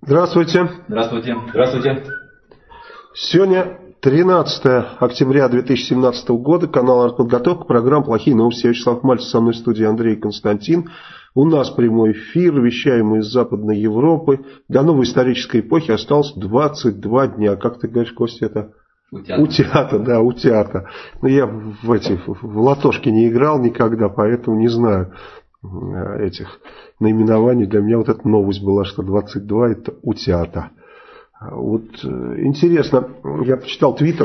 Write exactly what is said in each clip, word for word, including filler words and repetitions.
Здравствуйте. Здравствуйте. Здравствуйте. Сегодня тринадцатое октября две тысячи семнадцатого года. Канал «Артподготовка». Программа «Плохие новости». Я Вячеслав Мальцев. Со мной в студии Андрей Константин. У нас прямой эфир. Вещаем мы из Западной Европы. До новой исторической эпохи осталось двадцать два дня. Как ты говоришь, Костя, это? Утята. Утята, да, утята. Но я в эти в лотошки не играл никогда, поэтому не знаю этих наименований. Для меня вот эта новость была, что двадцать два это утята. Вот интересно, я почитал Твиттер,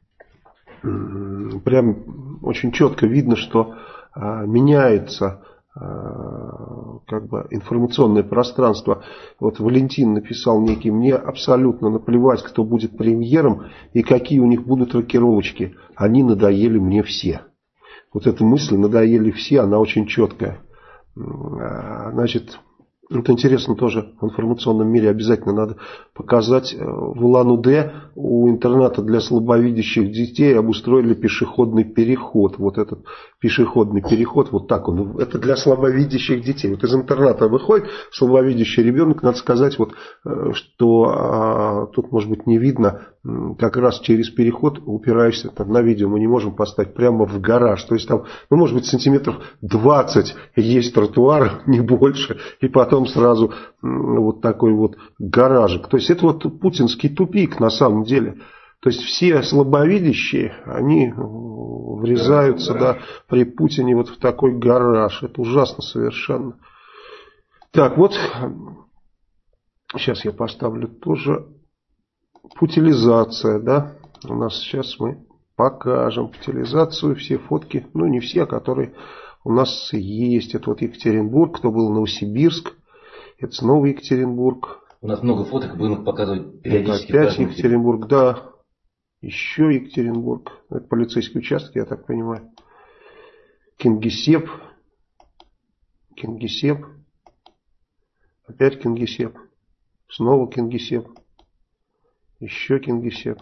прям очень четко видно, что а, меняется а, как бы информационное пространство. Вот Валентин написал некий: мне абсолютно наплевать, кто будет премьером и какие у них будут рокировочки. Они надоели мне все. Вот эта мысль «надоели все», она очень четкая. Значит, это интересно тоже в информационном мире обязательно надо показать. В Улан-Удэ у интерната для слабовидящих детей обустроили пешеходный переход. Вот этот пешеходный переход, вот так он, это для слабовидящих детей. Вот из интерната выходит слабовидящий ребенок, надо сказать, вот, что а, тут может быть не видно, как раз через переход упираешься, там, на видео мы не можем поставить, прямо в гараж. То есть там, ну, может быть, сантиметров двадцать есть тротуара, не больше, и потом сразу вот такой вот гаражик. То есть это вот путинский тупик на самом деле. То есть все слабовидящие, они врезаются, да, да, при Путине вот в такой гараж. Это ужасно совершенно. Так, вот сейчас я поставлю тоже путилизация, да. У нас сейчас мы покажем путилизацию, все фотки, ну не все, которые у нас есть. Это вот Екатеринбург, кто был, Новосибирск, это снова Екатеринбург. У нас много фоток, будем их показывать периодически. Это опять Екатеринбург, да. Еще Екатеринбург. Это полицейский участок, я так понимаю. Кингисепп. Кингисепп. Опять Кингисепп. Снова Кингисепп. Еще Кингисепп.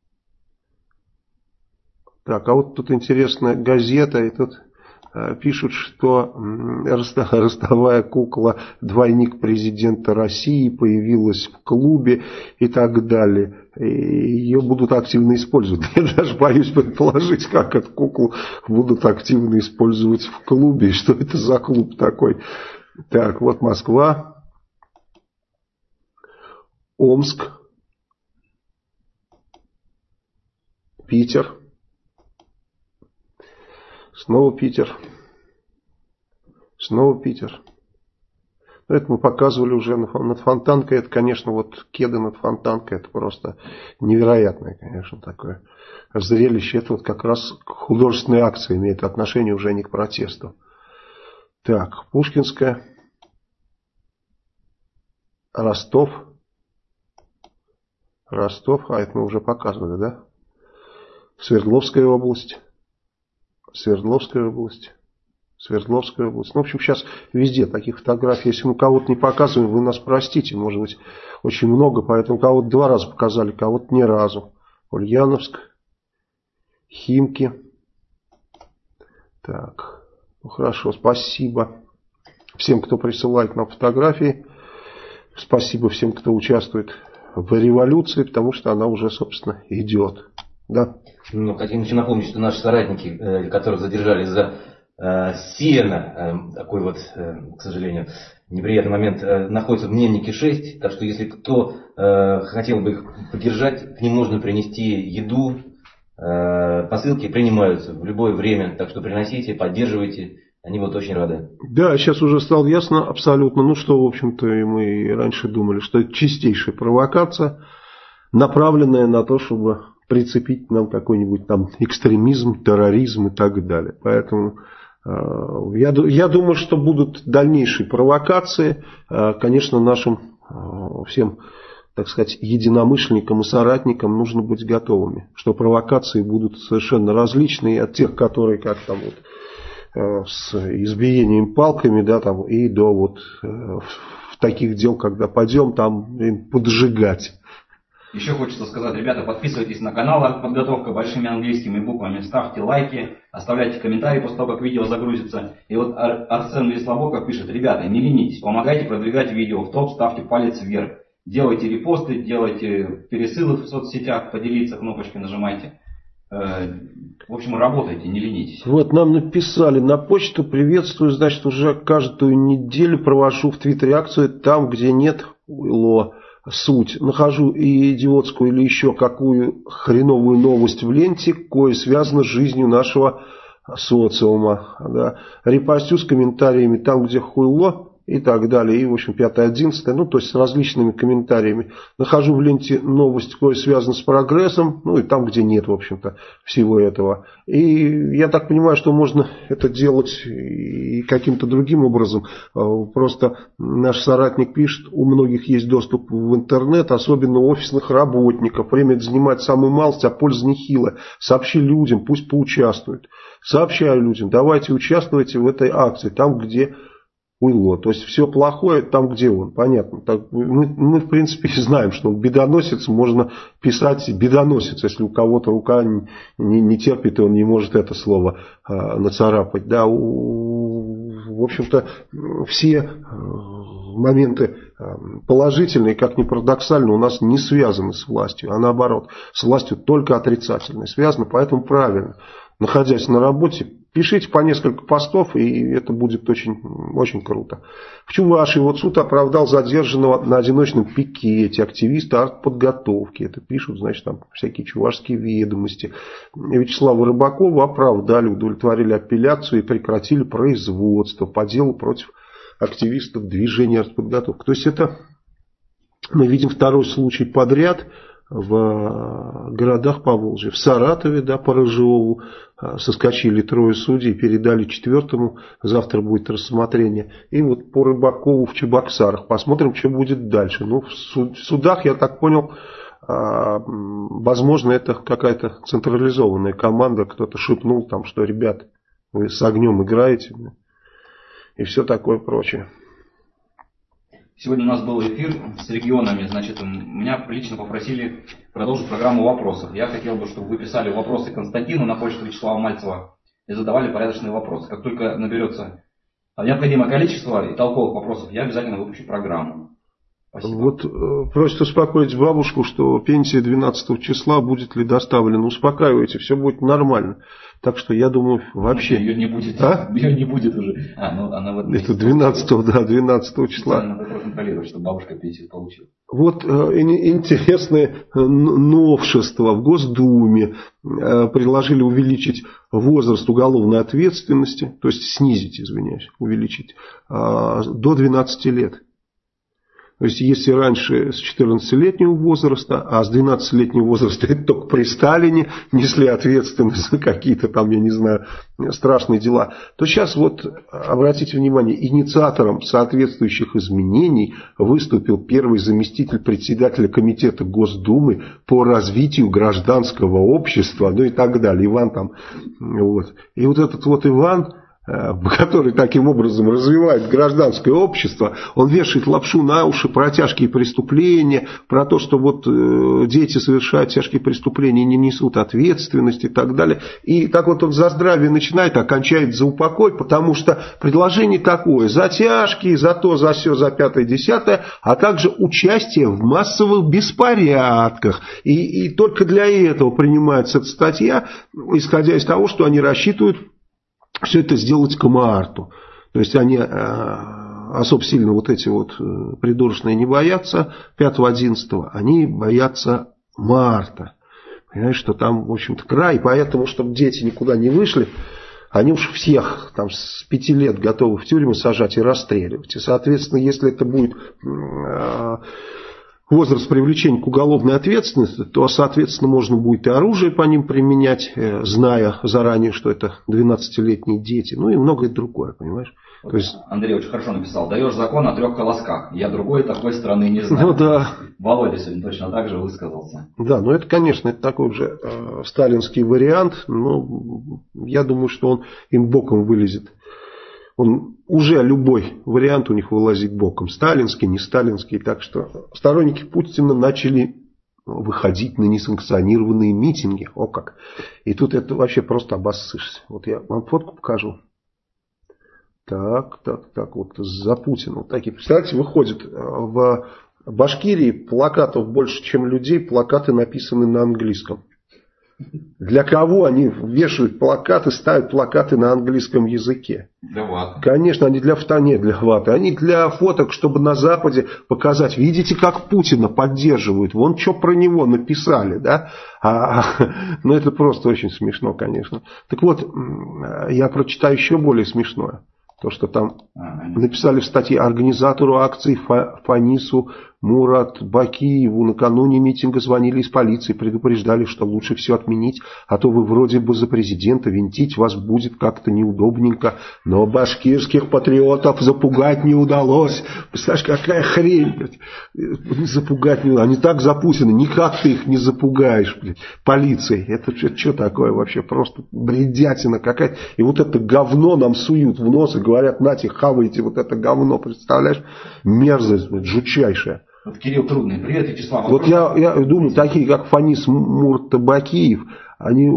Так, а вот тут интересная газета, и тут э, пишут, что э, ростовая кукла, двойник президента России, появилась в клубе и так далее. И ее будут активно использовать. Я даже боюсь предположить, как эту куклу будут активно использовать в клубе. И что это за клуб такой. Так, вот Москва. Омск. Питер. Снова Питер. Снова Питер. Это мы показывали уже над Фонтанкой. Это, конечно, вот кеды над Фонтанкой. Это просто невероятное, конечно, такое зрелище. Это вот как раз к художественной акции имеет отношение, уже не к протесту. Так, Пушкинская. Ростов. Ростов. А это мы уже показывали, да? Свердловская область. Свердловская область. Свердловская область. Ну, в общем, сейчас везде таких фотографий. Если мы кого-то не показываем, вы нас простите. Может быть, очень много. Поэтому кого-то два раза показали, кого-то ни разу. Ульяновск. Химки. Так. Ну, хорошо. Спасибо всем, кто присылает нам фотографии. Спасибо всем, кто участвует в революции, потому что она уже, собственно, идет. Да. Ну, хотим еще напомнить, что наши соратники, которых задержали за э, сено, э, такой вот, э, к сожалению, неприятный момент, э, находятся в дневнике шесть. Так что, если кто э, хотел бы их поддержать, к ним можно принести еду. Э, посылки принимаются в любое время. Так что приносите, поддерживайте. Они будут очень рады. Да, сейчас уже стало ясно абсолютно. Ну, что, в общем-то, мы и раньше думали, что это чистейшая провокация, направленная на то, чтобы прицепить нам какой-нибудь там экстремизм, терроризм и так далее. Поэтому э, я, я думаю, что будут дальнейшие провокации. Э, конечно, нашим э, всем, так сказать, единомышленникам и соратникам нужно быть готовыми, что провокации будут совершенно различные, от тех, которые как там вот э, с избиением палками, да, там, и до вот э, в таких дел, когда пойдем там им поджигать. Еще хочется сказать, ребята, подписывайтесь на канал «Артподготовка» большими английскими буквами, ставьте лайки, оставляйте комментарии после того, как видео загрузится. И вот Ар- Арсен Веслобоков пишет: ребята, не ленитесь, помогайте продвигать видео в топ, ставьте палец вверх. делайте репосты, делайте пересылы в соцсетях, поделиться, кнопочки нажимайте. В общем, работайте, не ленитесь. Вот нам написали на почту: приветствую, значит, уже каждую неделю провожу в Твиттере акцию там, где нет уйло. Суть. Нахожу и идиотскую или еще какую хреновую новость в ленте, кое связано с жизнью нашего социума. Да. Репостю с комментариями там, где хуйло, и так далее. И, в общем, пятое, одиннадцатое, ну, то есть с различными комментариями. Нахожу в ленте новость, кое связано с прогрессом, ну, и там, где нет, в общем-то, всего этого. И я так понимаю, что можно это делать и каким-то другим образом. Просто наш соратник пишет, у многих есть доступ в интернет, особенно у офисных работников. Время это занимает самую малость, а польза нехилая. Сообщи людям, пусть поучаствуют. Сообщаю людям, давайте участвуйте в этой акции, там, где уйло. То есть все плохое там, где он. Понятно. Так, мы, мы, в принципе, знаем, что он бедоносец. Можно писать бедоносец, если у кого-то рука не, не, не терпит, и он не может это слово э, нацарапать. Да, у, в общем-то, все э, моменты э, положительные, как ни парадоксально, у нас не связаны с властью, а наоборот, с властью только отрицательные связаны. Поэтому правильно, находясь на работе, пишите по несколько постов, и это будет очень, очень круто. В Чувашии вот суд оправдал задержанного на одиночном пикете активиста артподготовки. Это пишут, значит, там всякие чувашские ведомости. Вячеслава Рыбакова оправдали, удовлетворили апелляцию и прекратили производство по делу против активистов движения артподготовки. То есть это мы видим второй случай подряд в городах Поволжья. В Саратове, да, по Рыжову соскочили трое судей, передали четвертому, завтра будет рассмотрение. И вот по Рыбакову в Чебоксарах. Посмотрим, что будет дальше. Ну, в судах, я так понял, возможно, это какая-то централизованная команда. Кто-то шепнул там, что, ребят, вы с огнем играете, и все такое прочее. Сегодня у нас был эфир с регионами, значит, меня лично попросили продолжить программу вопросов. Я хотел бы, чтобы вы писали вопросы Константину на почту Вячеслава Мальцева и задавали порядочные вопросы. Как только наберется необходимое количество и толковых вопросов, я обязательно выпущу программу. Спасибо. Вот э, просит успокоить бабушку, что пенсия двенадцатого числа будет ли доставлена. Успокаивайте, все будет нормально. Так что я думаю, вообще... Ее не будет, а? ее не будет уже. А, ну, она в этом Это двенадцатого, да, двенадцатого числа. Надо проконтролировать, чтобы бабушка пенсию получила. Вот э, интересное новшество. В Госдуме э, предложили увеличить возраст уголовной ответственности, то есть снизить, извиняюсь, увеличить, э, до двенадцати лет. То есть, если раньше с четырнадцатилетнего возраста, а с двенадцатилетнего возраста это только при Сталине несли ответственность за какие-то там, я не знаю, страшные дела, то сейчас вот, обратите внимание, инициатором соответствующих изменений выступил первый заместитель председателя комитета Госдумы по развитию гражданского общества, ну и так далее, Иван там, вот. И вот этот вот Иван, который таким образом развивает гражданское общество, он вешает лапшу на уши про тяжкие преступления, про то, что вот э, дети совершают тяжкие преступления и не несут ответственности и так далее. И так вот он за здравие начинает, а кончает за упокой, потому что предложение такое: за тяжкие, за то, за все, за пятое, десятое, а также участие в массовых беспорядках. И, и только для этого принимается эта статья, исходя из того, что они рассчитывают все это сделать к марту. То есть они э, особо сильно вот эти вот э, придурочные не боятся пятого-одиннадцатого, они боятся марта. Понимаешь, что там, в общем-то, край. Поэтому, чтобы дети никуда не вышли, они уж всех там с пяти лет готовы в тюрьму сажать и расстреливать. И, соответственно, если это будет... Э, возраст привлечения к уголовной ответственности, то, соответственно, можно будет и оружие по ним применять, зная заранее, что это двенадцатилетние дети, ну и многое другое, понимаешь? Вот то есть... Андрей очень хорошо написал: даешь закон о трех колосках. Я другой такой страны не знаю. Ну да. Володя сегодня точно так же высказался. Да, ну это, конечно, это такой же э, сталинский вариант, но я думаю, что он им боком вылезет. Он уже любой вариант у них вылазит боком. Сталинский, не сталинский. Так что сторонники Путина начали выходить на несанкционированные митинги. О как. И тут это вообще просто обоссышься. Вот я вам фотку покажу. Так, так, так. Вот за Путина. Вот такие. Представляете, выходят в В Башкирии плакатов больше, чем людей, плакаты написаны на английском. Для кого они вешают плакаты, ставят плакаты на английском языке? Для ваты. Конечно, они для фотонет, для ваты. Они для фоток, чтобы на Западе показать. Видите, как Путина поддерживают. Вон что про него написали. Да? А, ну, это просто очень смешно, конечно. Так вот, я прочитаю еще более смешное. То, что там написали в статье: организатору акции Фанису Муратбакиеву накануне митинга звонили из полиции, предупреждали, что лучше все отменить, а то вы вроде бы за президента, винтить вас будет как-то неудобненько. Но башкирских патриотов запугать не удалось. Представляешь, какая хрень, блядь. Запугать не удалось. Они так запутаны, никак ты их не запугаешь, блядь, полицией. Это что такое вообще? Просто бредятина какая-то. И вот это говно нам суют в нос и говорят: нате, хавайте вот это говно. Представляешь? Мерзость, блядь, жутчайшая. Вот Кирилл Трудный, привет, Вячеслав. Вот я, я думаю, такие как Фанис Муртабакиев, они,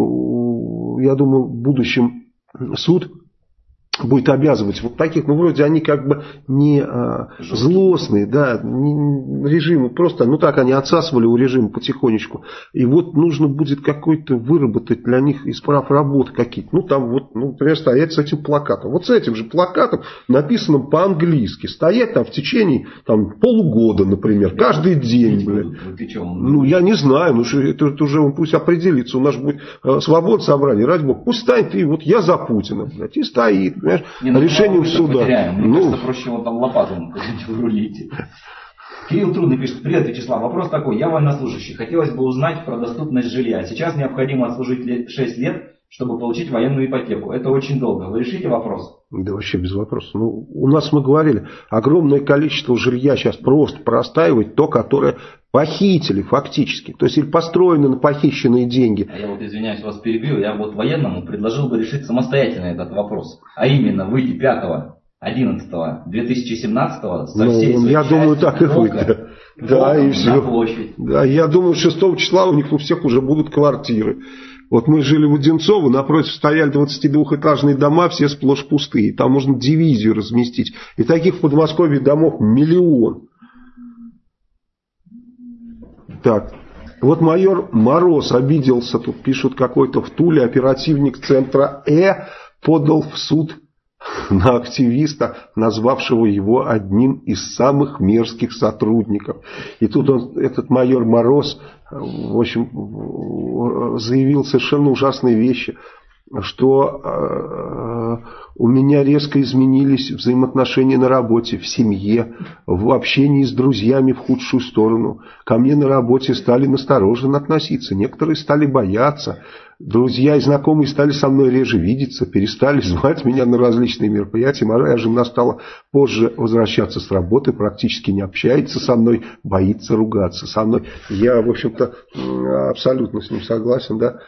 я думаю, в будущем суд будет обязывать вот таких, ну вроде они как бы не а, злостные, да, не, режиму просто, ну так они отсасывали у режима потихонечку, и вот нужно будет какой-то выработать для них исправ работы какие-то, ну там вот, ну, например, стоять с этим плакатом, вот с этим же плакатом, написанным по-английски, стоять там в течение там, полугода, например, каждый день, блин. Ну я не знаю, ну что это, это уже он пусть определится, у нас будет э, свобода собрания, ради бога, пусть станет и вот я за Путина, блядь, и стоит. Не, ну, решением суда. Мне ну... кажется, проще вот там лопату рулить. Кирилл Трудный пишет: привет, Вячеслав. Вопрос такой. Я военнослужащий. Хотелось бы узнать про доступность жилья. Сейчас необходимо отслужить шесть лет, чтобы получить военную ипотеку. Это очень долго. Вы решите вопрос? Да вообще без вопросов. Ну, у нас, мы говорили, огромное количество жилья сейчас просто простаивает, то, которое похитили фактически. То есть или построено на похищенные деньги. А я вот, извиняюсь, вас перебью. Я вот военному предложил бы решить самостоятельно этот вопрос. А именно выйти пятого одиннадцатого две тысячи семнадцатого со ну, всей своей я думаю, так и выйдет. Да, и все. Да, я думаю, шестого числа у них у всех уже будут квартиры. Вот мы жили в Одинцово, напротив стояли двадцатидвухэтажные дома, все сплошь пустые. Там можно дивизию разместить. И таких в Подмосковье домов миллион. Так, вот майор Мороз обиделся, тут пишут, какой-то в Туле оперативник центра Э подал в суд на активиста, назвавшего его одним из самых мерзких сотрудников. И тут он, этот майор Мороз, в общем, заявил совершенно ужасные вещи, что э, у меня резко изменились взаимоотношения на работе, в семье, в общении с друзьями в худшую сторону. Ко мне на работе стали настороженно относиться, некоторые стали бояться. Друзья и знакомые стали со мной реже видеться, перестали звать меня на различные мероприятия. Моя жена стала позже возвращаться с работы, практически не общается со мной, боится ругаться со мной. Я, в общем-то, абсолютно с ним согласен. Да?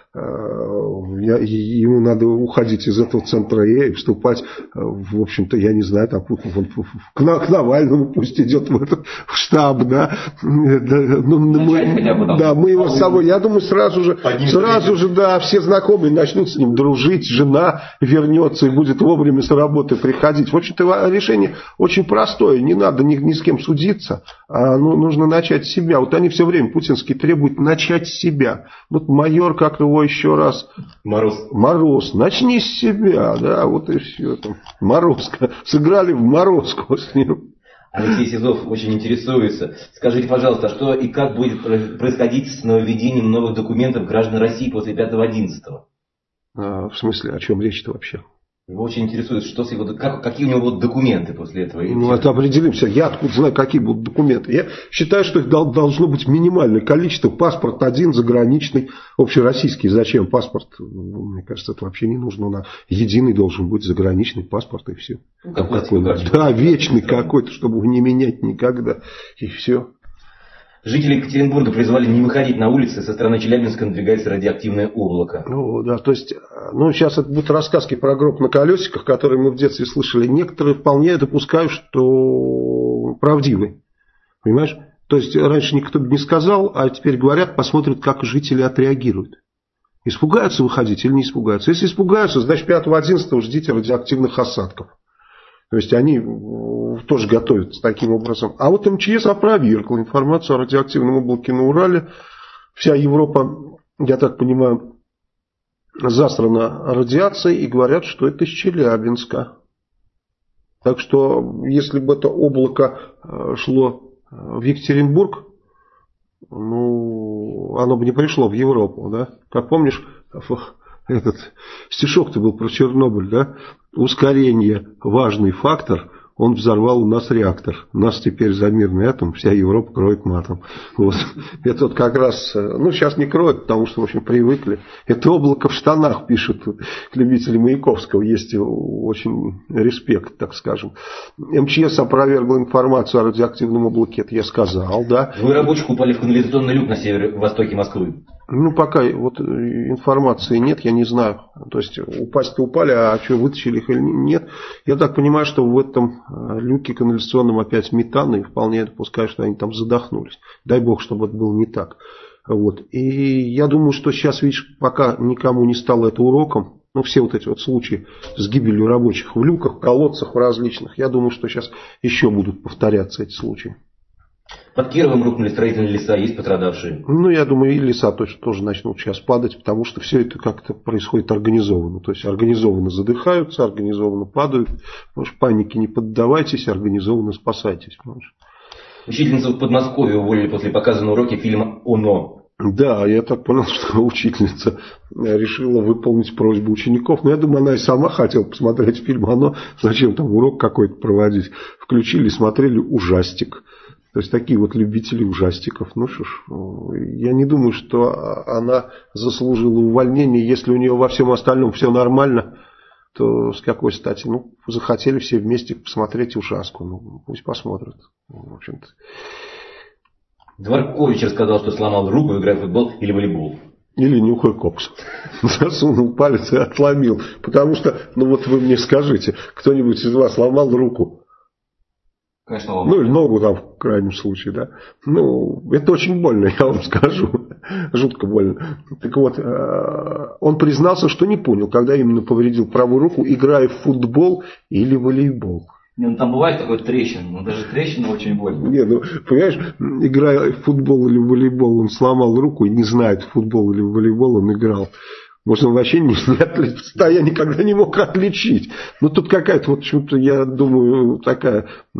Я, ему надо уходить из этого центра Э и вступать, в общем-то, я не знаю, там, к Навальному пусть идет в этот в штаб. Да? Ну, мы, да, мы его с собой, я думаю, сразу же, сразу же, да, все знакомые начнут с ним дружить, жена вернется и будет вовремя с работы приходить. В общем-то, решение очень простое. Не надо ни, ни с кем судиться, а ну, нужно начать с себя. Вот они все время, путинские, требуют начать с себя. Вот майор, как его еще раз? Мороз. Мороз. Начни с себя, да, вот и все. Там. Морозко. Сыграли в Морозку с ним. Алексей Сизов очень интересуется. Скажите, пожалуйста, что и как будет происходить с нововведением новых документов граждан России после пятого одиннадцатого? А, в смысле, о чем речь-то вообще? Его очень интересует, что с его, как, какие у него будут документы после этого. Ну, это определимся. Я откуда знаю, какие будут документы. Я считаю, что их должно быть минимальное количество. Паспорт один, заграничный, общероссийский. Зачем паспорт? Мне кажется, это вообще не нужно. Он единый должен быть, заграничный паспорт, и все. Ну, какой, да, вечный какой-то, чтобы его не менять никогда. И все. Жители Екатеринбурга призвали не выходить на улицы, со стороны Челябинска надвигается радиоактивное облако. Ну, да, то есть, ну, сейчас это будут рассказки про гроб на колесиках, которые мы в детстве слышали. Некоторые вполне допускают, что правдивы. Понимаешь? То есть, раньше никто бы не сказал, а теперь говорят, посмотрят, как жители отреагируют. Испугаются выходить или не испугаются? Если испугаются, значит, пятого одиннадцатого ждите радиоактивных осадков. То есть они тоже готовятся таким образом. А вот эм че эс опровергла информацию о радиоактивном облаке на Урале. Вся Европа, я так понимаю, засрана радиацией и говорят, что это из Челябинска. Так что, если бы это облако шло в Екатеринбург, ну, оно бы не пришло в Европу, да? Как помнишь, этот стишок-то был про Чернобыль, да? Ускорение – важный фактор. Он взорвал у нас реактор. Нас теперь за мирный атом вся Европа кроет матом. Вот. Это вот как раз, ну сейчас не кроет, потому что, в общем, привыкли. Это облако в штанах, пишут любители Маяковского. Есть очень респект, так скажем. эм че эс опровергла информацию о радиоактивном облаке, это я сказал, да. Вы рабочих упали в канализационный люк на северо-востоке Москвы. Ну, пока вот информации нет, я не знаю. То есть, упасть-то упали, а что, вытащили их или нет. Я так понимаю, что в этом люке канализационном опять метан, и вполне допускаю, что они там задохнулись. Дай бог, чтобы это было не так. Вот. И я думаю, что сейчас, видишь, пока никому не стало это уроком, ну, все вот эти вот случаи с гибелью рабочих в люках, в колодцах, в различных, я думаю, что сейчас еще будут повторяться эти случаи. Под Кировом рухнули строительные леса, есть пострадавшие? Ну, я думаю, и леса точно тоже начнут сейчас падать, потому что все это как-то происходит организованно. То есть, организованно задыхаются, организованно падают. Может, панике не поддавайтесь, организованно спасайтесь. Может. Учительницу в Подмосковье уволили после показа на уроке фильма «Оно». Да, я так понял, что учительница решила выполнить просьбу учеников. Но я думаю, она и сама хотела посмотреть фильм «Оно». Зачем там урок какой-то проводить? Включили, смотрели ужастик. То есть, такие вот любители ужастиков. Ну что ж, я не думаю, что она заслужила увольнение. Если у нее во всем остальном все нормально, то с какой стати? Ну, захотели все вместе посмотреть ужаску. Ну, пусть посмотрят. В общем-то. Дворкович рассказал, что сломал руку, играя в футбол или волейбол. Или нюхая кокс. Засунул палец и отломил. Потому что, ну вот вы мне скажите, кто-нибудь из вас сломал руку? Конечно, ломал. Ну, или ногу там, в крайнем случае, да. Ну, это очень больно, я вам скажу. Жутко больно. Так вот, он признался, что не понял, когда именно повредил правую руку, играя в футбол или волейбол. Не, ну там бывает такой трещин, но даже трещина очень больно. Не, ну, понимаешь, играя в футбол или в волейбол, он сломал руку и не знает, в футбол или в волейбол он играл. Может, он вообще не, не, я никогда не мог отличить. Но тут какая-то, вот почему-то, я думаю, такая э,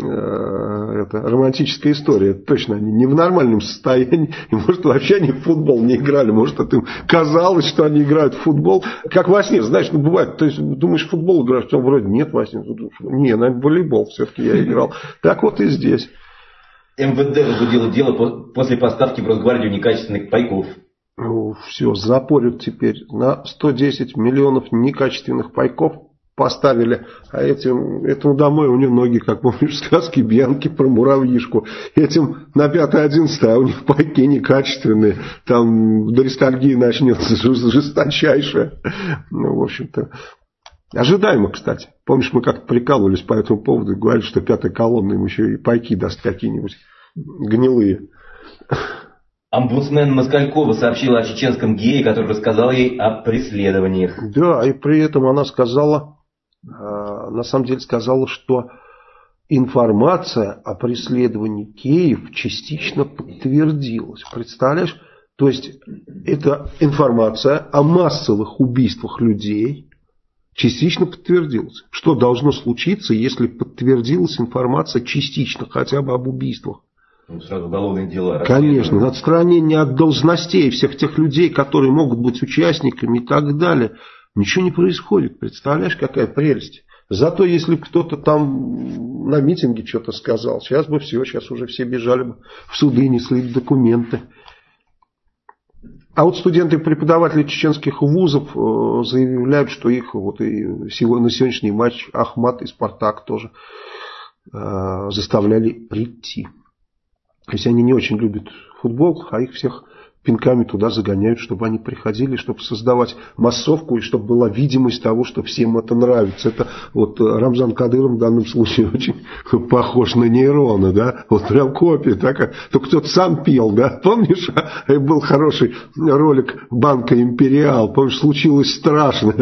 это, романтическая история. Точно, они не в нормальном состоянии. И, может, вообще они в футбол не играли. Может, это им казалось, что они играют в футбол. Как во сне, знаешь, ну, бывает. То есть, думаешь, в футбол играешь, а вроде нет во сне. Не, наверное, в волейбол все-таки я играл. Так вот и здесь. эм вэ дэ возбудило дело после поставки в Росгвардию некачественных пайков. Ну, все, запорят теперь. На сто десять миллионов некачественных пайков поставили. А этим, этому домой у него ноги, как помнишь, сказки Бьянки про муравьишку. Этим на пятое одиннадцатое, а у них пайки некачественные. Там до ностальгии начнется жесточайшая. Ну, в общем-то, ожидаемо, кстати. Помнишь, мы как-то прикалывались по этому поводу и говорили, что пятая колонна им еще и пайки даст какие-нибудь гнилые. Омбудсмен Москалькова сообщила о чеченском гее, который рассказал ей о преследованиях. Да, и при этом она сказала, на самом деле сказала, что информация о преследовании геев частично подтвердилась. Представляешь? То есть, это информация о массовых убийствах людей частично подтвердилась. Что должно случиться, если подтвердилась информация частично, хотя бы об убийствах? Ну, сразу уголовные дела. Конечно, отстранение от должностей всех тех людей, которые могут быть участниками и так далее. Ничего не происходит. Представляешь, какая прелесть. Зато если бы кто-то там на митинге что-то сказал, сейчас бы все, сейчас уже все бежали бы в суды, несли документы. А вот студенты и преподаватели чеченских вузов заявляют, что их вот и на сегодняшний матч Ахмат и Спартак тоже заставляли прийти. То есть они не очень любят футбол, а их всех пинками туда загоняют, чтобы они приходили, чтобы создавать массовку и чтобы была видимость того, что всем это нравится. Это вот Рамзан Кадыров в данном случае очень похож на нейрона, да, вот прям копия такая. Только кто-то сам пел, да, помнишь, был хороший ролик Банка Империал, помнишь, случилось страшное.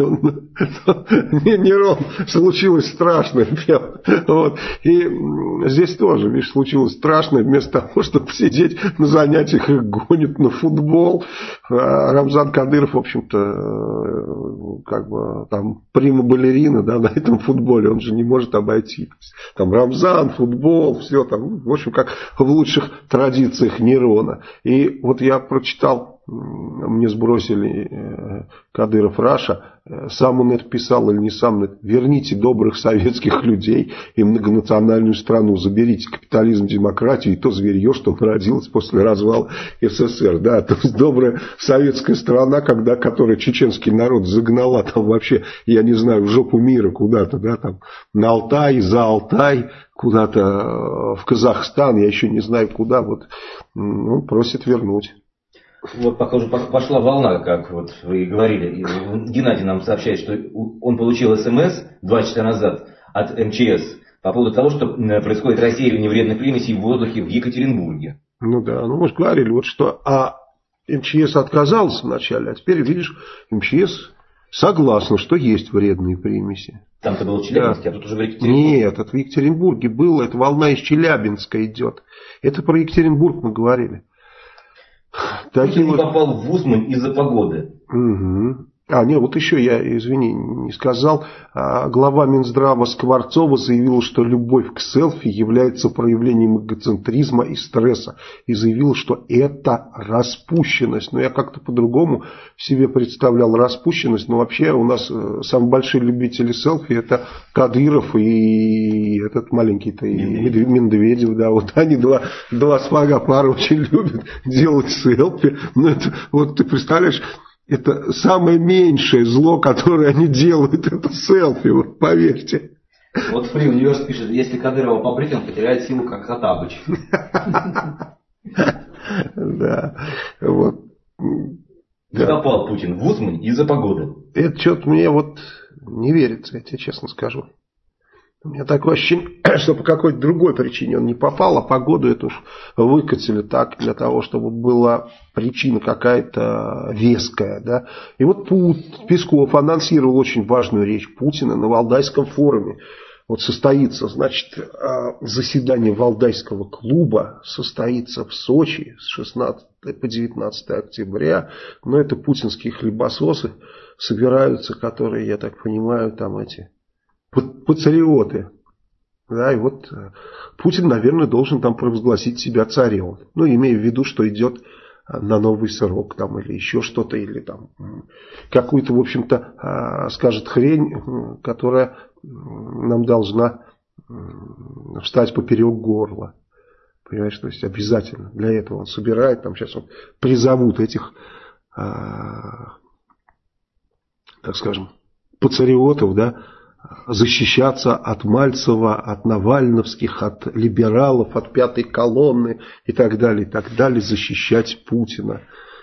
Нейрон, случилось страшное пел. Вот. И здесь тоже, видишь, случилось страшное, вместо того, чтобы сидеть на занятиях, их гонят на футбол. Рамзан Кадыров, в общем-то, как бы там прима-балерина, да, на этом футболе, он же не может обойти. Там Рамзан, футбол, все там, в общем, как в лучших традициях Нейрона. И вот я прочитал, мне сбросили Кадыров Раша, сам он это писал или не сам, верните добрых советских людей и многонациональную страну, заберите капитализм, демократию и то зверье, что народилось после развала СССР. Да, то есть добрая советская страна, когда, которая чеченский народ загнала там вообще, я не знаю, в жопу мира куда-то, да, там на Алтай, за Алтай, куда-то в Казахстан, я еще не знаю куда, вот он просит вернуть. Вот, похоже, пошла волна, как вот вы и говорили. Геннадий нам сообщает, что он получил смс два часа назад от эм че эс по поводу того, что происходит рассеивание вредных примесей в воздухе в Екатеринбурге. Ну да, ну мы же говорили, вот что а эм че эс отказался вначале, а теперь, видишь, эм че эс согласна, что есть вредные примеси. Там-то было в Челябинске, да. А тут уже в Екатеринбурге. Нет, это в Екатеринбурге было, это волна из Челябинска идет. Это про Екатеринбург мы говорили. Такие вот... попал в Усмань из-за погоды. Угу. А, нет, вот еще я, извини, не сказал. Глава Минздрава Скворцова заявила, что любовь к селфи является проявлением эгоцентризма и стресса. И заявила, что это распущенность. Но я как-то по-другому себе представлял распущенность. Но вообще у нас самые большие любители селфи — это Кадыров и этот маленький-то Медведев. Медведев. Да, вот они два, два смага пары очень любят делать селфи. Но это, вот ты представляешь... Это самое меньшее зло, которое они делают, это селфи, вот поверьте. Вот Free Universe пишет, если Кадырова побрить, он потеряет силу, как Хаттабыч. Да, вот. Закопал Путин в Усмань из-за погоды. Это что-то мне вот не верится, я тебе честно скажу. У меня такое ощущение, что по какой-то другой причине он не попал, а погоду эту уж выкатили так, для того, чтобы была причина какая-то веская. Да? И вот Песков анонсировал очень важную речь Путина на Валдайском форуме. Вот состоится, значит, заседание Валдайского клуба состоится в Сочи с шестнадцатого по девятнадцатое октября. Но это путинские хлебососы собираются, которые, я так понимаю, там эти... патриоты. Да, и вот Путин, наверное, должен там провозгласить себя царем. Ну, имея в виду, что идет на новый срок там, или еще что-то, или там какую-то, в общем-то, скажет хрень, которая нам должна встать поперек горла. Понимаешь, то есть обязательно для этого он собирает, там сейчас он призовут этих, так скажем, патриотов, да, защищаться от Мальцева, от навальновских, от либералов, от пятой колонны и так далее, и так далее, защищать Путина.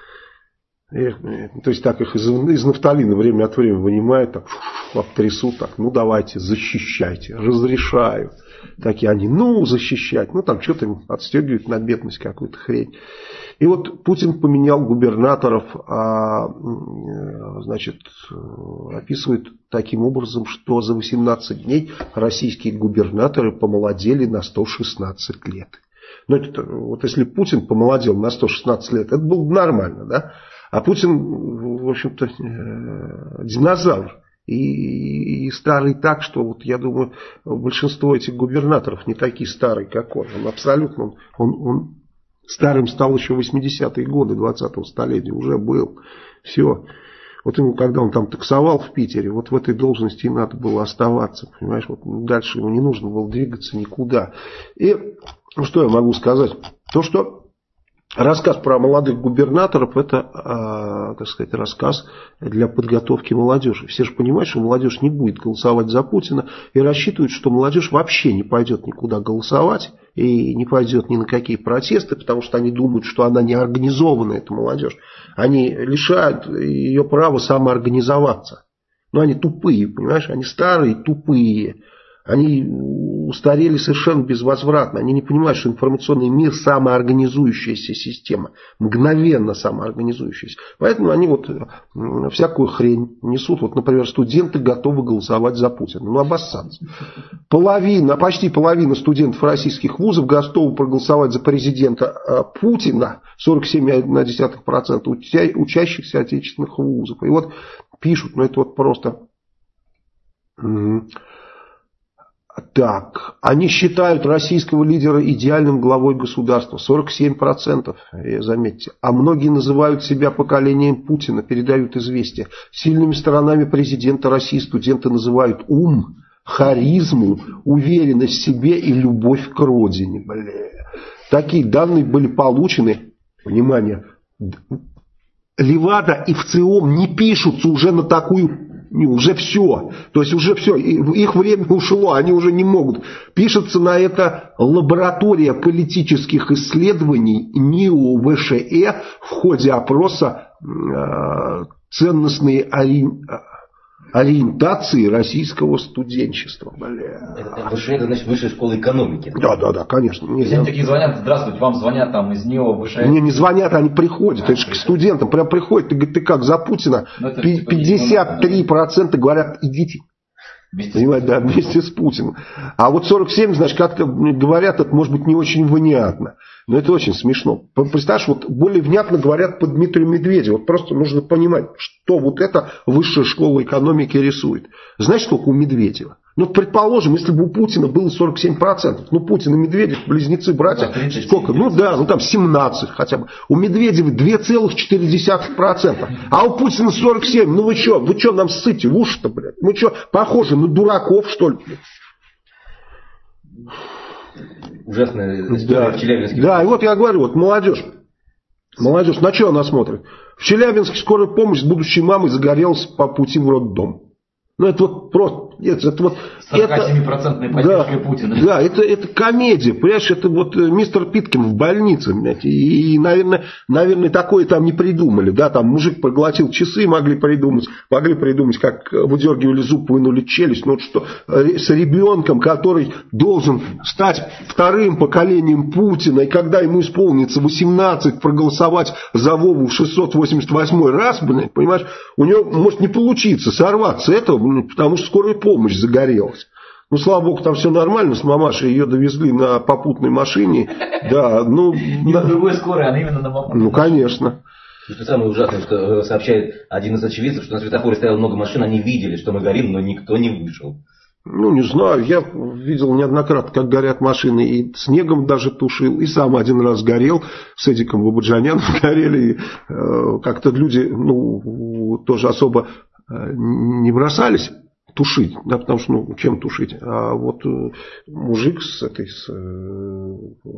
И, то есть так их из, из нафталина время от времени вынимают, так обтрясут, так, ну давайте, защищайте, разрешаю. Такие они, ну защищать, ну там что-то им отстегивают на бедность какую-то хрень. И вот Путин поменял губернаторов, а, значит, описывает таким образом, что за восемнадцать дней российские губернаторы помолодели на сто шестнадцать лет. Ну, это, вот если Путин помолодел на сто шестнадцать лет, это было бы нормально, да? А Путин, в общем-то, динозавр. И, и старый так, что вот я думаю, большинство этих губернаторов не такие старые, как он. Он абсолютно, он, он, он старым стал еще в восьмидесятые годы двадцатого столетия, уже был. Все. Вот ему, когда он там таксовал в Питере, вот в этой должности и надо было оставаться, понимаешь, вот дальше ему не нужно было двигаться никуда. И ну, что я могу сказать? То, что Рассказ про молодых губернаторов – это, э, так сказать, рассказ для подготовки молодежи. Все же понимают, что молодежь не будет голосовать за Путина и рассчитывают, что молодежь вообще не пойдет никуда голосовать и не пойдет ни на какие протесты, потому что они думают, что она не организована, эта молодежь. Они лишают ее права самоорганизоваться. Но они тупые, понимаешь, они старые, тупые. Они устарели совершенно безвозвратно. Они не понимают, что информационный мир самоорганизующаяся система. Мгновенно самоорганизующаяся. Поэтому они вот всякую хрень несут. Вот, например, студенты готовы голосовать за Путина. Ну, обоссаться. Половина, почти половина студентов российских вузов готовы проголосовать за президента Путина. сорок семь целых одна десятая процента учащихся отечественных вузов. И вот пишут, ну это вот просто... Так, они считают российского лидера идеальным главой государства. сорок семь процентов, заметьте. А многие называют себя поколением Путина, передают известия. Сильными сторонами президента России студенты называют ум, харизму, уверенность в себе и любовь к родине. Бля. Такие данные были получены, внимание, Левада и ВЦИОМ не пишутся уже на такую... Уже все. То есть уже все. Их время ушло. Они уже не могут. Пишется на это лаборатория политических исследований НИО-ВШЭ в ходе опроса э, ценностной ори... ориентации российского студенчества. Бля. Это ВШЭ, это значит высшая школа экономики. Да, да, да, конечно. Не знаю. Такие звонят, здравствуйте, вам звонят там из НИО-ВШЭ. Не, не звонят, они приходят. А, это же к студентам прям приходят. Ты говоришь, ты как, за Путина? пятьдесят три процента говорят, идите. Понимаете, да, вместе с Путиным. А вот сорок семь, значит, как-то говорят, это может быть не очень внятно. Но это очень смешно. Представляешь, вот более внятно говорят по Дмитрию Медведеву. Вот просто нужно понимать, что вот эта высшая школа экономики рисует. Знаешь, сколько у Медведева? Ну, предположим, если бы у Путина было сорок семь процентов. Ну, Путин и Медведев, близнецы, братья. Да, сколько? Ну, да, ну там семнадцать хотя бы. У Медведева два целых четыре десятых процента. А у Путина сорок семь. Ну, вы что? Вы что нам ссыте в уши-то, блядь? Мы что, похожи на дураков, что ли? Ужасная история да. в Челябинске. Да, и вот я говорю, вот молодежь. Молодежь, на что она смотрит? В Челябинске скорая помощь с будущей мамой загорелась по пути в роддом. Ну, это вот просто... Нет, это вот... сорок семь процентов поддержкой да, Путина. Да, это, это комедия. Понимаешь, это вот мистер Питкин в больнице. Блядь, и, и, наверное, наверное, такое там не придумали. Да, там мужик проглотил часы, могли придумать. Могли придумать, как выдергивали зуб, вынули челюсть. Но вот что с ребенком, который должен стать вторым поколением Путина, и когда ему исполнится восемнадцать, проголосовать за Вову в шестьсот восемьдесят восьмой раз, блядь, понимаешь, у него может не получиться сорваться этого, потому что скорая помощь загорелась. Ну, слава богу, там все нормально, с мамашей ее довезли на попутной машине. Да, ну... Не на другой скорой, а именно на попутной. Ну, конечно. И что самое ужасное, что сообщает один из очевидцев, что на светофоре стояло много машин, они видели, что мы горим, но никто не вышел. Ну, не знаю, я видел неоднократно, как горят машины, и снегом даже тушил, и сам один раз горел, с Эдиком Бабаджаняном горели, и, э, как-то люди, ну, тоже особо э, не бросались тушить, да, потому что, ну, чем тушить, а вот э, мужик с этой, с, э,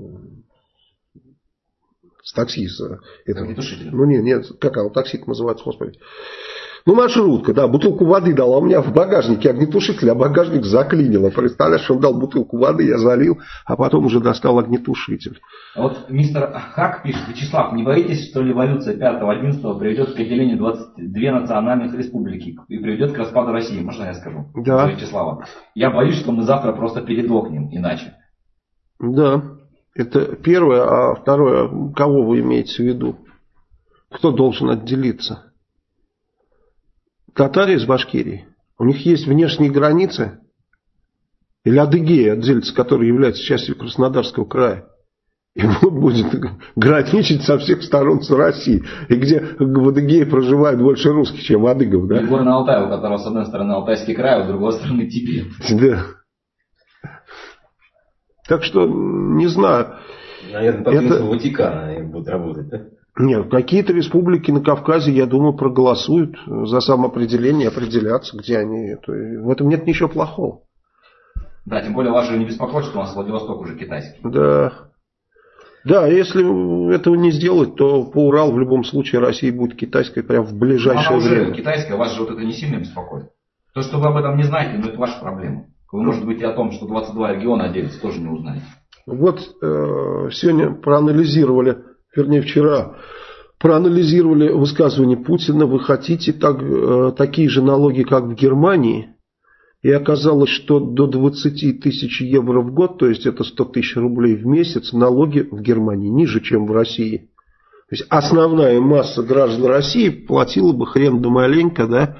с такси, с этого, ну, нет, нет, как оно, такси-то называется, господи. Ну, маршрутка, да, бутылку воды дала. У меня в багажнике огнетушитель, а багажник заклинило. Представляешь, он дал бутылку воды, я залил, а потом уже достал огнетушитель. А вот мистер Хак пишет: Вячеслав, не боитесь, что революция пятого одиннадцатого приведет к отделению двадцати двух национальных республики и приведет к распаду России? Можно я скажу? Да. Вячеслава. Я боюсь, что мы завтра просто передохнем иначе. Да, это первое. А второе, кого вы имеете в виду? Кто должен отделиться? Татары из Башкирии. У них есть внешние границы. Или Адыгея отделится, которая является частью Краснодарского края. И вот будет граничить со всех сторон с Россией. И где в Адыгее проживает больше русских, чем адыгов. Да? И Горный Алтай, у которого с одной стороны Алтайский край, а с другой стороны Тибет. Да. Так что, не знаю. Наверное, по принципу Ватикана будут работать, да? Нет, какие-то республики на Кавказе, я думаю, проголосуют за самоопределение, определятся, где они. Это, в этом нет ничего плохого. Да, тем более вас же не беспокоит, что у нас Владивосток уже китайский. Да. Да, если этого не сделать, то по Уралу в любом случае Россия будет китайской прямо в ближайшее она время. Уже китайская, вас же вот это не сильно беспокоит. То, что вы об этом не знаете, ну это ваша проблема. Вы, может быть, и о том, что двадцать два региона отделятся, тоже не узнаете. Вот э, сегодня проанализировали, вернее вчера, проанализировали высказывание Путина. Вы хотите так, э, такие же налоги, как в Германии? И оказалось, что до двадцати тысяч евро в год, то есть это сто тысяч рублей в месяц, налоги в Германии ниже, чем в России. То есть основная масса граждан России платила бы хрен да маленько, да?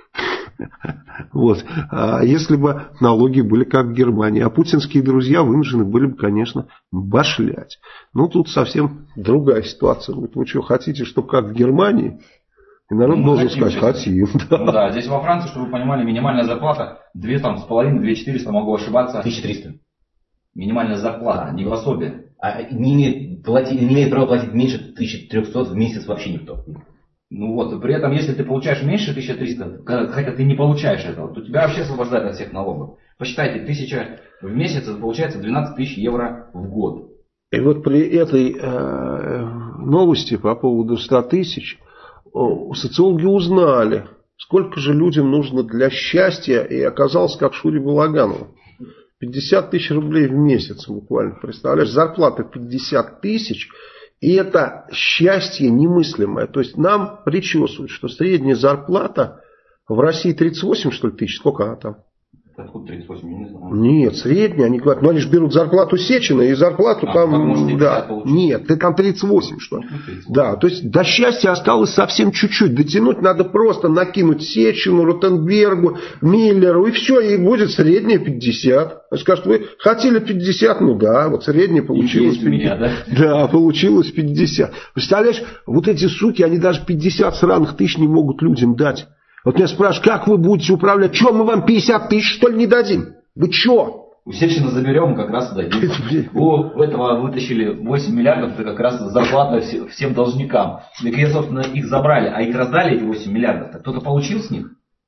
Вот. А если бы налоги были как в Германии, а путинские друзья вынуждены были бы, конечно, башлять. Ну, тут совсем другая ситуация. Вы что, хотите, чтобы как в Германии? И народ ну, должен сказать, хотим. Да. Ну, да, здесь во Франции, чтобы вы понимали, минимальная зарплата две с половиной, две четыреста, могу ошибаться. тысяча триста. Минимальная зарплата, не в особе. А не имеет, платить, не имеет права платить меньше тысячи трёхсот в месяц вообще никто. Ну вот, и при этом, если ты получаешь меньше тысячи трёхсот, хотя ты не получаешь этого, то тебя вообще освобождают от всех налогов. Посчитайте, тысяча в месяц, это получается двенадцать тысяч евро в год. И вот при этой э, новости по поводу ста тысяч, социологи узнали, сколько же людям нужно для счастья, и оказалось, как Шуре Балагану. пятьдесят тысяч рублей в месяц буквально, представляешь, зарплата пятьдесят тысяч, и это счастье немыслимое. То есть нам причесывают, что средняя зарплата в России тридцать восемь, что ли, тысяч, сколько она там? Откуда тридцать восемь, я не знаю. Нет, средняя, они говорят, ну они же берут зарплату Сечина, и зарплату а, там, да, нет, ты там тридцать восемь, что ли. Да, то есть до счастья осталось совсем чуть-чуть, дотянуть надо просто накинуть Сечину, Ротенбергу, Миллеру, и все, и будет средняя пятьдесят. Скажут, вы хотели пятьдесят, ну да, вот средняя получилось пятьдесят. Меня, да? Да, получилось пятьдесят. Представляешь, вот эти суки, они даже пятьдесят сраных тысяч не могут людям дать. Вот меня спрашивают, как вы будете управлять? Что, мы вам пятьдесят тысяч, что ли, не дадим? Вы что? У Сечина заберем, как раз дадим. У этого вытащили восемь миллиардов, это как раз зарплата всем должникам. И, собственно, их забрали, а их раздали, эти восемь миллиардов. Кто-то получил с них?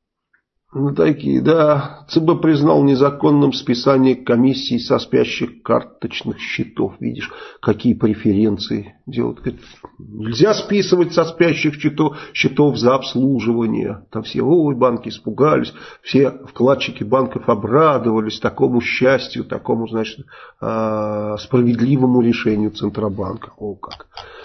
Ну, такие, да. ЦБ признал незаконным списание комиссии со спящих карточных счетов. Видишь, какие преференции делают. Нельзя списывать со спящих счетов, счетов за обслуживание. Там все, ой, банки испугались. Все вкладчики банков обрадовались такому счастью, такому, значит, справедливому решению Центробанка. О, как.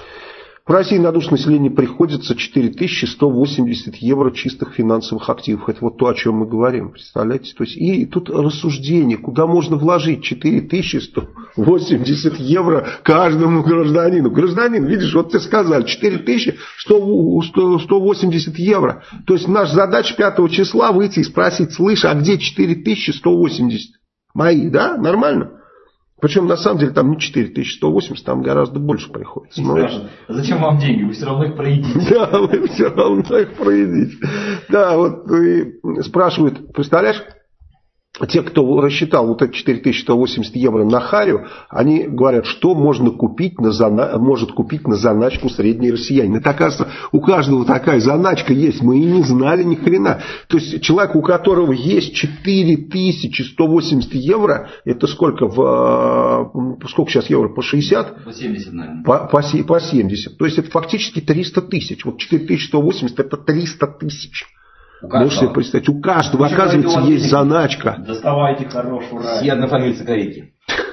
В России на душу населения приходится четыре тысячи сто восемьдесят евро чистых финансовых активов. Это вот то, о чем мы говорим. Представляете? То есть, и тут рассуждение, куда можно вложить четыре тысячи сто восемьдесят евро каждому гражданину. Гражданин, видишь, вот тебе сказали, четыре тысячи сто восемьдесят евро. То есть, наша задача пятого числа выйти и спросить, слышь, а где четыре тысячи сто восемьдесят? Мои, да? Нормально? Причем, на самом деле, там не четыре тысячи сто восемьдесят, там гораздо больше приходится. Но... Зачем вам деньги? Вы все равно их проедите. Да, вы все равно их проедите. Да, вот и спрашивают, представляешь, те, кто рассчитал вот эти четыре тысячи сто восемьдесят евро на харю, они говорят, что можно купить на зана... может купить на заначку средний россиянин. Это, оказывается, у каждого такая заначка есть, мы и не знали ни хрена. То есть человек, у которого есть четыре тысячи сто восемьдесят евро, это сколько? В... Сколько сейчас евро? По шестьдесят? По семьдесят, наверное. По, по, по семьдесят. То есть это фактически триста тысяч. Вот четыре тысячи сто восемьдесят это триста тысяч. Можете себе представить, у каждого, вы оказывается, есть денег. Заначка. Доставайте хорошую рай. Все однофамильцы корейки.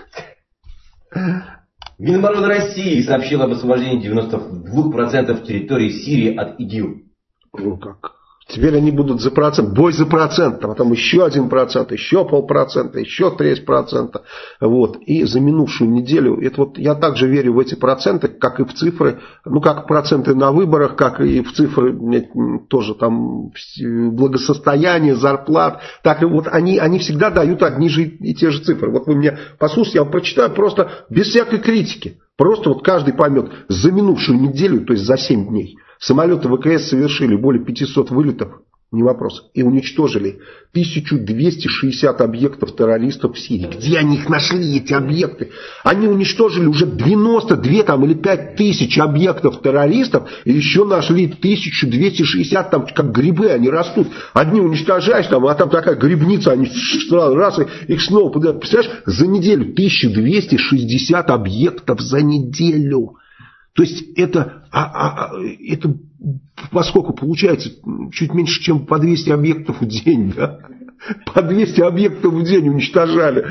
Минобороны России сообщила об освобождении девяноста двух процентов территории Сирии от ИГИЛ. Ну как? Теперь они будут за процент, бой за процент, а потом еще один процент, еще полпроцента, еще треть процента. Вот. И за минувшую неделю, это вот я также верю в эти проценты, как и в цифры, ну как проценты на выборах, как и в цифры тоже там благосостояние, зарплат. Так и вот они, они всегда дают одни же и те же цифры. Вот вы меня послушайте, я вам прочитаю просто без всякой критики. Просто вот каждый поймет, за минувшую неделю, то есть за семь дней. Самолеты ВКС совершили более пятисот вылетов. Не вопрос. И уничтожили тысяча двести шестьдесят объектов террористов в Сирии. Где они их нашли, эти объекты? Они уничтожили уже девяносто два там, или пять тысяч объектов террористов. И еще нашли тысяча двести шестьдесят, там как грибы они растут. Одни уничтожаешь, там, а там такая грибница, они сразу раз, и их снова подают. Представляешь, за неделю тысяча двести шестьдесят объектов за неделю. То есть это, а, а, это поскольку получается чуть меньше, чем по двести объектов в день, да? По двести объектов в день уничтожали.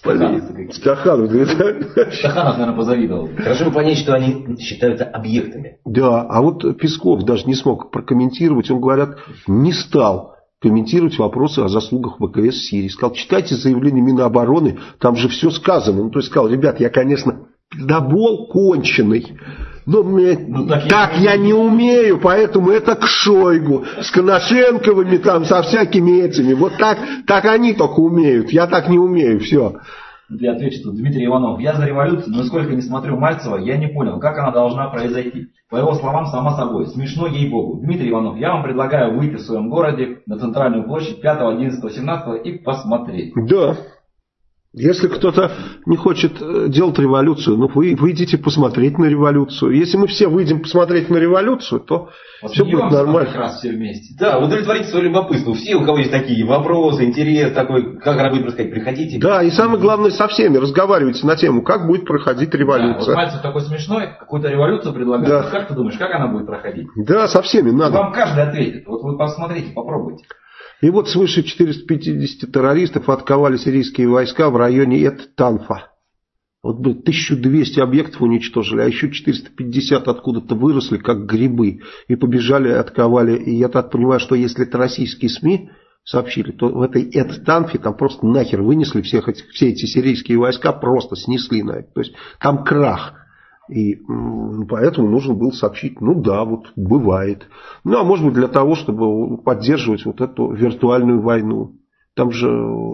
Стаханов. Стаханов, наверное, позавидовал. Хорошо бы понять, что они считаются объектами. Да, а вот Песков даже не смог прокомментировать. Он, говорят, не стал комментировать вопросы о заслугах ВКС в Сирии. Сказал, читайте заявление Минобороны, там же все сказано. Ну, то есть сказал, ребят, я, конечно, пиздобол конченый. Но мне, ну, так, так я, я не умею, поэтому это к Шойгу, с Коношенковыми, там, со всякими этими. Вот так, так они только умеют, я так не умею, все. Я отвечу тут, Дмитрий Иванов. Я за революцию, но сколько не смотрю Мальцева, я не понял, как она должна произойти. По его словам, сама собой. Смешно, ей-богу. Дмитрий Иванов, я вам предлагаю выйти в своем городе на центральную площадь пятого, одиннадцатого, семнадцатого и посмотреть. Да. Если кто-то не хочет делать революцию, ну вы выйдите посмотреть на революцию. Если мы все выйдем посмотреть на революцию, то вот все будет нормально. Как раз все вместе. Да, удовлетворите свое любопытство. Все, у кого есть такие вопросы, интерес такой, как она будет происходить, приходите. Да, и самое главное, со всеми разговаривайте на тему, как будет проходить революция. Да, вот Мальцев такой смешной, какую-то революцию предлагает. Да. Как ты думаешь, как она будет проходить? Да, со всеми надо. Вам каждый ответит. Вот вы посмотрите, попробуйте. И вот свыше четырёхсот пятидесяти террористов атаковали сирийские войска в районе Эт-Танфа. Вот тысяча двести объектов уничтожили, а еще четыреста пятьдесят откуда-то выросли, как грибы. И побежали, атаковали. И я так понимаю, что если это российские СМИ сообщили, то в этой Эт-Танфе там просто нахер вынесли всех этих, все эти сирийские войска, просто снесли на это. То есть там крах. И поэтому нужно было сообщить, ну да, вот бывает. Ну а может быть для того, чтобы поддерживать вот эту виртуальную войну. Там же,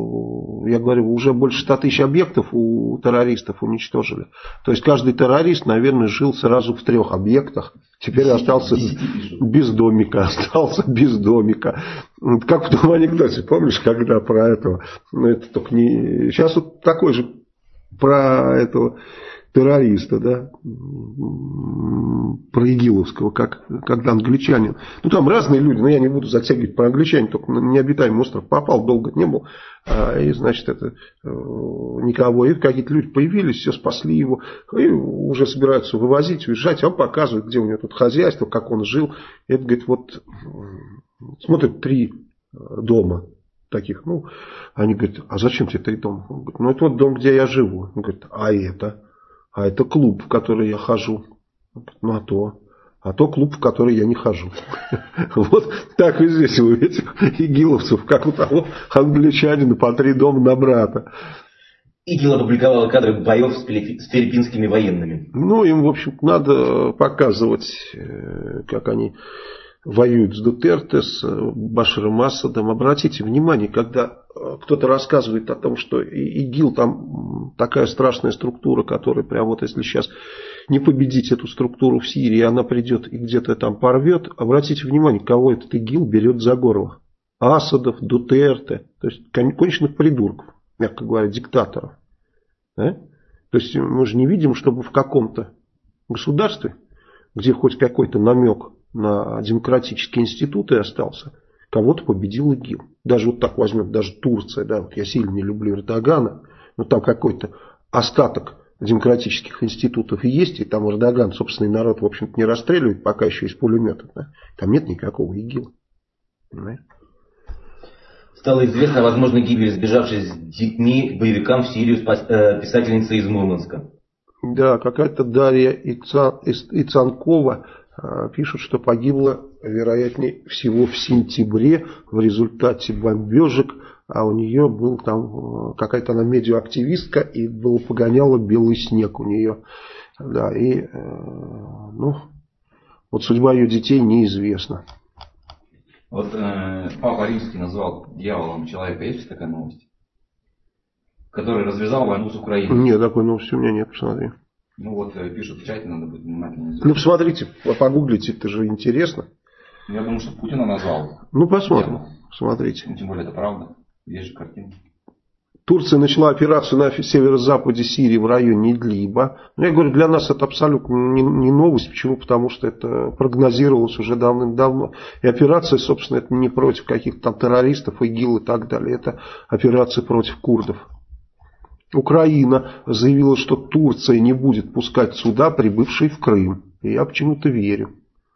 я говорю, уже больше ста тысяч объектов у террористов уничтожили. То есть каждый террорист, наверное, жил сразу в трех объектах. Теперь остался без домика. Остался без домика. Как в том анекдоте, помнишь, когда про этого? Ну это только не... Сейчас вот такой же про этого... террориста, да, про Игиловского, как, когда англичанин. Ну, там разные люди, но я не буду затягивать про англичанин, только на необитаемый остров попал, долго не был, а, и, значит, это никого. И какие-то люди появились, все спасли его, и уже собираются вывозить, уезжать, а он показывает, где у него тут хозяйство, как он жил. И это, говорит, вот, смотрит, три дома таких, ну, они говорят, а зачем тебе три дома? Он говорит, ну, это вот дом, где я живу. Он говорит, а это? А это клуб, в который я хожу. Ну, а то. А то клуб, в который я не хожу. Вот так и здесь у этих игиловцев, как у того англичанина по три дома на брата. ИГИЛ опубликовал кадры боев с филиппинскими военными. Ну, им, в общем, надо показывать, как они воюют с Дутерте, с Башаром Асадом. Обратите внимание, когда кто-то рассказывает о том, что ИГИЛ там такая страшная структура, которая прям вот если сейчас не победить эту структуру в Сирии, она придет и где-то там порвет. Обратите внимание, кого этот ИГИЛ берет за горло. Асадов, Дутерте, то есть конченых придурков, мягко говоря, диктаторов. Да? То есть мы же не видим, чтобы в каком-то государстве, где хоть какой-то намек на демократические институты остался, кого-то победил ИГИЛ. Даже вот так возьмем, даже Турция, да, вот я сильно не люблю Эрдогана, но там какой-то остаток демократических институтов есть, и там Эрдоган собственный народ, в общем-то, не расстреливает, пока еще из пулеметов, да? Там нет никакого ИГИЛа. Понимаете? Стало известно о возможной гибели сбежавшей с детьми боевикам в Сирию писательницы из Мурманска. Да, какая-то Дарья Ицанкова пишут, что погибла, вероятнее всего, в сентябре в результате бомбежек, а у нее был там какая-то она медиаактивистка, и было погоняло белый снег у нее. Да, и ну, вот судьба ее детей неизвестна. Вот э, Папа Римский назвал дьяволом человека. Есть такая новость? Который развязал войну с Украиной. Нет, такой новости у меня нет, посмотри. Ну вот пишут в чате, надо быть внимательным. Ну посмотрите, погуглите, это же интересно. Я думаю, что Путина назвал. Ну, посмотрим. Смотрите. Ну, тем более, это правда. Есть же картина. Турция начала операцию на северо-западе Сирии в районе Идлиба. Но я говорю, для нас это абсолютно не, не новость. Почему? Потому что это прогнозировалось уже давным-давно. И операция, собственно, это не против каких-то там террористов, ИГИЛ и так далее. Это операция против курдов. Украина заявила, что Турция не будет пускать суда, прибывшие в Крым. И я почему-то верю.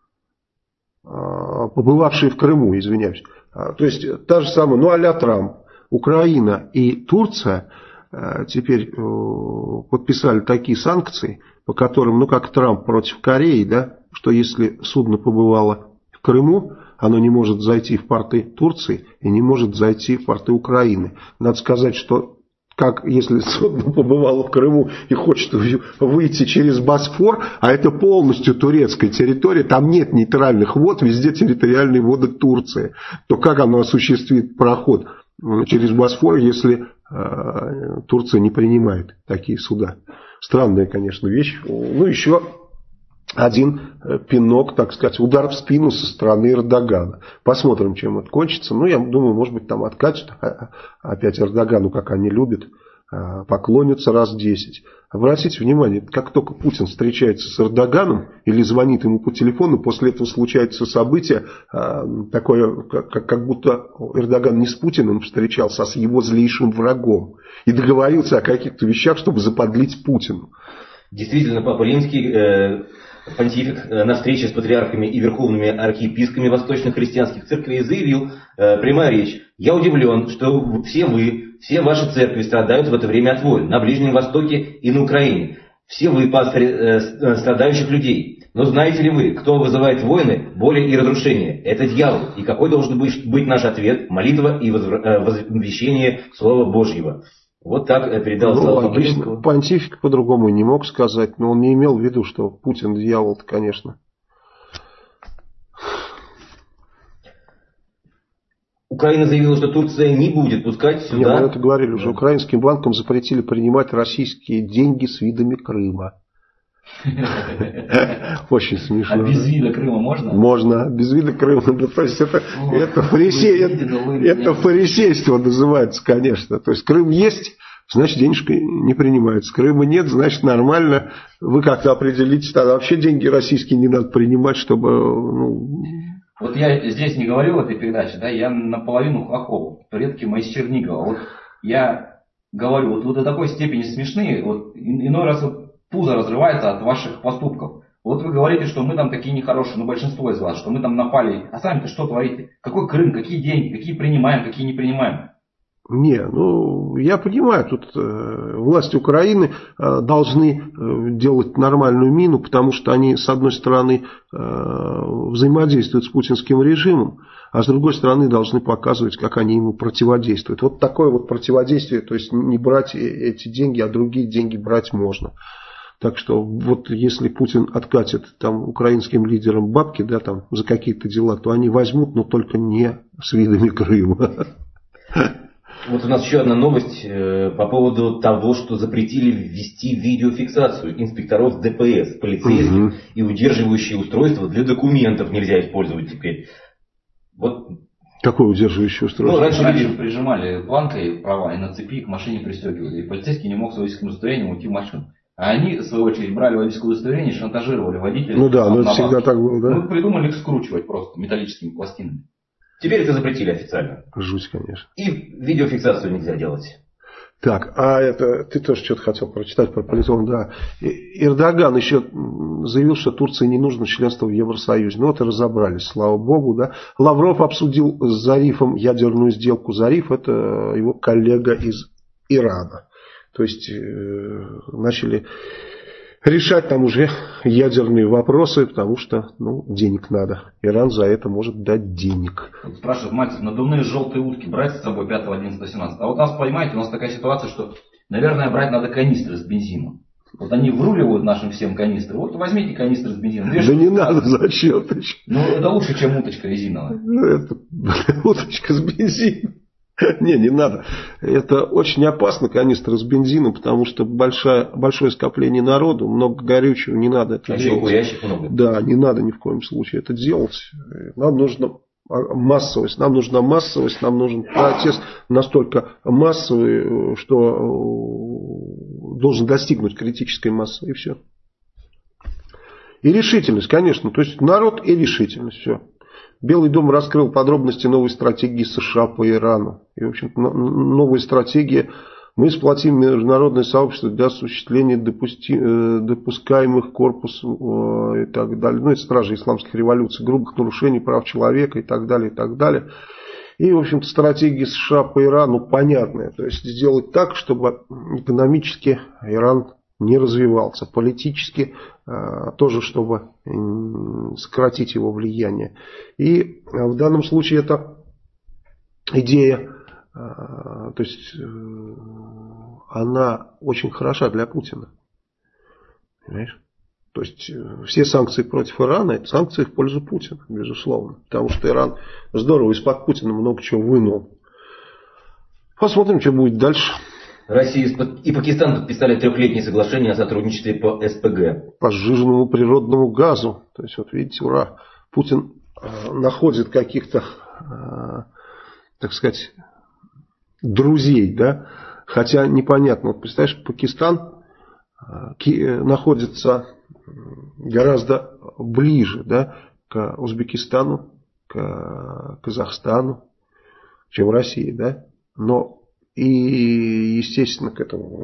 Побывавшие в Крыму, извиняюсь. То есть, та же самая, ну а-ля Трамп. Украина и Турция э, теперь э, подписали такие санкции, по которым, ну как Трамп против Кореи, да, что если судно побывало в Крыму, оно не может зайти в порты Турции и не может зайти в порты Украины. Надо сказать, что как если судно побывало в Крыму и хочет выйти через Босфор, а это полностью турецкая территория, там нет нейтральных вод, везде территориальные воды Турции, то как оно осуществит проход через Босфор, если э, Турция не принимает такие суда? Странная, конечно, вещь. Ну, еще один пинок, так сказать, удар в спину со стороны Эрдогана. Посмотрим, чем это кончится. Ну, я думаю, может быть, там откатят опять Эрдогану, как они любят, поклонятся раз десять. Обратите внимание, как только Путин встречается с Эрдоганом или звонит ему по телефону, после этого случается событие такое, как, как будто Эрдоган не с Путиным встречался, а с его злейшим врагом. И договорился о каких-то вещах, чтобы заподлить Путину. Действительно, Папа Римский, э, понтифик, э, на встрече с патриархами и верховными архиепископами восточных христианских церквей заявил, э, прямая речь: «Я удивлен, что все вы, все ваши церкви страдают в это время от войн на Ближнем Востоке и на Украине. Все вы пастыри э, страдающих людей. Но знаете ли вы, кто вызывает войны, боли и разрушения? Это дьявол. И какой должен быть, быть наш ответ? Молитва и возвещение Слова Божьего». Вот так передал ну, слова логично. Понтифик по-другому не мог сказать, но он не имел в виду, что Путин дьявол-то, конечно. Украина заявила, что Турция не будет пускать сюда... Не, мы это говорили уже. Украинским банкам запретили принимать российские деньги с видами Крыма. Очень смешно. А без вида Крыма можно? Можно, без вида Крыма. То есть это, это, фарисей, это, это фарисейство называется, конечно. То есть Крым есть, значит денежка не принимается. Крыма нет, значит нормально. Вы как-то определите, тогда вообще деньги российские не надо принимать, чтобы... Ну... Вот я здесь не говорил в этой передаче, да, я наполовину хохол, предки мои из Чернигова. Вот я говорю, вот вы до такой степени смешные, вот иной раз вот пузо разрывается от ваших поступков. Вот вы говорите, что мы там такие нехорошие, ну большинство из вас, что мы там напали. А сами-то что творите? Какой Крым, какие деньги, какие принимаем, какие не принимаем? Не, ну я понимаю, тут э, власти Украины э, должны э, делать нормальную мину, потому что они, с одной стороны, э, взаимодействуют с путинским режимом, а с другой стороны должны показывать, как они ему противодействуют. Вот такое вот противодействие, то есть не брать эти деньги, а другие деньги брать можно. Так что вот если Путин откатит там украинским лидерам бабки, да, там за какие-то дела, то они возьмут, но только не с видами Крыма. Вот у нас еще одна новость э, по поводу того, что запретили ввести видеофиксацию инспекторов ДПС, полицейских, угу. и удерживающие устройства для документов нельзя использовать теперь. Вот. Какое удерживающее устройство? Ну, раньше, раньше прижимали планкой права и на цепи к машине пристегивали. И полицейский не мог с водительским удостоверением уйти в машину. А они, в свою очередь, брали водительское удостоверение и шантажировали водителя. Ну да, но это всегда так было, да? Мы придумали их скручивать просто металлическими пластинами. Теперь это запретили официально. Жуть, конечно. И видеофиксацию нельзя делать. Так, а это ты тоже что-то хотел прочитать про политологов, да. Эрдоган еще заявил, что Турции не нужно членство в Евросоюзе. Ну вот и разобрались, слава богу, да. Лавров обсудил с Зарифом ядерную сделку. Зариф — это его коллега из Ирана. То есть э, начали решать там уже ядерные вопросы, потому что ну, денег надо. Иран за это может дать денег. Вот спрашивают, Мальцев, надувные желтые утки брать с собой пятого, одиннадцатого, семнадцатого? А вот нас, понимаете, у нас такая ситуация, что, наверное, брать надо канистры с бензином. Вот они вруливают нашим всем канистры. Вот возьмите канистры с бензином. Да не надо, зачем ты? Ну, это лучше, чем уточка резиновая. Ну, это уточка с бензином. Не, не надо. Это очень опасно, канистра с бензином, потому что большое, большое скопление народу, много горючего, не надо это а делать. Курящих много. Да, не надо ни в коем случае это делать. Нам нужно массовость, нам нужна массовость, нам нужен протест настолько массовый, что должен достигнуть критической массы, и все. И решительность, конечно, то есть народ и решительность, все. Белый дом раскрыл подробности новой стратегии США по Ирану. И, в общем-то, новая стратегия. Мы сплотим международное сообщество для осуществления допусти... допускаемых корпусом и так далее. Ну, это стражи исламских революций, грубых нарушений прав человека и так далее, и так далее. И, в общем-то, стратегия США по Ирану понятная. То есть, сделать так, чтобы экономически Иран не развивался, политически э, тоже, чтобы э, сократить его влияние. И э, в данном случае эта идея, э, то есть э, она очень хороша для Путина. Понимаешь? То есть э, все санкции против Ирана — это санкции в пользу Путина, безусловно. Потому что Иран здорово из-под Путина много чего вынул. Посмотрим, что будет дальше. Россия и Пакистан подписали трехлетнее соглашение о сотрудничестве по эс пэ гэ. По сжиженному природному газу. То есть, вот видите, ура, Путин э, находит каких-то, э, так сказать, друзей, да. Хотя непонятно. Вот представляешь, Пакистан э, ки, э, находится гораздо ближе, да, к Узбекистану, к Казахстану, чем Россия, да. Но и, естественно, к этому,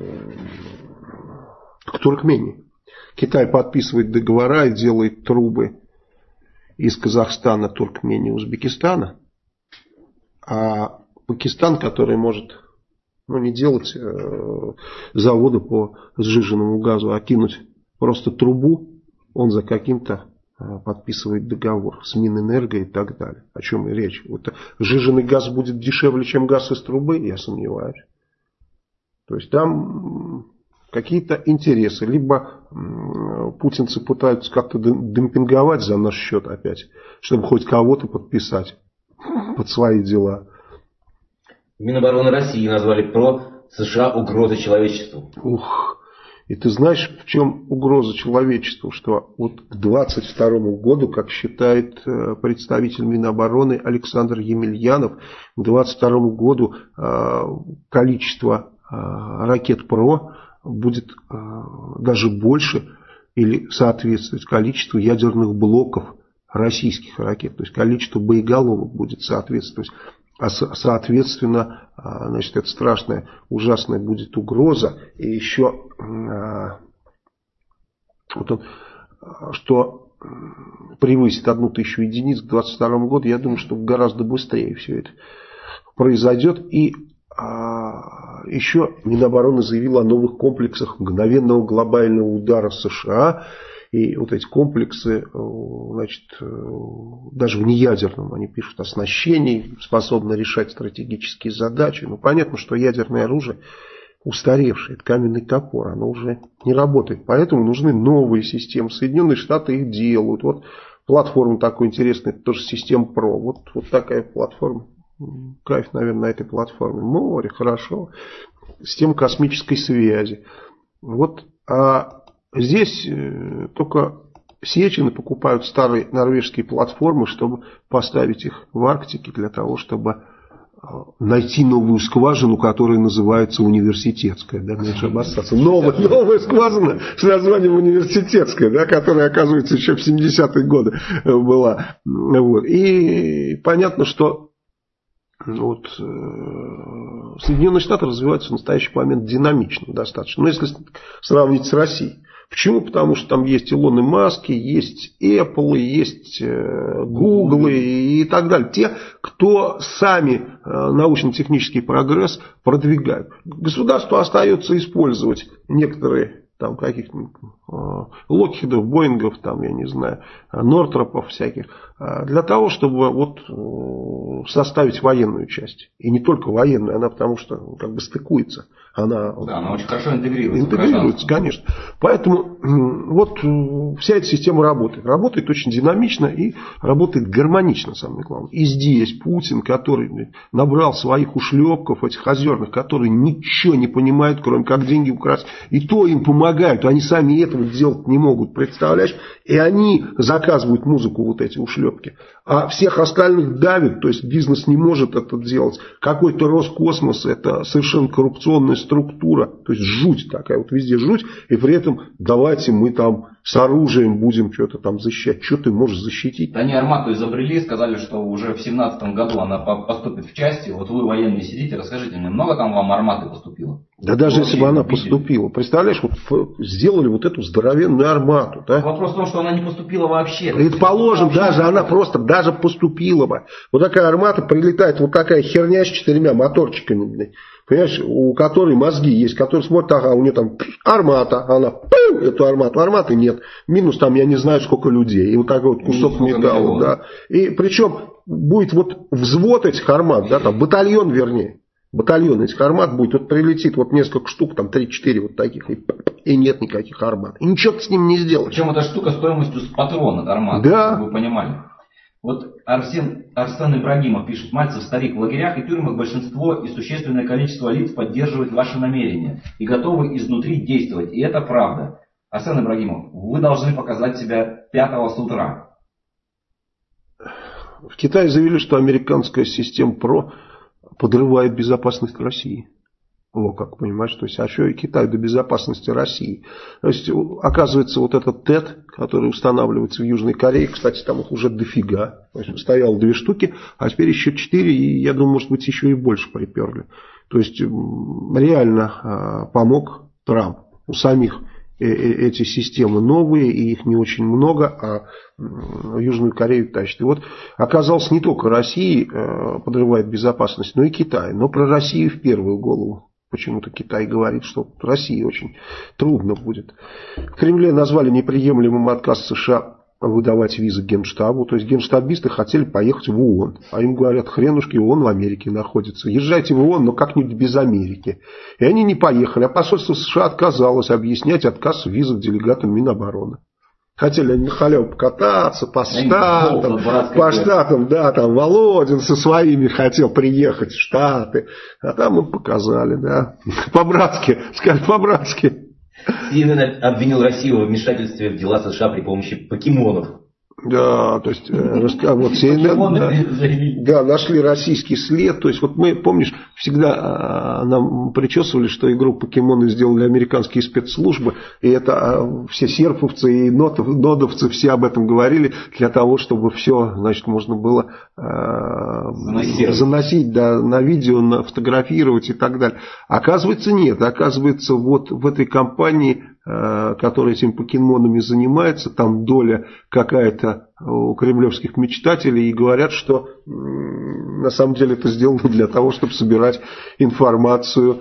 к Туркмении. Китай подписывает договора и делает трубы из Казахстана, Туркмении, Узбекистана. А Пакистан, который может, ну, не делать э, заводы по сжиженному газу, а кинуть просто трубу, он за каким-то э, подписывает договор с Минэнерго и так далее. О чем и речь. Вот, сжиженный газ будет дешевле, чем газ из трубы, я сомневаюсь. То есть там какие-то интересы. Либо э, путинцы пытаются как-то демпинговать за наш счет опять, чтобы хоть кого-то подписать под свои дела. Минобороны России назвали про США угрозой человечеству. Ух, и ты знаешь, в чем угроза человечеству? Что вот к двадцать второму году, как считает представитель Минобороны Александр Емельянов, к двадцать второму году количество ракет ПРО будет даже больше или соответствовать количеству ядерных блоков российских ракет. То есть количество боеголовок будет соответствовать. А соответственно, значит, это страшная, ужасная будет угроза. И еще, вот он, что превысит одну тысячу единиц к двадцать второму году, я думаю, что гораздо быстрее все это произойдет. И еще Минобороны заявила о новых комплексах мгновенного глобального удара США. И вот эти комплексы, значит, даже в неядерном, они пишут, оснащении, способны решать стратегические задачи. Ну, понятно, что ядерное оружие устаревшее, это каменный топор, оно уже не работает. Поэтому нужны новые системы. Соединенные Штаты их делают. Вот платформа такой интересная, это тоже система ПРО. Вот, вот такая платформа. Кайф, наверное, на этой платформе. Море, хорошо. Система космической связи. Вот, а здесь э, только Сечены покупают старые норвежские платформы, чтобы поставить их в Арктике, для того, чтобы э, найти новую скважину, которая называется университетская. Да, новая, новая скважина с названием университетская, да, которая, оказывается, еще в семидесятые годы была. Вот. И понятно, что вот, э, Соединенные Штаты развиваются в настоящий момент динамично достаточно. Но если сравнить с Россией. Почему? Потому что там есть Илоны Маски, есть Apple, есть Google и так далее. Те, кто сами научно-технический прогресс продвигают. Государство остается использовать некоторые там каких-то Локхидов, Боингов, там, я не знаю, Нортропов всяких, для того, чтобы вот составить военную часть. И не только военную, она потому что как бы стыкуется. Она, да, она очень хорошо интегрируется. Интегрируется, конечно. Поэтому вот вся эта система работает. Работает очень динамично и работает гармонично, самое главное. И здесь Путин, который набрал своих ушлепков, этих озерных, которые ничего не понимают, кроме как деньги украсть, и то им помогают, они сами этого делать не могут, представляешь? И они заказывают музыку, вот эти ушлепки. А всех остальных давят, то есть бизнес не может это делать. Какой-то Роскосмос, это совершенно коррупционная структура, то есть жуть такая, вот везде жуть, и при этом давайте мы там с оружием будем что-то там защищать. Что ты можешь защитить? Они Армату изобрели, сказали, что уже в семнадцатом году она поступит в части. Вот вы, военные, сидите, расскажите мне, много там вам Арматы поступило? Да вы даже если бы она видели? Поступила. Представляешь, вот сделали вот эту здоровенную Армату. Да? Вопрос в том, что она не поступила вообще. Предположим, даже она просто даже поступила бы. Вот такая Армата прилетает, вот такая херня с четырьмя моторчиками. Понимаешь, у которой мозги есть, который смотрит, ага, у нее там Армата, она пым, эту Армату, Арматы нет, минус там я не знаю сколько людей, и вот такой вот кусок металла, да. И причем будет вот взвод этих Армат, да, там батальон вернее, батальон этих Армат будет, вот прилетит вот несколько штук, там три-четыре вот таких, и, и нет никаких Армат, и ничего ты с ним не сделаешь. Причем эта штука стоимостью с патрона Армата, да. Чтобы вы понимали. Вот Арсен, Арсен Ибрагимов пишет: Мальцев, старик, в лагерях и тюрьмах большинство и существенное количество лиц поддерживает ваши намерения и готовы изнутри действовать. И это правда. Арсен Ибрагимов, вы должны показать себя пятого с утра. В Китае заявили, что американская система ПРО подрывает безопасность России. Во, как понимаешь, то есть, а что и Китай до безопасности России. То есть, оказывается, вот этот ТЭТ, который устанавливается в Южной Корее, кстати, там их уже дофига. То есть, стояло две штуки, а теперь еще четыре, и я думаю, может быть, еще и больше приперли. То есть, реально помог Трамп. У самих эти системы новые, и их не очень много, а Южную Корею тащит. И вот оказалось, не только Россия подрывает безопасность, но и Китай. Но про Россию в первую голову. Почему-то Китай говорит, что России очень трудно будет. В Кремле назвали неприемлемым отказ США выдавать визы Генштабу. То есть генштабисты хотели поехать в ООН. А им говорят, хренушки, ООН в Америке находится. Езжайте в ООН, но как-нибудь без Америки. И они не поехали. А посольство США отказалось объяснять отказ в визах делегатам Минобороны. Хотели они на халяву покататься по штатам, по штатам, да, там Володин со своими хотел приехать в Штаты, а там им показали, да, по-братски, сказали по-братски. си эн эн обвинил Россию в вмешательстве в дела США при помощи покемонов. Да, то есть, вот си эн эн, да, да, нашли российский след. То есть, вот мы, помнишь, всегда нам причесывали, что игру покемоны сделали американские спецслужбы. И это все серповцы и нодовцы все об этом говорили, для того, чтобы все, значит, можно было э, заносить, да, на видео, на, фотографировать и так далее. Оказывается, нет. Оказывается, вот в этой компании, который этими покемонами занимается, там доля какая-то у кремлевских мечтателей, и говорят, что на самом деле это сделано для того, чтобы собирать информацию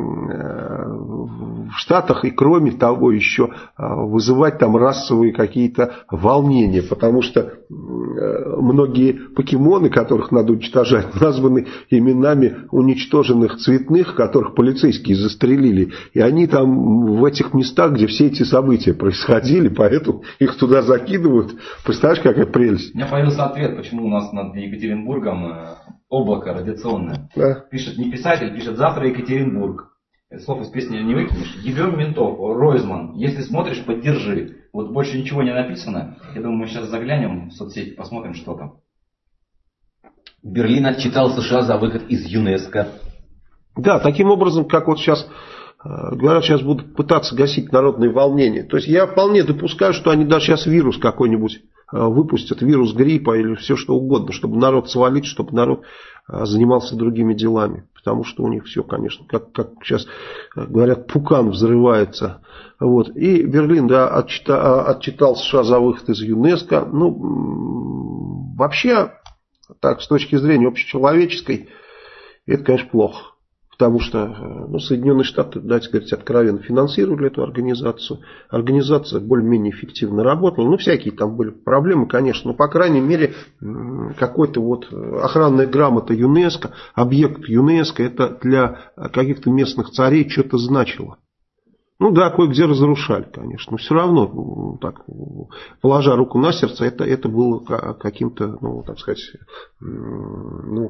в Штатах, и кроме того еще вызывать там расовые какие-то волнения, потому что многие покемоны, которых надо уничтожать, названы именами уничтоженных цветных, которых полицейские застрелили, и они там в этих местах, где все эти события происходили, поэтому их туда закидывают. Представляешь, какая прелесть? У меня появился ответ, почему у нас над Екатеринбургом облако радиационное. Да. Пишет не писатель, пишет: завтра Екатеринбург. Слов из песни не выкинешь. Ебем ментов. Ройзман. Если смотришь, поддержи. Вот больше ничего не написано. Я думаю, мы сейчас заглянем в соцсети, посмотрим, что там. Берлин отчитал США за выход из ЮНЕСКО. Да, таким образом, как вот сейчас говорят, сейчас будут пытаться гасить народные волнения. То есть я вполне допускаю, что они даже сейчас вирус какой-нибудь выпустят, вирус гриппа или все что угодно, чтобы народ свалить, чтобы народ занимался другими делами. Потому что у них все, конечно, как, как сейчас говорят, пукан взрывается. Вот. И Берлин, да, отчита, отчитал США за выход из ЮНЕСКО. Ну, вообще, так, с точки зрения общечеловеческой, это, конечно, плохо. Потому что ну, Соединенные Штаты, давайте говорить откровенно, финансировали эту организацию. Организация более-менее эффективно работала. Ну, всякие там были проблемы, конечно. Но, по крайней мере, какой-то вот охранная грамота ЮНЕСКО, объект ЮНЕСКО, это для каких-то местных царей что-то значило. Ну да, кое-где разрушали, конечно. Но все равно, так, положа руку на сердце, это, это было каким-то, ну, так сказать, ну...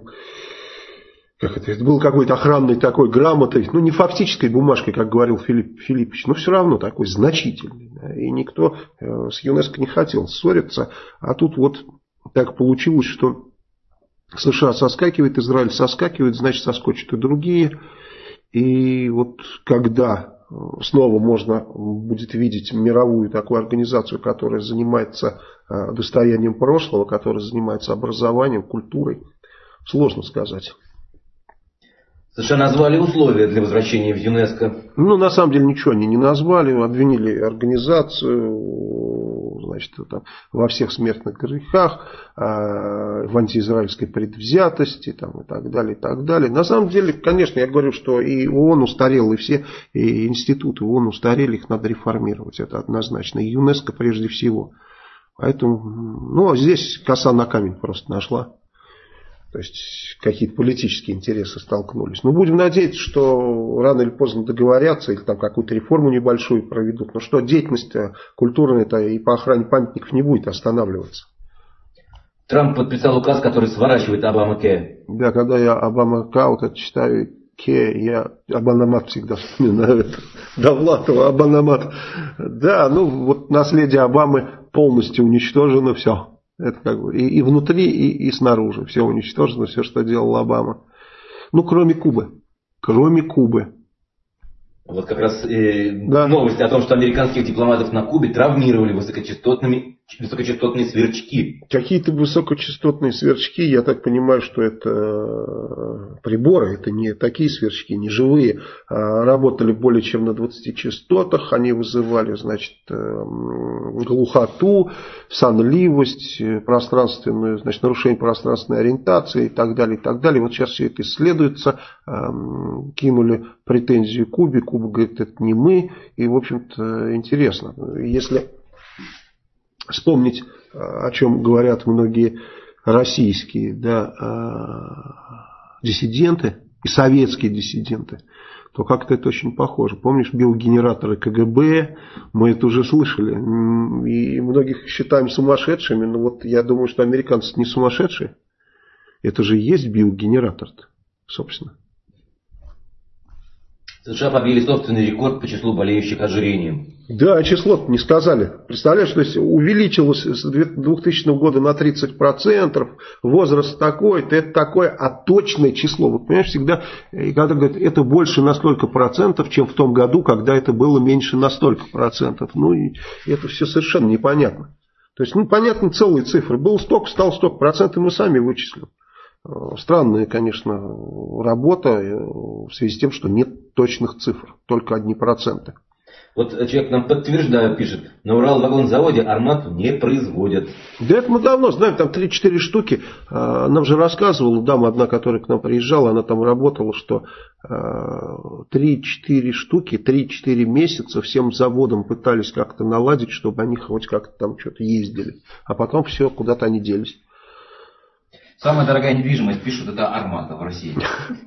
Как это? Это был какой-то охранной такой грамотой, ну не фактической бумажкой, как говорил Филипп Филиппович, но все равно такой значительный. Да, и никто э, с ЮНЕСКО не хотел ссориться. А тут вот так получилось, что США соскакивает, Израиль соскакивает, значит соскочат и другие. И вот когда снова можно будет видеть мировую такую организацию, которая занимается э, достоянием прошлого, которая занимается образованием, культурой, сложно сказать. США назвали условия для возвращения в ЮНЕСКО. Ну, на самом деле, ничего они не назвали. Обвинили организацию, значит, там, во всех смертных грехах, в антиизраильской предвзятости там, и так далее, и так далее. На самом деле, конечно, я говорю, что и ООН устарел, и все и институты ООН устарели, их надо реформировать. Это однозначно. И ЮНЕСКО прежде всего. Поэтому, ну, здесь коса на камень просто нашла. То есть какие-то политические интересы столкнулись. Но будем надеяться, что рано или поздно договорятся или там какую-то реформу небольшую проведут. Но что деятельность культурная-то и по охране памятников не будет останавливаться. Трамп подписал указ, который сворачивает Обама-Ке. Да, когда я Обама-Ка вот это читаю, Ке, я Абанамат всегда вспоминаю. Довлатова, Абанамат. Да, ну вот наследие Обамы полностью уничтожено, все. Это как бы и, и внутри, и, и снаружи. Все уничтожено, все, что делал Обама. Ну, кроме Кубы. Кроме Кубы. Вот как раз э, да. новости о том, что американских дипломатов на Кубе травмировали высокочастотными, высокочастотные сверчки. Какие-то высокочастотные сверчки, я так понимаю, что это приборы, это не такие сверчки, не живые. Работали более чем на двадцати частотах, они вызывали, значит, глухоту, сонливость, пространственную, значит, нарушение пространственной ориентации и так далее, и так далее. Вот сейчас все это исследуется, кинули претензию Кубе, Куба говорит, это не мы, и, в общем-то, интересно. Если вспомнить, о чем говорят многие российские, да, диссиденты и советские диссиденты, то как-то это очень похоже. Помнишь, биогенераторы КГБ, мы это уже слышали, и многих считаем сумасшедшими, но вот я думаю, что американцы не сумасшедшие. Это же и есть биогенератор-то, собственно. США побили собственный рекорд по числу болеющих ожирением. Да, число-то не сказали. Представляешь, то есть увеличилось с двухтысячного года на тридцать процентов, возраст такой-то, это такое, а точное число. Вы понимаешь, всегда, когда говорят, это больше на столько процентов, чем в том году, когда это было меньше на столько процентов. Ну, и это все совершенно непонятно. То есть, ну, понятны целые цифры. Было столько, стало столько процентов, мы сами вычислим. Странная, конечно, работа в связи с тем, что нет точных цифр, только одни проценты. Вот человек нам подтверждает, пишет, на Уралвагонзаводе «Армату» не производят. Да это мы давно знаем, там три-четыре штуки. Нам же рассказывала дама одна, которая к нам приезжала, она там работала, что три-четыре штуки, три-четыре месяца всем заводам пытались как-то наладить, чтобы они хоть как-то там что-то ездили. А потом все, куда-то они делись. Самая дорогая недвижимость, пишут, это «Армата» в России.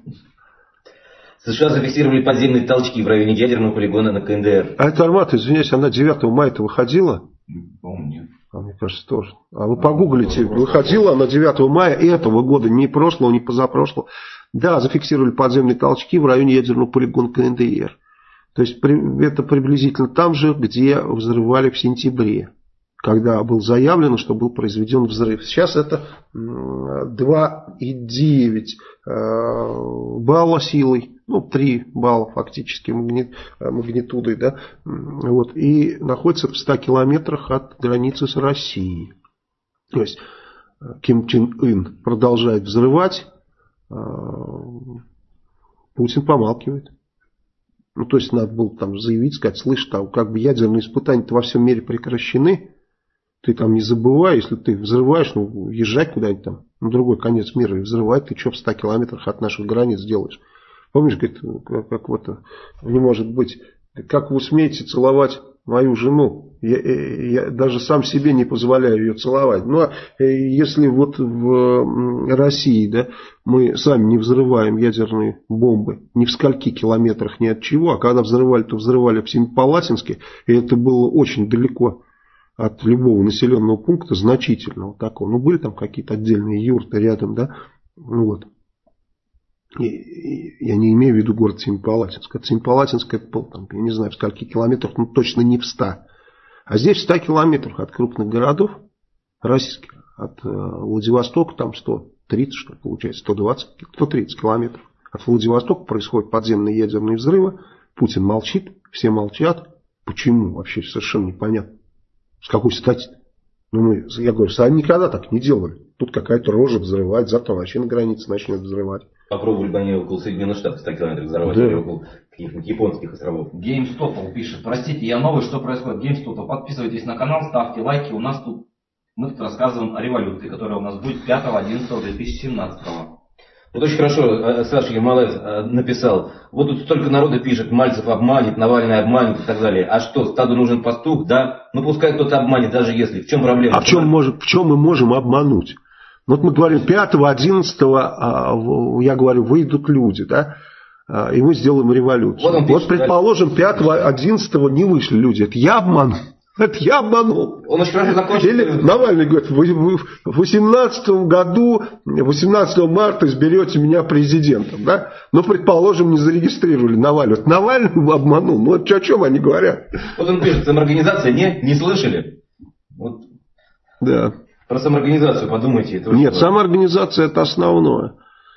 США зафиксировали подземные толчки в районе ядерного полигона на КНДР. А эта «Армата», извиняюсь, она девятого мая-то выходила? По-моему, нет. А мне кажется, тоже. А вы погуглите, выходила она девятого мая этого года, не прошлого, не позапрошлого. Да, зафиксировали подземные толчки в районе ядерного полигона КНДР. То есть это приблизительно там же, где взрывали в сентябре, когда было заявлено, что был произведен взрыв. Сейчас это два и девять балла силой, ну три балла фактически магнитудой, да, вот, и находится в ста километрах от границы с Россией. То есть Ким Чен Ын продолжает взрывать, Путин помалкивает. Ну, то есть надо было там заявить, сказать, слышь, там как бы ядерные испытания-то во всем мире прекращены. Ты там не забывай, если ты взрываешь, ну, езжай куда-нибудь там на другой конец мира и взрывать, ты что в ста километрах от наших границ делаешь? Помнишь, говорит, как, как вот, не может быть, как вы смеете целовать мою жену? Я, я даже сам себе не позволяю ее целовать. Но если вот в России, да, мы сами не взрываем ядерные бомбы ни в скольки километрах, ни от чего, а когда взрывали, то взрывали в Семипалатинске, и это было очень далеко от любого населенного пункта, значительного такого. Ну, были там какие-то отдельные юрты рядом, да, ну вот. И, и, я не имею в виду город Семипалатинск. Это Семипалатинск, это был, там, я не знаю, в скольких километрах, но точно не в ста. А здесь в ста километрах от крупных городов российских, от э, Владивостока, там сто тридцать, что ли, получается, сто двадцать, сто тридцать километров. От Владивостока происходят подземные ядерные взрывы. Путин молчит, все молчат. Почему? Вообще совершенно непонятно. С какой стати? Ну, мы, я говорю, сами никогда так не делали. Тут какая-то рожа взрывает, завтра вообще на границе начнет взрывать. Попробовали бы они около Соединенных Штатов в ста километрах взорвать, да. Или около каких-нибудь японских островов. GameStop пишет: простите, я новый, что происходит? GameStop, подписывайтесь на канал, ставьте лайки. У нас тут, мы тут рассказываем о революции, которая у нас будет пятого одиннадцатого две тысячи семнадцатого. Вот очень хорошо Саша Ермолаев написал: вот тут столько народа пишет, Мальцев обманет, Навальный обманет и так далее. А что, стаду нужен пастух? Да, ну пускай кто-то обманет, даже если. В чем проблема? А в чем, может, в чем мы можем обмануть? Вот мы говорим, пятого одиннадцатого, я говорю, выйдут люди, да, и мы сделаем революцию. Вот, вот предположим, пятого одиннадцатого не вышли люди. Это я обманул. Это я обманул. Он очень хорошо закончил. Или Навальный говорит, вы в восемнадцатом году, восемнадцатого марта изберете меня президентом. Да? Ну, предположим, не зарегистрировали Навального. Навальный обманул. Ну, о чем они говорят? Вот он пишет, самоорганизация, не, не слышали? Вот. Да. Про самоорганизацию подумайте. Это Нет, самоорганизация это основное.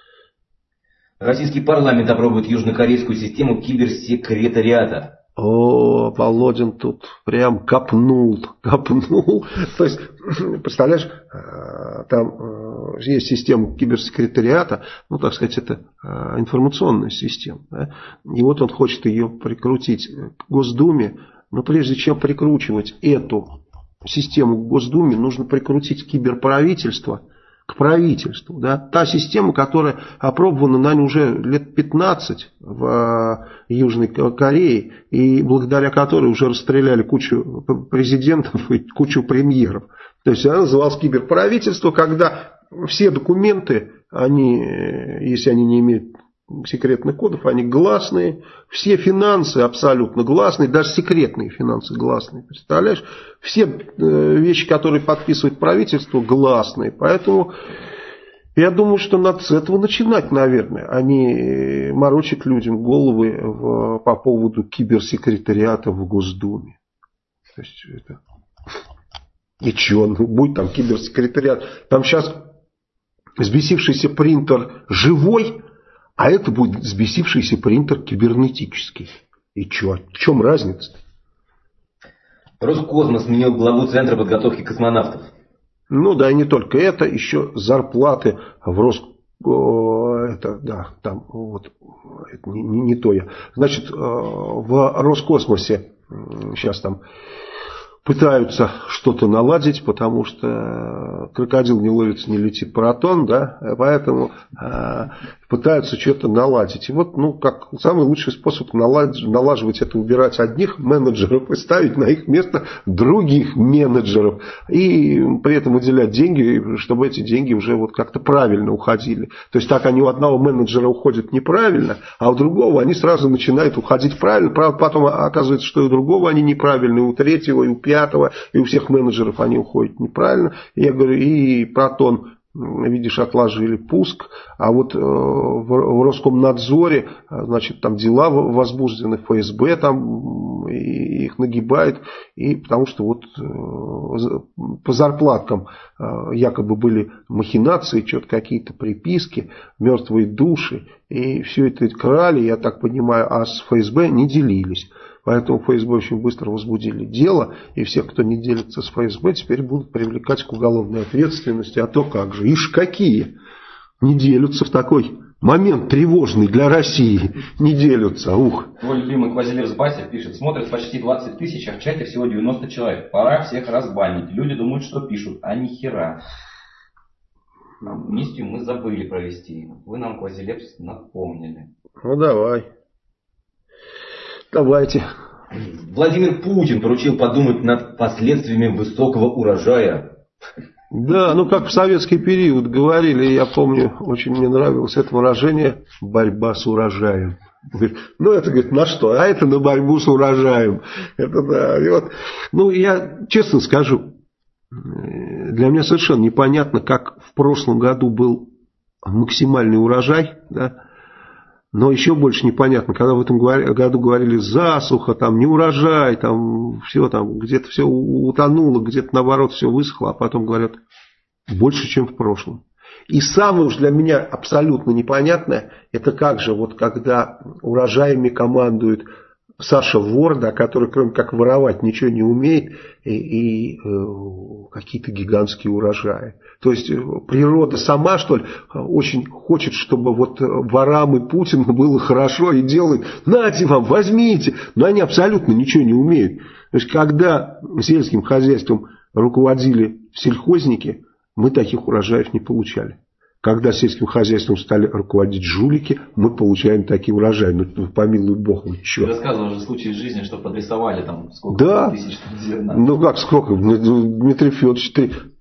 Российский парламент опробует южнокорейскую систему киберсекретариата. О, Володин тут прям копнул, копнул. То есть, представляешь, там есть система киберсекретариата, ну, так сказать, это информационная система. Да? И вот он хочет ее прикрутить к Госдуме, но прежде чем прикручивать эту систему к Госдуме, нужно прикрутить киберправительство к правительству. Да? Та система, которая опробована, наверное, уже лет пятнадцать в Южной Корее, и благодаря которой уже расстреляли кучу президентов и кучу премьеров. То есть она называлась киберправительство, когда все документы, они, если они не имеют секретных кодов, они гласные, все финансы абсолютно гласные, даже секретные финансы гласные, представляешь? Все вещи, которые подписывает правительство, гласные, поэтому я думаю, что надо с этого начинать, наверное, а не морочить людям головы в, по поводу киберсекретариата в Госдуме. То есть это... И что, ну будет там киберсекретариат, там сейчас взбесившийся принтер живой, а это будет взбесившийся принтер кибернетический. И что? В чем разница? Роскосмос сменил главу Центра подготовки космонавтов. Ну да, и не только это, еще зарплаты в Рос... Это, да, там, вот, это не, не, не то я. Значит, в Роскосмосе сейчас там пытаются что-то наладить, потому что крокодил не ловится, не летит паратон, да, поэтому э, пытаются что-то наладить. И вот, ну, как самый лучший способ налаж, налаживать это, убирать одних менеджеров и ставить на их место других менеджеров. И при этом выделять деньги, чтобы эти деньги уже вот как-то правильно уходили. То есть так они у одного менеджера уходят неправильно, а у другого они сразу начинают уходить правильно. Правда, потом оказывается, что и у другого они неправильные, у третьего, и у пятого, и у всех менеджеров они уходят неправильно. И я говорю, и Протон, видишь, отложили пуск, а вот э, в, в Роскомнадзоре, значит, там дела возбуждены, ФСБ там и их нагибает, и потому что вот э, по зарплаткам э, якобы были махинации, что-то какие-то приписки, мертвые души, и все это крали, я так понимаю, а с ФСБ не делились. Поэтому ФСБ очень быстро возбудили дело, и всех, кто не делится с ФСБ, теперь будут привлекать к уголовной ответственности. А то как же, ишь какие не делятся в такой момент тревожный для России, не делятся, ух. Твой любимый Квазилев Збатя пишет: смотрят почти двадцать тысяч, а в чате всего девяносто человек. Пора всех разбанить. Люди думают, что пишут, а ни хера. Миссию мы забыли провести. Вы нам Квазилепс напомнили. Ну давай. Давайте. Владимир Путин поручил подумать над последствиями высокого урожая. Да, ну как в советский период говорили, я помню, очень мне нравилось это выражение «борьба с урожаем». Говорит, ну это, говорит, на что? А это на борьбу с урожаем. Это да. И вот, ну я честно скажу, для меня совершенно непонятно, как в прошлом году был максимальный урожай, да. Но еще больше непонятно, когда в этом году говорили засуха, там не урожай, там все там где-то все утонуло, где-то наоборот все высохло, а потом говорят больше, чем в прошлом. И самое уж для меня абсолютно непонятное, это как же вот когда урожаями командует Саша Вор, да, который кроме как воровать ничего не умеет, и, и э, какие-то гигантские урожаи. То есть природа сама, что ли, очень хочет, чтобы вот ворам и Путину было хорошо и делает, нате вам, возьмите, но они абсолютно ничего не умеют. То есть когда сельским хозяйством руководили сельхозники, мы таких урожаев не получали. Когда сельским хозяйством стали руководить жулики, мы получаем такие урожаи. Ну, помилуй Бог, еще. Ты рассказывал же случай из жизни, что подрисовали там сколько да. тысяч зерна. Ну как, сколько? Дмитрий Федорович,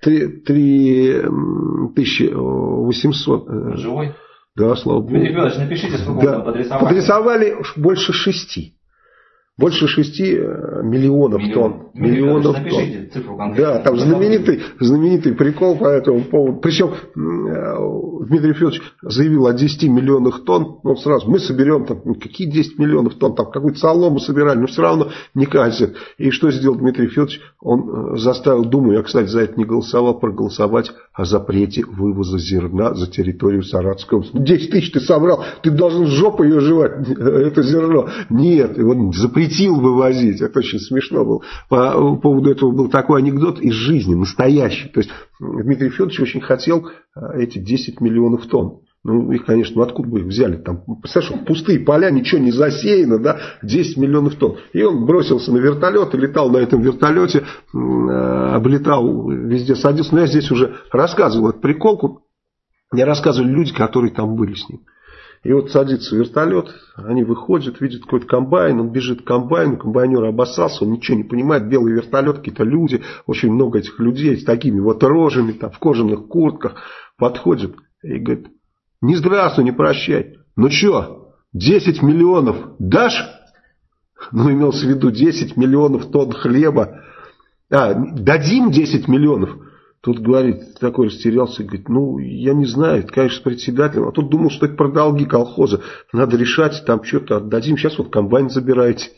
три тысячи восемьсот. Живой? Да, слава Богу. Дмитрий Федорович, напишите, сколько да. подрисовали. Подрисовали больше шести. Больше шести миллионов Миллион. тонн. Миллионов напишите тонн. Цифру конкретно. Да, там знаменитый, знаменитый прикол по этому поводу. Причем Дмитрий Федорович заявил о десяти миллионах тонн. Ну, сразу мы соберем там, какие десять миллионов тонн, там какую-то солому собирали, но все равно не катит. И что сделал Дмитрий Федорович? Он заставил Думу, я, кстати, за это не голосовал, проголосовать о запрете вывоза зерна за территорию Саратовской области. десять тысяч ты собрал, ты должен жопу ее жевать, это зерно. Нет, он запретил вывозить. Это очень смешно было. По поводу этого был такой анекдот из жизни, настоящий. То есть Дмитрий Федорович очень хотел эти десять миллионов тонн. Ну, их, конечно, ну, откуда бы их взяли? Там, представляешь, пустые поля, ничего не засеяно, да, десять миллионов тонн. И он бросился на вертолет и летал на этом вертолете, э, облетал, везде садился. Но я здесь уже рассказывал эту приколку. Мне рассказывали люди, которые там были с ним. И вот садится вертолет, они выходят, видят какой-то комбайн, он бежит к комбайну, комбайнер обоссался, он ничего не понимает, белый вертолет, какие-то люди, очень много этих людей с такими вот рожами, там, в кожаных куртках, подходят и говорят, не здравствуй, не прощай, ну что, десять миллионов дашь? Ну, имелся в виду десять миллионов тонн хлеба, а, дадим десять миллионов. Тут, говорит, такой растерялся, говорит, ну, я не знаю, это, конечно, с председателем. А тут думал, что это про долги колхоза. Надо решать, там что-то отдадим. Сейчас вот комбайн забираете.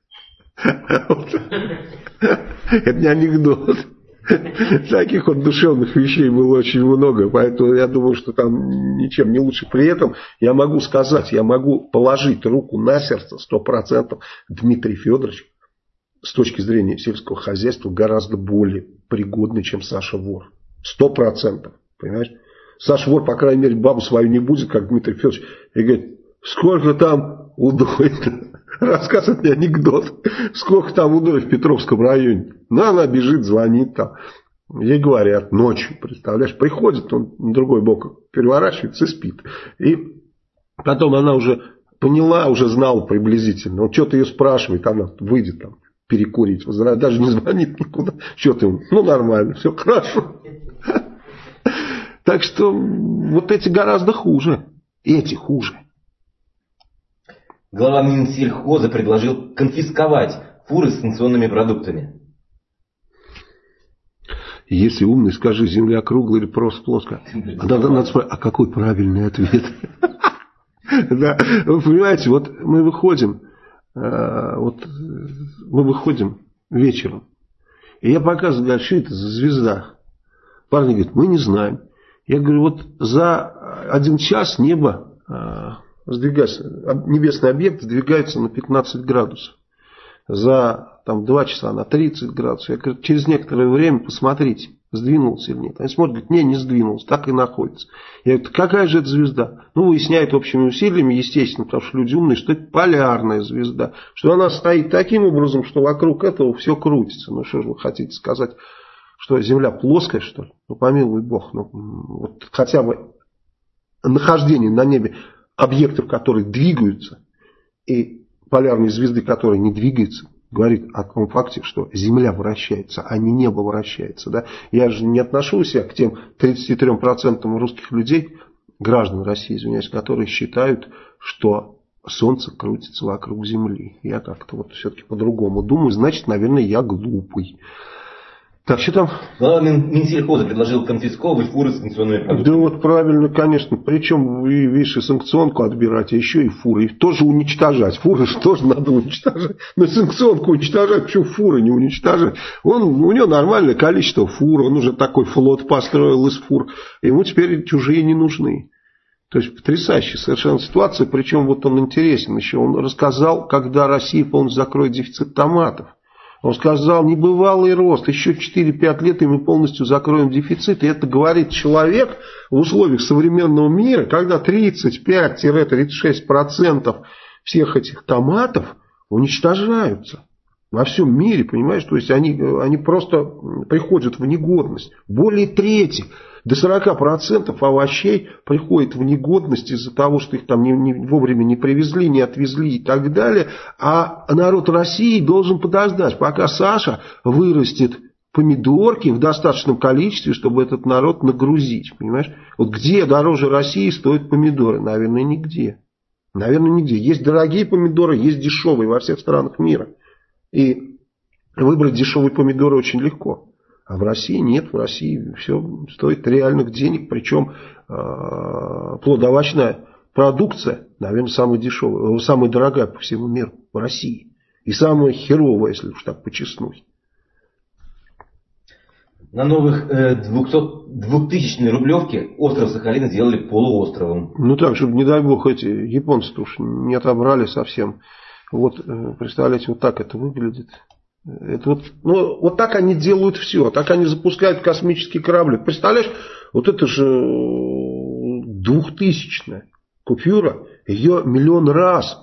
Это не анекдот. Таких вот душевных вещей было очень много. Поэтому я думаю, что там ничем не лучше. При этом я могу сказать, я могу положить руку на сердце сто процентов. Дмитрий Федорович с точки зрения сельского хозяйства гораздо более пригодный, чем Саша Вор. Сто процентов. Понимаешь? Саша Вор, по крайней мере, бабу свою не будет, как Дмитрий Федорович. И говорит, сколько там удой? Рассказывает мне анекдот. Сколько там удой в Петровском районе? Ну, она бежит, звонит там. Ей говорят, ночью, представляешь, приходит, он на другой бок переворачивается и спит. И потом она уже поняла, уже знала приблизительно. Он что-то ее спрашивает, она выйдет там. Перекурить, даже не звонит никуда. Что ты? Ну, нормально, все хорошо. Так что вот эти гораздо хуже. Эти хуже. Глава Минсельхоза предложил конфисковать фуры с санкционными продуктами. Если умный, скажи, земля круглая или просто плоская. Надо, надо спрашивать, а какой правильный ответ? Да, вы понимаете, вот мы выходим. Вот мы выходим вечером, и я показываю, говорю, что это за звезда? Парни говорят, мы не знаем. Я говорю, вот за один час небо сдвигается, небесный объект сдвигается на пятнадцать градусов. За там, два часа на тридцать градусов. Я говорю, через некоторое время посмотрите, сдвинулся или нет. Они смотрят, говорят, не, не сдвинулся, так и находится. Я говорю, какая же это звезда? Ну, выясняют общими усилиями, естественно, потому что люди умные, что это полярная звезда. Что она стоит таким образом, что вокруг этого все крутится. Ну, что же вы хотите сказать? что Земля плоская, что ли? Ну, помилуй Бог. Ну, вот хотя бы нахождение на небе объектов, которые двигаются, и полярной звезды, которые не двигаются, говорит о том факте, что Земля вращается, а не небо вращается. Да? Я же не отношу себя к тем тридцати трём процентам русских людей, граждан России, извиняюсь, которые считают, что Солнце крутится вокруг Земли. Я как-то вот все-таки по-другому думаю, значит, наверное, я глупый. Так, что там? Глава Минсельхоза предложил конфисковывать фуры с санкционными продуктами. Да вот правильно, конечно. Причем, вы, видишь, и санкционку отбирать, а еще и фуры. Их тоже уничтожать. Фуры же тоже надо уничтожать. Но санкционку уничтожать, почему фуры не уничтожать? Он, у него нормальное количество фур. Он уже такой флот построил из фур. Ему теперь чужие не нужны. То есть потрясающая совершенно ситуация. Причем вот он интересен еще. Он рассказал, когда Россия полностью закроет дефицит томатов. Он сказал, небывалый рост, еще четыре-пять лет и мы полностью закроем дефицит. И это говорит человек в условиях современного мира, когда тридцать пять - тридцать шесть процентов всех этих томатов уничтожаются во всем мире, понимаешь? То есть они, они просто приходят в негодность. Более трети, до сорока процентов овощей приходит в негодность из-за того, что их там не, не, вовремя не привезли, не отвезли и так далее. А народ России должен подождать, пока Саша вырастет помидорки в достаточном количестве, чтобы этот народ нагрузить. Понимаешь? Вот где дороже России стоят помидоры? Наверное, нигде. Наверное, нигде. Есть дорогие помидоры, есть дешевые во всех странах мира. И выбрать дешевые помидоры очень легко. А в России нет, в России все стоит реальных денег, причем э, плодоовощная продукция, наверное, самая дешевая, самая дорогая по всему миру в России. И самая херовая, если уж так почестнуть. На новых э, двухтысячной рублевке остров Сахалин сделали полуостровом. Ну так, чтобы, не дай бог, эти японцы уж не отобрали совсем. Вот, э, представляете, вот так это выглядит. Это вот, ну, вот так они делают все. Так они запускают космические корабли. Представляешь, вот это же двухтысячная купюра. Ее миллион раз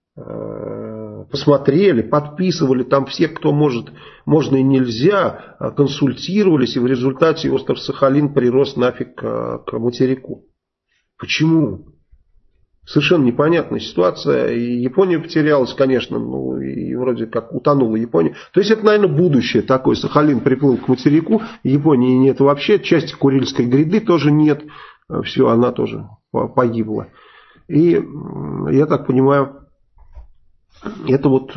э, посмотрели, подписывали там все, кто может, можно и нельзя, консультировались. И в результате остров Сахалин прирос нафиг к, к материку. Почему? Совершенно непонятная ситуация. И Япония потерялась, конечно, ну и вроде как утонула Япония. То есть это, наверное, будущее такое. Сахалин приплыл к материку, Японии нет вообще, части Курильской гряды тоже нет. Все, она тоже погибла. И я так понимаю, это вот,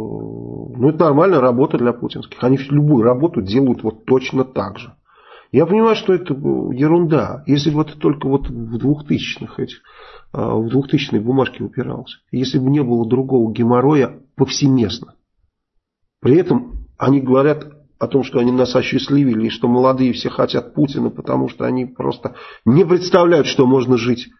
ну это нормальная работа для путинских. Они любую работу делают вот точно так же. Я понимаю, что это ерунда. Если бы это только вот в двухтысячных этих, в двухтысячной бумажке упирался. Если бы не было другого геморроя повсеместно. При этом они говорят о том, что они нас осчастливили, и что молодые все хотят Путина, потому что они просто не представляют, что можно жить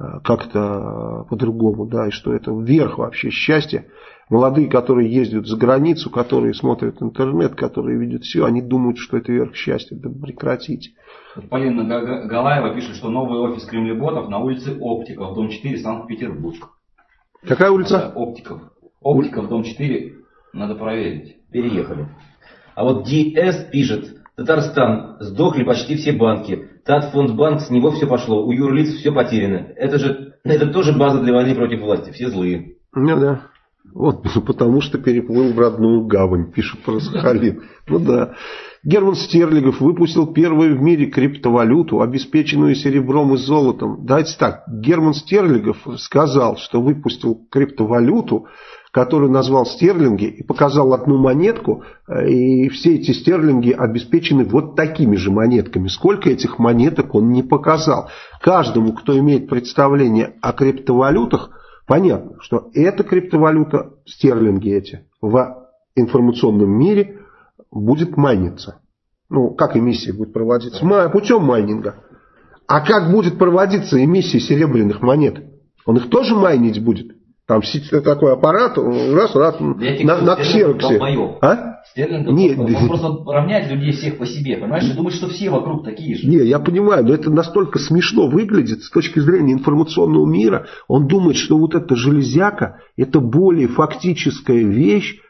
как-то по-другому, да, и что это верх вообще счастья. Молодые, которые ездят за границу, которые смотрят интернет, которые видят все, они думают, что это верх счастья. Да прекратите. Полина Галаева пишет, что новый офис Кремлеботов на улице Оптиков, дом четыре, Санкт-Петербург. Какая улица? Оптиков. Оптиков, дом четыре, надо проверить. Переехали. А вот ди эс пишет, Татарстан, сдохли почти все банки. Татфондбанк, с него все пошло, у юрлиц все потеряно. Это же, это тоже база для войны против власти, все злые. Ну да. Вот, потому что переплыл в родную гавань, пишет про Сахалин. Ну да. Герман Стерлигов выпустил первую в мире криптовалюту, обеспеченную серебром и золотом. Давайте так, Герман Стерлигов сказал, что выпустил криптовалюту, которую назвал стерлинги, и показал одну монетку, и все эти стерлинги обеспечены вот такими же монетками. Сколько этих монеток он не показал. Каждому, кто имеет представление о криптовалютах, понятно, что эта криптовалюта, стерлинги эти, в информационном мире будет майниться. Ну, как эмиссия будет проводиться? Путем майнинга. А как будет проводиться эмиссия серебряных монет? Он их тоже майнить будет? Там такой аппарат, раз, раз, на, на ксероксе. А? Стерлингов, Нет, он просто равняет людей всех по себе, понимаешь? И думает, что все вокруг такие же. Не, я понимаю, но это настолько смешно выглядит с точки зрения информационного мира. Он думает, что вот эта железяка, это более фактическая вещь,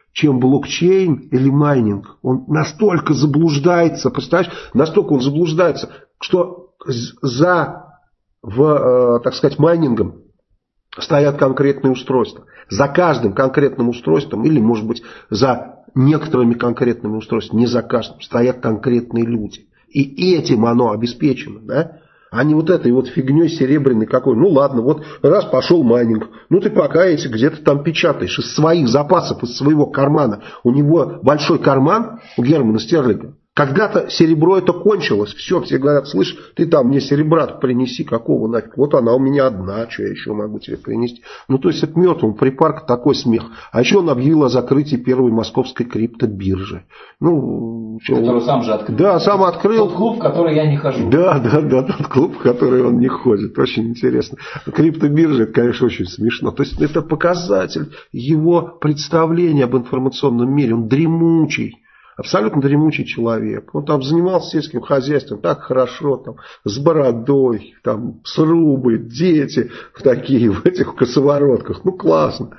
чем блокчейн или майнинг. Он настолько заблуждается, представляешь, настолько он заблуждается, что за, в, так сказать, майнингом стоят конкретные устройства. За каждым конкретным устройством, или, может быть, за некоторыми конкретными устройствами, не за каждым, стоят конкретные люди. И этим оно обеспечено, да? А не вот этой вот фигней серебряной какой. Ну ладно, вот раз пошел майнинг, ну ты пока эти где-то там печатаешь из своих запасов, из своего кармана. У него большой карман, у Германа Стерлинга. Когда-то серебро это кончилось, все, все говорят, слышь, ты там мне серебра принеси, какого нафиг, вот она у меня одна, что я еще могу тебе принести. Ну то есть это мертвый припарк, такой смех. А еще он объявил о закрытии первой московской криптобиржи. Ну, которую он сам же открыл. Да, сам открыл. Тот клуб, в который я не хожу. Да, да, да, тот клуб, в который он не ходит, очень интересно. Криптобиржа, это, конечно, очень смешно. То есть это показатель его представления об информационном мире, он дремучий. Абсолютно дремучий человек. Он там занимался сельским хозяйством так хорошо, там, с бородой, там, срубы, дети в такие, в этих косоворотках. Ну, классно.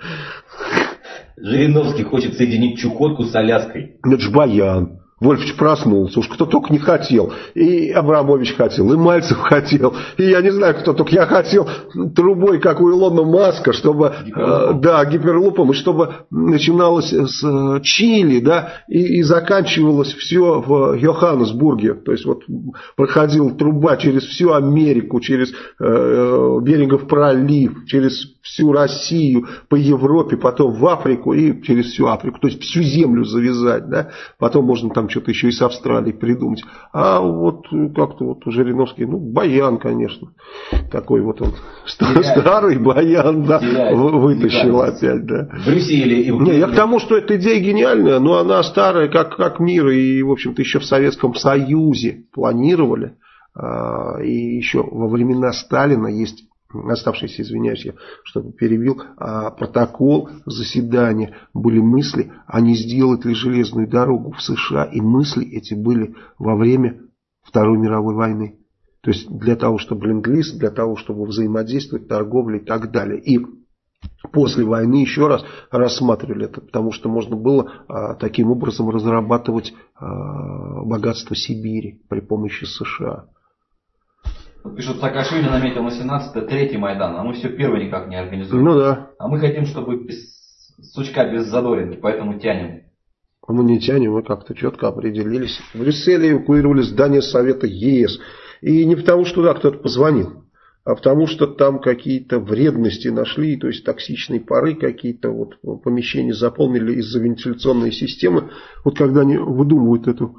Жириновский хочет соединить Чукотку с Аляской. Это ж баян. Вольфович проснулся, уж кто только не хотел. И Абрамович хотел, и Мальцев хотел. И я не знаю, кто только. Я хотел трубой, как у Илона Маска, чтобы... Гиперлупом. Э, да, гиперлупом. И чтобы начиналось с э, Чили, да, и, и заканчивалось все в Йоханнесбурге. То есть, вот проходила труба через всю Америку, через э, Берингов пролив, через всю Россию, по Европе, потом в Африку и через всю Африку. То есть, всю землю завязать, да. Потом можно там что-то еще и с Австралией придумать. А вот как-то вот у Жириновский, ну, баян, конечно. Такой вот он Теряет. Старый баян, да, Теряет. Вытащил Теряет. Опять, да. В Брюсселе. И в... Не, я к тому, что эта идея гениальная, но она старая, как, как мир, и, в общем-то, еще в Советском Союзе планировали. И еще во времена Сталина есть... Оставшиеся, извиняюсь, я что-то перебил, а протокол заседания, были мысли, а не сделать ли железную дорогу в США, и мысли эти были во время Второй мировой войны. То есть для того, чтобы ленд-лиз, для того, чтобы взаимодействовать, торговля и так далее. И после войны еще раз рассматривали это, потому что можно было а, таким образом разрабатывать а, богатство Сибири при помощи США. Пишут, Саакашвили наметил на семнадцатое третий Майдан, а мы все первый никак не организуем. Ну да. А мы хотим, чтобы без сучка, без задоринки, поэтому тянем. А мы не тянем, мы как-то четко определились. В Брюсселе эвакуировали здание Совета ЕС. И не потому, что туда кто-то позвонил, а потому что там какие-то вредности нашли, то есть токсичные пары какие-то, вот помещения заполнили из-за вентиляционной системы. Вот когда они выдумывают эту...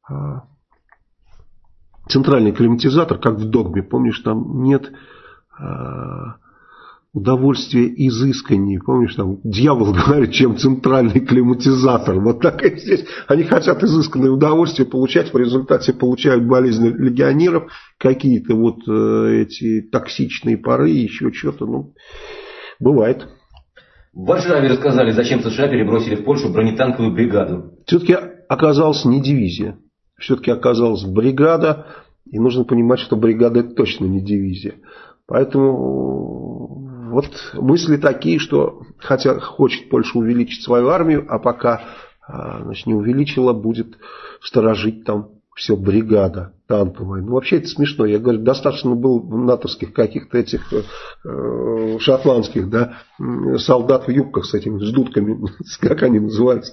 центральный климатизатор, как в «Догме», помнишь, там нет э, удовольствия изысканнее. Помнишь, там дьявол говорит, чем центральный климатизатор. Вот так и здесь. Они хотят изысканное удовольствие получать, в результате получают болезни легионеров, какие-то вот э, эти токсичные пары, еще что-то. Ну, бывает. В Варшаве рассказали, зачем США перебросили в Польшу бронетанковую бригаду. Все-таки оказалась не дивизия. Все-таки оказалась бригада, и нужно понимать, что бригада это точно не дивизия. Поэтому вот мысли такие, что хотя хочет Польша увеличить свою армию, а пока значит, не увеличила, будет сторожить там все бригада танковая. Ну вообще это смешно. Я говорю, достаточно было натовских каких-то этих э, шотландских, да, солдат в юбках с этими с дудками, как они называются,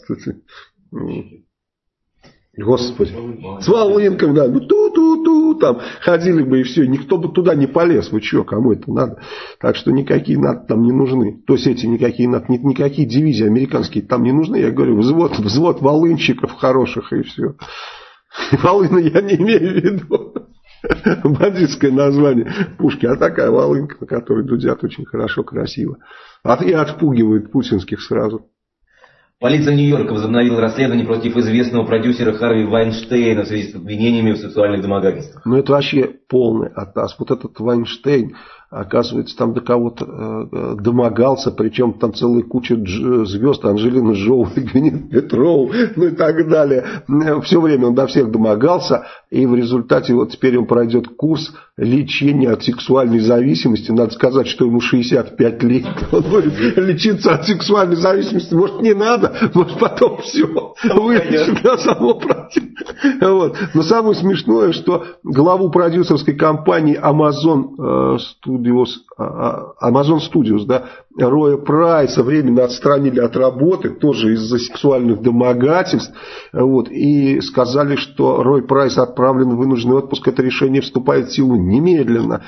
Господи, с волынками, да, ну ту-ту-ту, там ходили бы и все, никто бы туда не полез, вы что, кому это надо? Так что никакие НАТО там не нужны, то есть эти никакие НАТО, никакие дивизии американские там не нужны, я говорю, взвод, взвод волынщиков хороших и все. Волына я не имею в виду бандитское название пушки, а такая волынка, на которой дудят очень хорошо, красиво, и отпугивают путинских сразу. Полиция Нью-Йорка возобновила расследование против известного продюсера Харви Вайнштейна в связи с обвинениями в сексуальных домогательствах. Ну это вообще полный атас. Вот этот Вайнштейн, оказывается, там до кого-то э, домогался, причем там целая куча дж- звезд, Анджелина Джоли, Гвинет Петроу, ну и так далее. Все время он до всех домогался, и в результате вот теперь он пройдет курс лечения от сексуальной зависимости. Надо сказать, что ему шестьдесят пять лет. Он будет лечиться от сексуальной зависимости. Может, не надо, может, потом все вылечит на само против. Вот. Но самое смешное, что главу продюсерской компании Amazon э, Studios, Amazon Studios, да, Роя Прайса временно отстранили от работы, тоже из-за сексуальных домогательств. Вот, и сказали, что Рой Прайс отправлен в вынужденный отпуск. Это решение вступает в силу немедленно.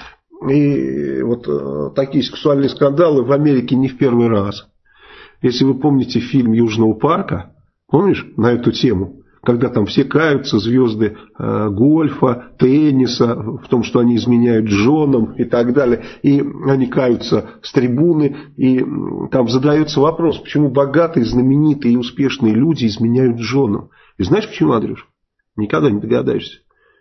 И вот э, такие сексуальные скандалы в Америке не в первый раз. Если вы помните фильм «Южного парка», помнишь, на эту тему? Когда там все каются, звезды э, гольфа, тенниса, в том, что они изменяют женам и так далее. И они каются с трибуны, и э, там задается вопрос, почему богатые, знаменитые и успешные люди изменяют женам. И знаешь почему, Андрюш? Никогда не догадаешься.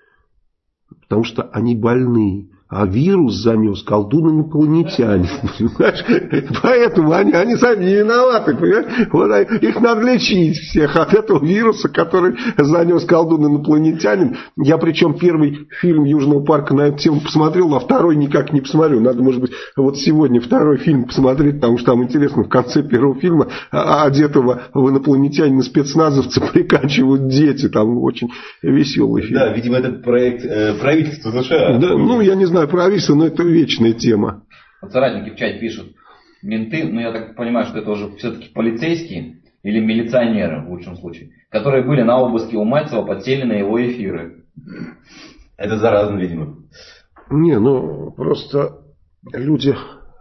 Потому что они больные. А вирус занес колдун-инопланетянин. Понимаешь? Поэтому они, они сами не виноваты. Понимаешь? Вот их надо лечить всех от этого вируса, который занес колдун-инопланетянин. Я причем первый фильм Южного парка на эту тему посмотрел, а второй никак не посмотрю. Надо, может быть, вот сегодня второй фильм посмотреть, потому что там интересно, в конце первого фильма одетого в инопланетянина спецназовца приканчивают дети. Там очень веселый фильм. Да, видимо, этот проект э, правительства США. Да, ну, я не знаю, правительство, но это вечная тема. Вот соратники в чате пишут, менты, ну я так понимаю, что это уже все-таки полицейские или милиционеры в лучшем случае, которые были на обыске у Мальцева, подсели на его эфиры. Это заразно, видимо. Не, ну просто люди...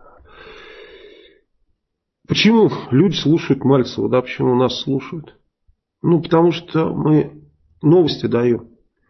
Почему люди слушают Мальцева, да, почему нас слушают? Ну, потому что мы новости даем.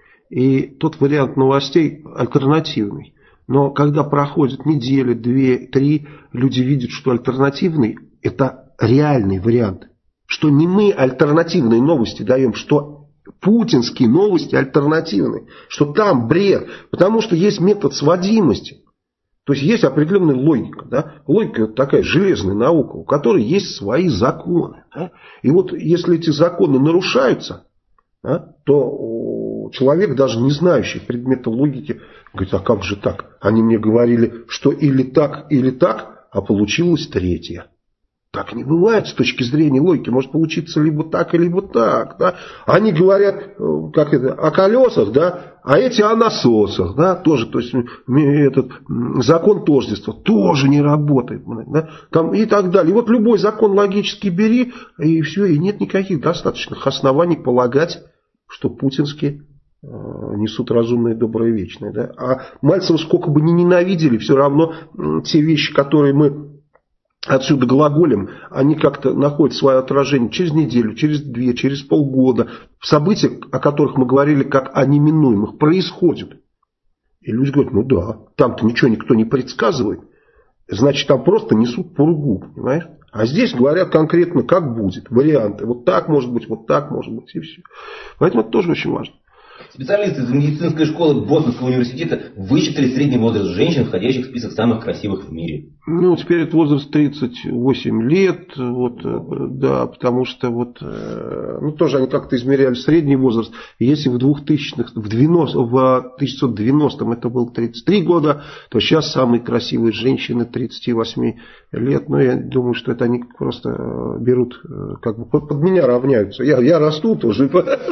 И тот вариант новостей альтернативный. Но когда проходит неделя, две, три, люди видят, что альтернативный – это реальный вариант. Что не мы альтернативные новости даем, что путинские новости альтернативные. Что там бред. Потому что есть метод сводимости. То есть есть определенная логика. Да? Логика – это такая железная наука, у которой есть свои законы. Да? И вот если эти законы нарушаются, да, то человек, даже не знающий предмета логики, говорит, а как же так? Они мне говорили, что или так, или так, а получилось третье. Так не бывает с точки зрения логики. Может получиться либо так, либо так. Да? Они говорят как это, о колесах, да? А эти о насосах. Да? Тоже, то есть этот закон тождества тоже не работает. Да? Там, и так далее. И вот любой закон логически бери, и все, и нет никаких достаточных оснований полагать, что путинские э, несут разумное, доброе, вечное. Да? А Мальцева сколько бы ни ненавидели, все равно э, те вещи, которые мы отсюда глаголем, они как-то находят свое отражение через неделю, через две, через полгода. События, о которых мы говорили как о неминуемых, происходят. И люди говорят, ну да, там-то ничего никто не предсказывает. Значит, там просто несут пургу, понимаешь? А здесь говорят конкретно, как будет, варианты. Вот так может быть, вот так может быть, и все. Поэтому это тоже очень важно. Специалисты из медицинской школы Бостонского университета высчитали средний возраст женщин, входящих в список самых красивых в мире. Ну, теперь это возраст тридцать восемь лет, вот, да, потому что вот, ну, тоже они как-то измеряли средний возраст. Если в двухтысячных, в, девяностых, в тысяча девятьсот девяностом это было тридцать три года, то сейчас самые красивые женщины тридцати восьми лет. Ну, я думаю, что это они просто берут, как бы под меня равняются. Я, я расту тоже.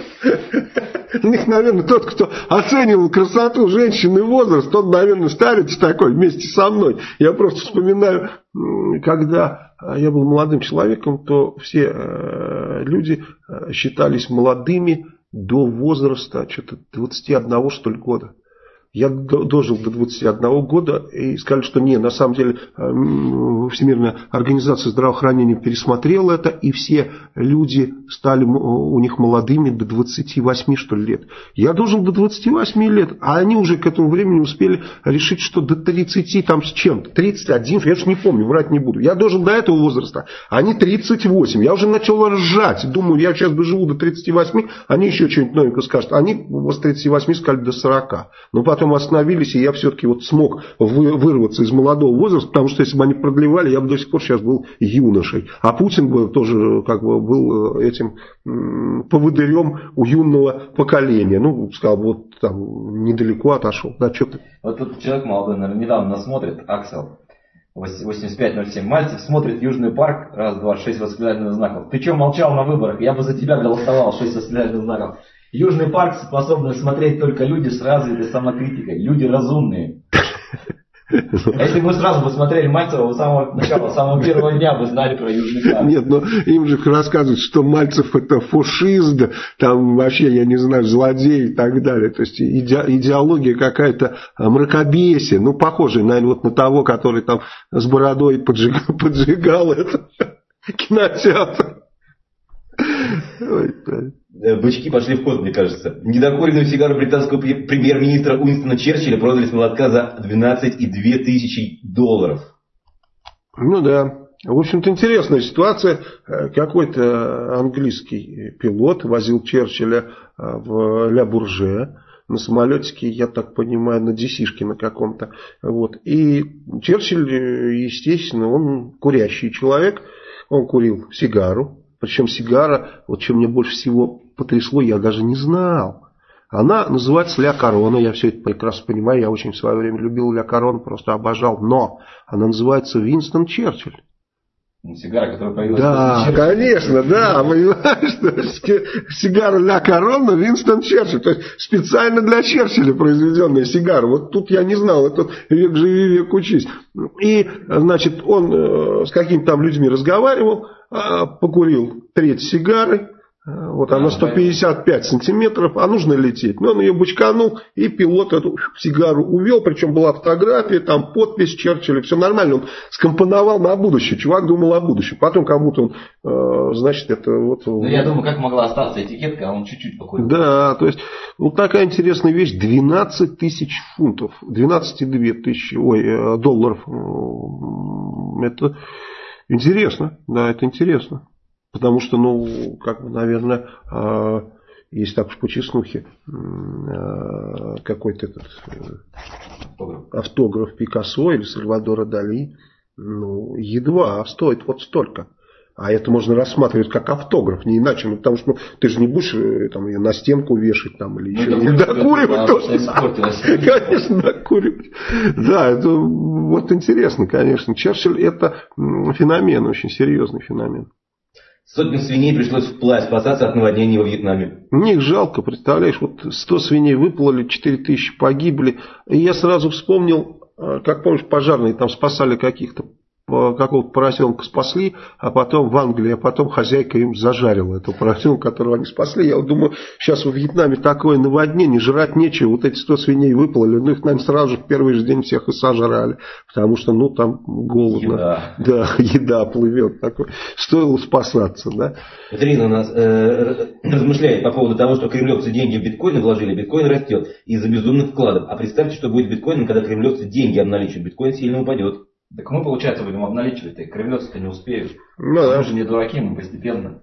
У них, наверное, тот, кто оценивал красоту женщины и возраст, он, наверное, старится такой вместе со мной. Я просто вспоминаю, когда я был молодым человеком, то все люди считались молодыми до возраста что-то двадцати одного, что ли, года. Я дожил до двадцати одного года и сказали, что не, на самом деле Всемирная организация здравоохранения пересмотрела это, и все люди стали у них молодыми до двадцати восьми, что ли, лет. Я дожил до двадцати восьми лет, а они уже к этому времени успели решить, что до тридцати там с чем-то, тридцать один, я же не помню, врать не буду. Я дожил до этого возраста, а они тридцать восемь. Я уже начал ржать, думаю, я сейчас доживу до тридцати восьми, они еще что-нибудь новенькое скажут. Они с тридцати восьми сказали до сорока. Но потом потом остановились, и я все-таки вот смог вы, вырваться из молодого возраста, потому что если бы они продлевали, я бы до сих пор сейчас был юношей. А Путин бы тоже как бы был этим м, поводырем у юного поколения. Ну, сказал, вот там недалеко отошел. Да, что ты? Вот тут человек молодой, наверное, недавно нас смотрит, Аксел. восемьдесят пять ноль семь. Мальцев смотрит Южный парк. Раз, два, шесть восклицательных знаков. Ты что молчал на выборах? Я бы за тебя голосовал. Шесть восклицательных знаков. Южный парк способны смотреть только люди с развитой самокритикой. Люди разумные. А если бы мы сразу посмотрели Мальцева с самого начала, с самого первого дня бы знали про Южный парк. Нет, но им же рассказывают, что Мальцев это фашист, там вообще, я не знаю, злодей и так далее. То есть иде, идеология какая-то мракобесие. Ну, похожая, наверное, вот на того, который там с бородой поджигал, поджигал это кинотеатр. Ой, бычки пошли в ход, мне кажется. Недокуренную сигару британского премьер-министра Уинстона Черчилля продали с молотка за двенадцать и две тысячи долларов. Ну да. В общем-то, интересная ситуация. Какой-то английский пилот возил Черчилля в Ля Бурже на самолетике, я так понимаю, на десишке на каком-то. Вот. И Черчилль, естественно, он курящий человек. Он курил сигару. Причем сигара, вот чем мне больше всего потрясло, я даже не знал. Она называется Ля Корона, я все это прекрасно понимаю, я очень в свое время любил Ля Корона, просто обожал. Но она называется Винстон Черчилль. Сигара, которая появилась. Да, конечно, да, понимаешь, что сигара Ля Корона Винстон Черчилль. То есть специально для Черчилля произведенная сигара. Вот тут я не знал, это век живи, век учись. И, значит, он с какими-то там людьми разговаривал, покурил треть сигары. Вот она сто пятьдесят пять сантиметров, а нужно лететь. Но он ее бычканул, и пилот эту сигару увел. Причем была фотография, там подпись Черчилля, все нормально. Он скомпоновал на будущее. Чувак думал о будущем. Потом кому-то он, э, значит, это вот... Ну, я думаю, как могла остаться этикетка, а он чуть-чуть покурил. Да, то есть, вот такая интересная вещь. двенадцать тысяч фунтов. двенадцать и две тысячи, ой, долларов. Это интересно. Да, это интересно. Потому что, ну, как бы, наверное, э, если так уж по чеснухе, э, какой-то этот э, автограф Пикассо или Сальвадора Дали, ну, едва стоит вот столько. А это можно рассматривать как автограф, не иначе. Ну, потому что ну, ты же не будешь там, ее на стенку вешать там, или еще. Ну, докуривать тоже. Конечно, докуривать. Да, это вот интересно, конечно. Черчилль это феномен, очень серьезный феномен. Сотням свиней пришлось вплавь спасаться от наводнений во Вьетнаме. Мне их жалко, представляешь, вот сто свиней выплыли, четыре тысячи погибли. И я сразу вспомнил, как помнишь, пожарные там спасали каких-то, какого-то поросенка спасли, а потом в Англии, а потом хозяйка им зажарила этого поросенка, которого они спасли. Я вот думаю, сейчас во Вьетнаме такое наводнение, жрать нечего, вот эти сто свиней выплыли, ну их, наверное, сразу же в первый же день всех и сожрали, потому что, ну, там голодно. Еда. Да, еда плывет такой. Стоило спасаться, да. Вот Ирина у нас э, размышляет по поводу того, что кремлевцы деньги в биткоины вложили, биткоин растет из-за безумных вкладов. А представьте, что будет с биткоином, когда кремлевцы деньги обналичат, биткоин сильно упадет. Так мы, получается, будем обналичивать, и кремлевцы-то не успеют. Ну, да. Мы же не дураки, мы постепенно.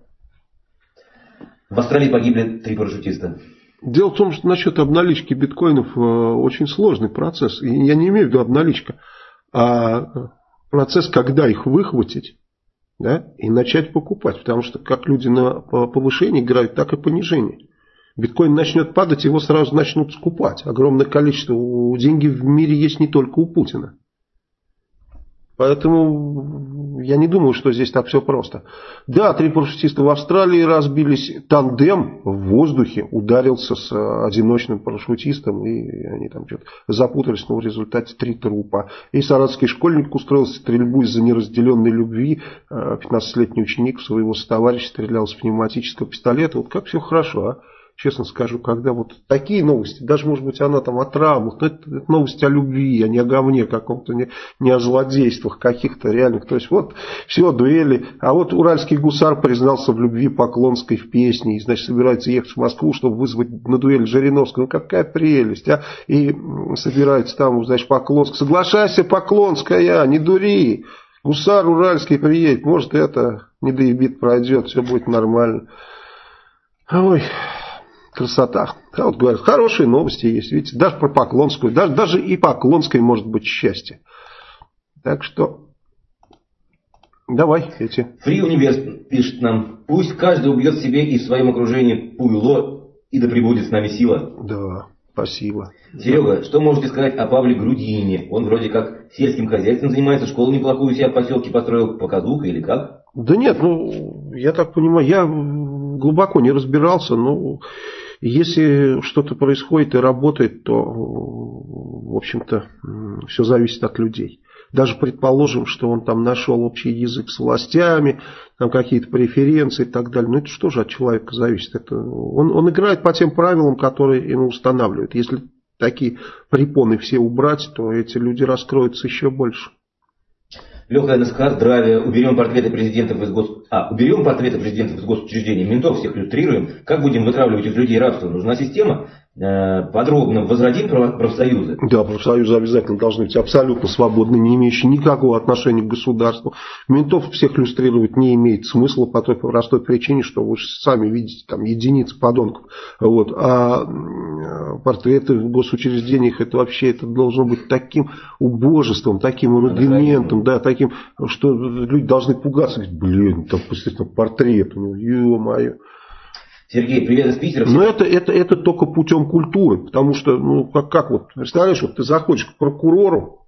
В Австралии погибли три парашютиста. Дело в том, что насчет обналички биткоинов э, очень сложный процесс. И я не имею в виду обналичка, а процесс, когда их выхватить, да, и начать покупать. Потому что как люди на повышение играют, так и понижение. Биткоин начнет падать, его сразу начнут скупать. Огромное количество денег в мире есть не только у Путина. Поэтому я не думаю, что здесь так все просто. Да, три парашютиста в Австралии разбились. Тандем в воздухе ударился с одиночным парашютистом. И они там что-то запутались, но в результате три трупа. И саратовский школьник устроил стрельбу из-за неразделенной любви. пятнадцатилетний ученик своего товарища стрелял с пневматического пистолета. Вот как все хорошо, а? Честно скажу, когда вот такие новости, даже может быть она там о травмах, но это, это новости о любви, а не о говне каком-то, не, не о злодействах каких-то реальных. То есть вот все, дуэли. А вот уральский гусар признался в любви Поклонской в песне и, значит, собирается ехать в Москву, чтобы вызвать на дуэль Жириновского. Ну какая прелесть, а? И собирается там, значит, Поклонская. Соглашайся, Поклонская, не дури. Гусар уральский приедет, может это недоебит пройдет, все будет нормально. Ой... Красота. А вот говорят, хорошие новости есть. Видите, даже про Поклонскую. Даже, даже и Поклонской может быть счастье. Так что давай эти. Фри Универс пишет нам: пусть каждый убьет в себе и в своем окружении пуйло, и да пребудет с нами сила. Да, спасибо. Серега, что можете сказать о Павле Грудинине? Он вроде как сельским хозяйством занимается, школу неплохую себя в поселке построил, показуха или как? Да нет, ну, я так понимаю, я глубоко не разбирался, но если что-то происходит и работает, то, в общем-то, все зависит от людей. Даже предположим, что он там нашел общий язык с властями, там какие-то преференции и так далее. Но это что же от человека зависит? Это, он, он играет по тем правилам, которые ему устанавливают. Если такие препоны все убрать, то эти люди раскроются еще больше. Леха НСК, здравия. Уберем портреты президентов из гос... А, уберем портреты президентов из госучреждений, ментов всех люстрируем. Как будем вытравливать из людей рабство? Нужна система. Подробно возродим профсоюзы. Да, профсоюзы обязательно должны быть абсолютно свободны, не имеющие никакого отношения к государству. Ментов всех люстрировать не имеет смысла по той простой причине, что вы же сами видите, там единицы подонков. Вот. А портреты в госучреждениях, это вообще это должно быть таким убожеством, таким рудиментом, да, таким, что люди должны пугаться. Блин, там действительно портрет у него, ё-моё. Сергей, привет из Питера. Но это, это, это только путем культуры, потому что, ну, как, как вот, представляешь, вот ты заходишь к прокурору,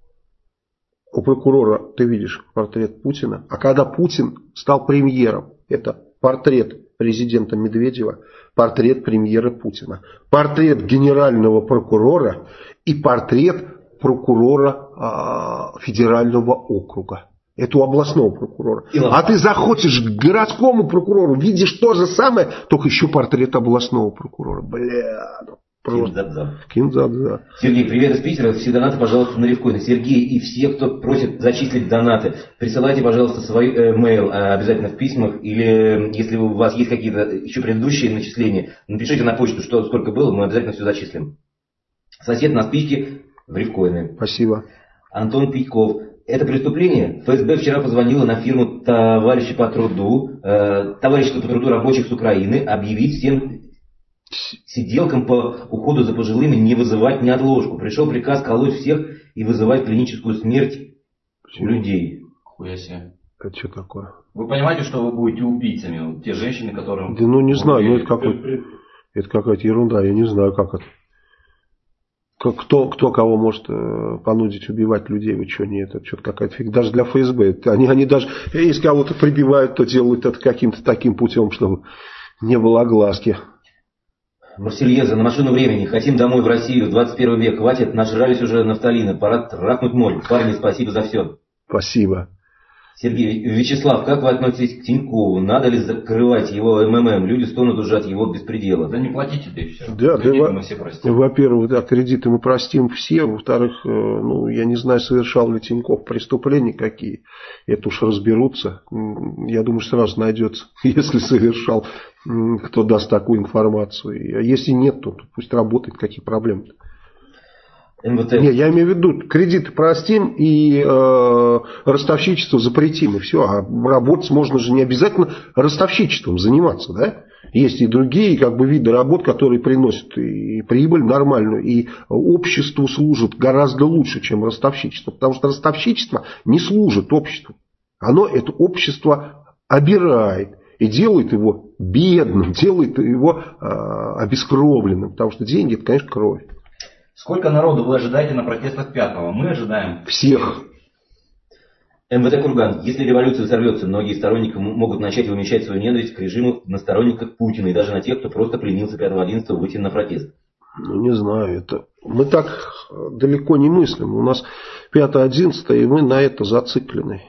у прокурора ты видишь портрет Путина, а когда Путин стал премьером, это портрет президента Медведева, портрет премьера Путина, портрет генерального прокурора и портрет прокурора а, федерального округа. Это у областного прокурора. А ты заходишь к городскому прокурору, видишь то же самое, только еще портрет областного прокурора. Бля, ну просто. Кинзадза. Сергей, привет из Питера. Все донаты, пожалуйста, на Ревкоин. Сергей и все, кто просит зачислить донаты, присылайте, пожалуйста, свой э, мейл э, обязательно в письмах. Или если у вас есть какие-то еще предыдущие начисления, напишите на почту, что сколько было, мы обязательно все зачислим. Сосед на спичке в Ревкоины. Спасибо. Антон Пятьков. Это преступление. ФСБ вчера позвонила на фирму «Товарищи по труду», э, «Товарищество по труду рабочих с Украины» объявить всем сиделкам по уходу за пожилыми не вызывать неотложку. Пришел приказ колоть всех и вызывать клиническую смерть у людей. Хуя себе. Это что такое? Вы понимаете, что вы будете убийцами? Вот те женщины, которые... Да ну не знаю, ну это, какой, это какая-то ерунда, я не знаю, как это. Кто, кто кого может понудить убивать людей, вы что, нет, это что-то какая-то фиг. Даже для ФСБ. Это, они, они даже, если кого-то прибивают, то делают это каким-то таким путем, чтобы не было огласки. Марсельеза, на машину времени. Хотим домой в Россию, в двадцать первый век. Хватит, нажрались уже нафталина. Пора трахнуть моль. Парни, спасибо за все. Спасибо. Сергей, Вячеслав, как вы относитесь к Тинькову? Надо ли закрывать его МММ? Люди стонут уже от его беспредела. Да не платите, да и все. Да, да, мы все простим. Во-первых, да, кредиты мы простим все. Во-вторых, ну, я не знаю, совершал ли Тиньков преступления какие. Это уж разберутся. Я думаю, сразу найдется, если совершал, кто даст такую информацию. А если нет, то пусть работает, какие проблемы-то. эн вэ тэ. Не, я имею в виду, кредиты простим и э, ростовщичество запретим, и все. А работать можно же не обязательно ростовщичеством заниматься, да? Есть и другие как бы виды работ, которые приносят и прибыль нормальную, и обществу служат гораздо лучше, чем ростовщичество. Потому что ростовщичество не служит обществу. Оно это общество обирает и делает его бедным, делает его э, обескровленным. Потому что деньги это, конечно, кровь. Сколько народу вы ожидаете на протестах пятого? Мы ожидаем всех. эм вэ тэ Курган. Если революция взорвется, многие сторонники могут начать вымещать свою ненависть к режиму на сторонниках Путина и даже на тех, кто просто поленился пятого одиннадцатого выйти на протест. Ну, не знаю. Это... Мы так далеко не мыслим. У нас пятое одиннадцатое, и мы на это зациклены.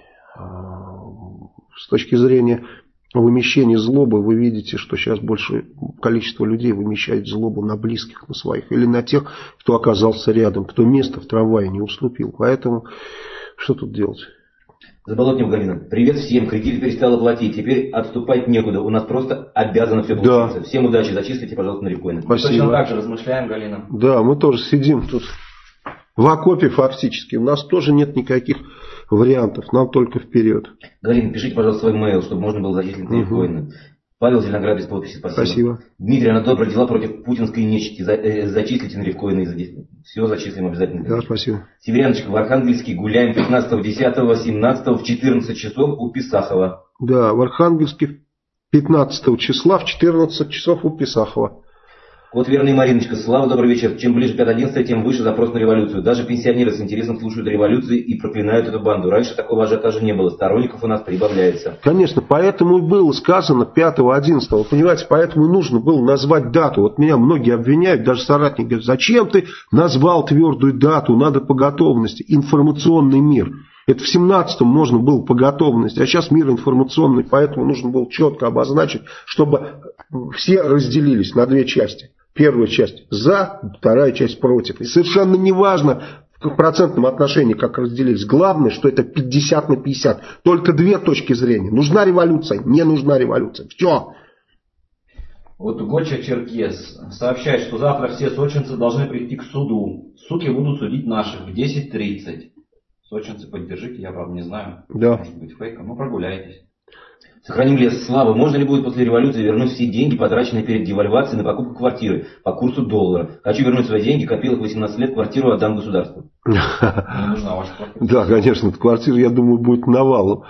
С точки зрения вымещение злобы, вы видите, что сейчас большее количество людей вымещает злобу на близких, на своих, или на тех, кто оказался рядом, кто место в трамвае не уступил. Поэтому что тут делать? Заболотнев Галина. Привет всем. Кредит перестала платить. Теперь отступать некуда. У нас просто обязано все получиться. Да. Всем удачи. Зачислите, пожалуйста, на Ревкоин. Спасибо. Точно так же размышляем, Галина. Да, мы тоже сидим тут в окопе фактически. У нас тоже нет никаких вариантов, нам только вперед. Галина, пишите, пожалуйста, свой мейл, чтобы можно было зачислить на Ревкоин. Павел Зеленоград без подписи, спасибо. Спасибо. Дмитрий, на добрые дела против путинской нечисти. За, э, зачислите на Левкоина. Все зачислим обязательно. Да, спасибо. Северяночка, в Архангельске гуляем пятнадцатого десятого семнадцатого в четырнадцать часов у Писахова. Да, в Архангельске пятнадцатого числа в четырнадцать часов у Писахова. Вот верный Мариночка, Слава, добрый вечер. Чем ближе пятое одиннадцатое, тем выше запрос на революцию. Даже пенсионеры с интересом слушают о революции и проклинают эту банду. Раньше такого ажиотажа не было. Сторонников у нас прибавляется. Конечно, поэтому и было сказано пятого одиннадцатого. Понимаете, поэтому и нужно было назвать дату. Вот меня многие обвиняют, даже соратники говорят, зачем ты назвал твердую дату, надо по готовности. Информационный мир. Это в семнадцатом можно было по готовности, а сейчас мир информационный, поэтому нужно было четко обозначить, чтобы все разделились на две части. Первая часть за, вторая часть против. И совершенно не важно в процентном отношении, как разделились. Главное, что это пятьдесят на пятьдесят. Только две точки зрения. Нужна революция, не нужна революция. Все. Вот Гоча Черкес сообщает, что завтра все сочинцы должны прийти к суду. Суки будут судить наших в десять тридцать. Сочинцы, поддержите, я, правда, не знаю. Да. Может быть фейком, но прогуляйтесь. Сохраним лес. Слава, можно ли будет после революции вернуть все деньги, потраченные перед девальвацией на покупку квартиры по курсу доллара? Хочу вернуть свои деньги, копил их восемнадцать лет, квартиру отдам государству. Не нужна ваша квартира. Да, конечно, квартира, я думаю, будет навалом.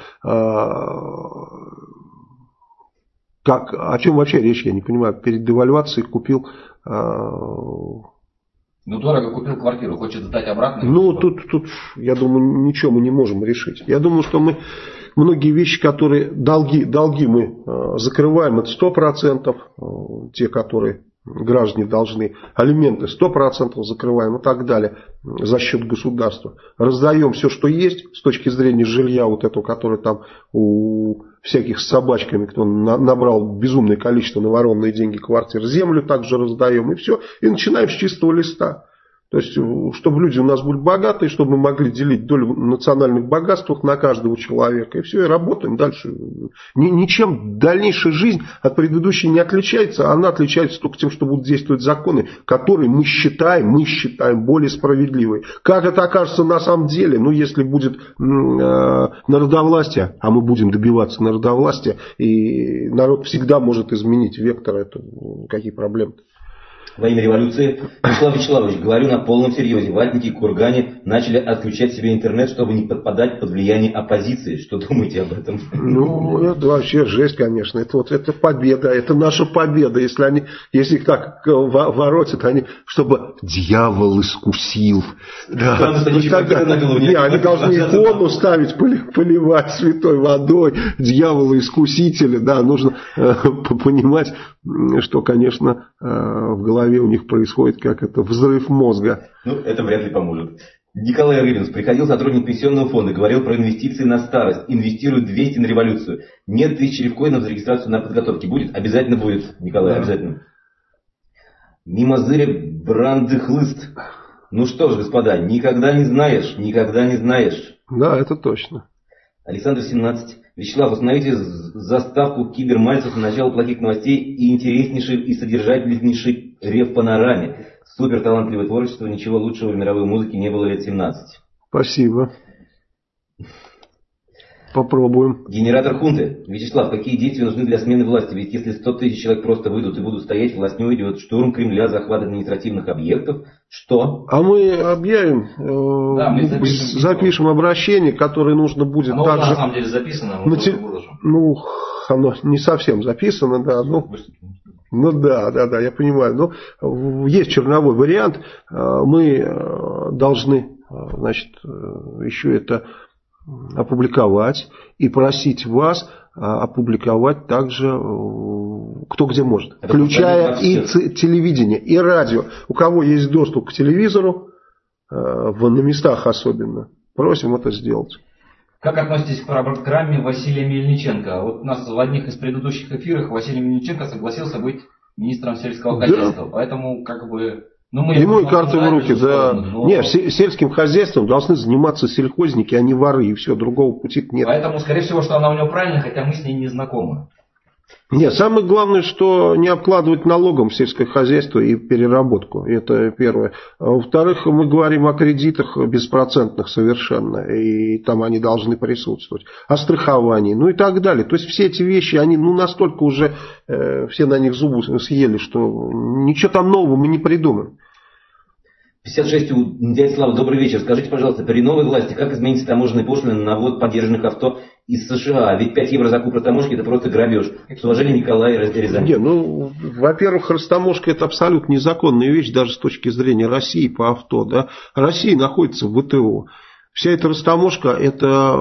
Как, о чем вообще речь, я не понимаю. Перед девальвацией купил... Ну, дорого купил квартиру, хочет сдать обратно? Ну, тут, тут, я думаю, ничего мы не можем решить. Я думаю, что мы многие вещи, которые, долги, долги мы э, закрываем, это сто процентов, э, те, которые граждане должны, алименты сто процентов закрываем и так далее за счет государства. Раздаем все, что есть с точки зрения жилья, вот этого, которое там у всяких с собачками, кто на, набрал безумное количество на воронные деньги квартир, землю также раздаем и все, и начинаем с чистого листа. То есть, чтобы люди у нас были богатые, чтобы мы могли делить долю национальных богатств на каждого человека. И все, и работаем дальше. Ничем дальнейшая жизнь от предыдущей не отличается. Она отличается только тем, что будут действовать законы, которые мы считаем, мы считаем более справедливые. Как это окажется на самом деле? Ну, если будет э, народовластие, а мы будем добиваться народовластия, и народ всегда может изменить вектор этого. Какие проблемы-то? Во имя революции, Вячеслав Вячеславович, говорю на полном серьезе, ватники и кургане начали отключать себе интернет, чтобы не подпадать под влияние оппозиции. Что думаете об этом? Ну, это вообще жесть, конечно. Это, вот, это победа, это наша победа. Если они, если их так воротят, они, чтобы дьявол искусил. Да. Не, они должны икону ставить, поливать святой водой, дьявола искусителя. Да, нужно э, понимать, что, конечно, э, в голове у них происходит как это взрыв мозга. Ну, это вряд ли поможет. Николай Рыбинс, приходил сотрудник пенсионного фонда, говорил про инвестиции на старость. Инвестируют двести на революцию. Нет тысячи левкоинов за регистрацию на подготовке. Будет? Обязательно будет, Николай, да. Обязательно. Мимо зыря бранды хлыст. Ну что ж, господа, никогда не знаешь, никогда не знаешь. Да, это точно. Александр семнадцать. Вячеслав, установите заставку кибермальцев на начало плохих новостей и интереснейший и содержательнейший рев-панораме. Супер талантливое творчество, ничего лучшего в мировой музыке не было лет семнадцать. Спасибо. Попробуем. Генератор хунты. Вячеслав, какие действия нужны для смены власти? Ведь если сто тысяч человек просто выйдут и будут стоять, власть не уйдет. Штурм Кремля, захват административных объектов. Что? А мы объявим, э, да, мы запишем, запишем обращение, которое нужно будет оно также... на самом деле записано. На те... Ну, оно не совсем записано, да. Ну, ну да, да, да, я понимаю. Но есть черновой вариант. Мы должны, значит, еще это опубликовать и просить вас опубликовать также кто где может, это включая и телевидение, и радио. У кого есть доступ к телевизору, на местах особенно, просим это сделать. Как относитесь к программе Василия Мельниченко? Вот у нас в одних из предыдущих эфирах Василий Мельниченко согласился быть министром сельского хозяйства, да. Поэтому как бы... Ну, мы ему и карты в руки, да. Но... Нет, сельским хозяйством должны заниматься сельхозники, а не воры, и все, другого пути нет. Поэтому, скорее всего, что она у него правильная, хотя мы с ней не знакомы. Нет, самое главное, что не обкладывать налогом сельское хозяйство и переработку. Это первое. Во-вторых, мы говорим о кредитах беспроцентных совершенно, и там они должны присутствовать. О страховании, ну и так далее. То есть все эти вещи, они ну, настолько уже э, все на них зубы съели, что ничего там нового мы не придумаем. пятьдесят шесть у дядя Слава, добрый вечер. Скажите, пожалуйста, при новой власти как изменится таможенные пошлины на ввод подержанных авто из США? Ведь пять евро за куп растаможки — это просто грабеж. С уважением, Николай Рязань. Не, ну, во-первых, растаможка — это абсолютно незаконная вещь, даже с точки зрения России по авто. Да? Россия находится в ВТО. Вся эта растаможка — это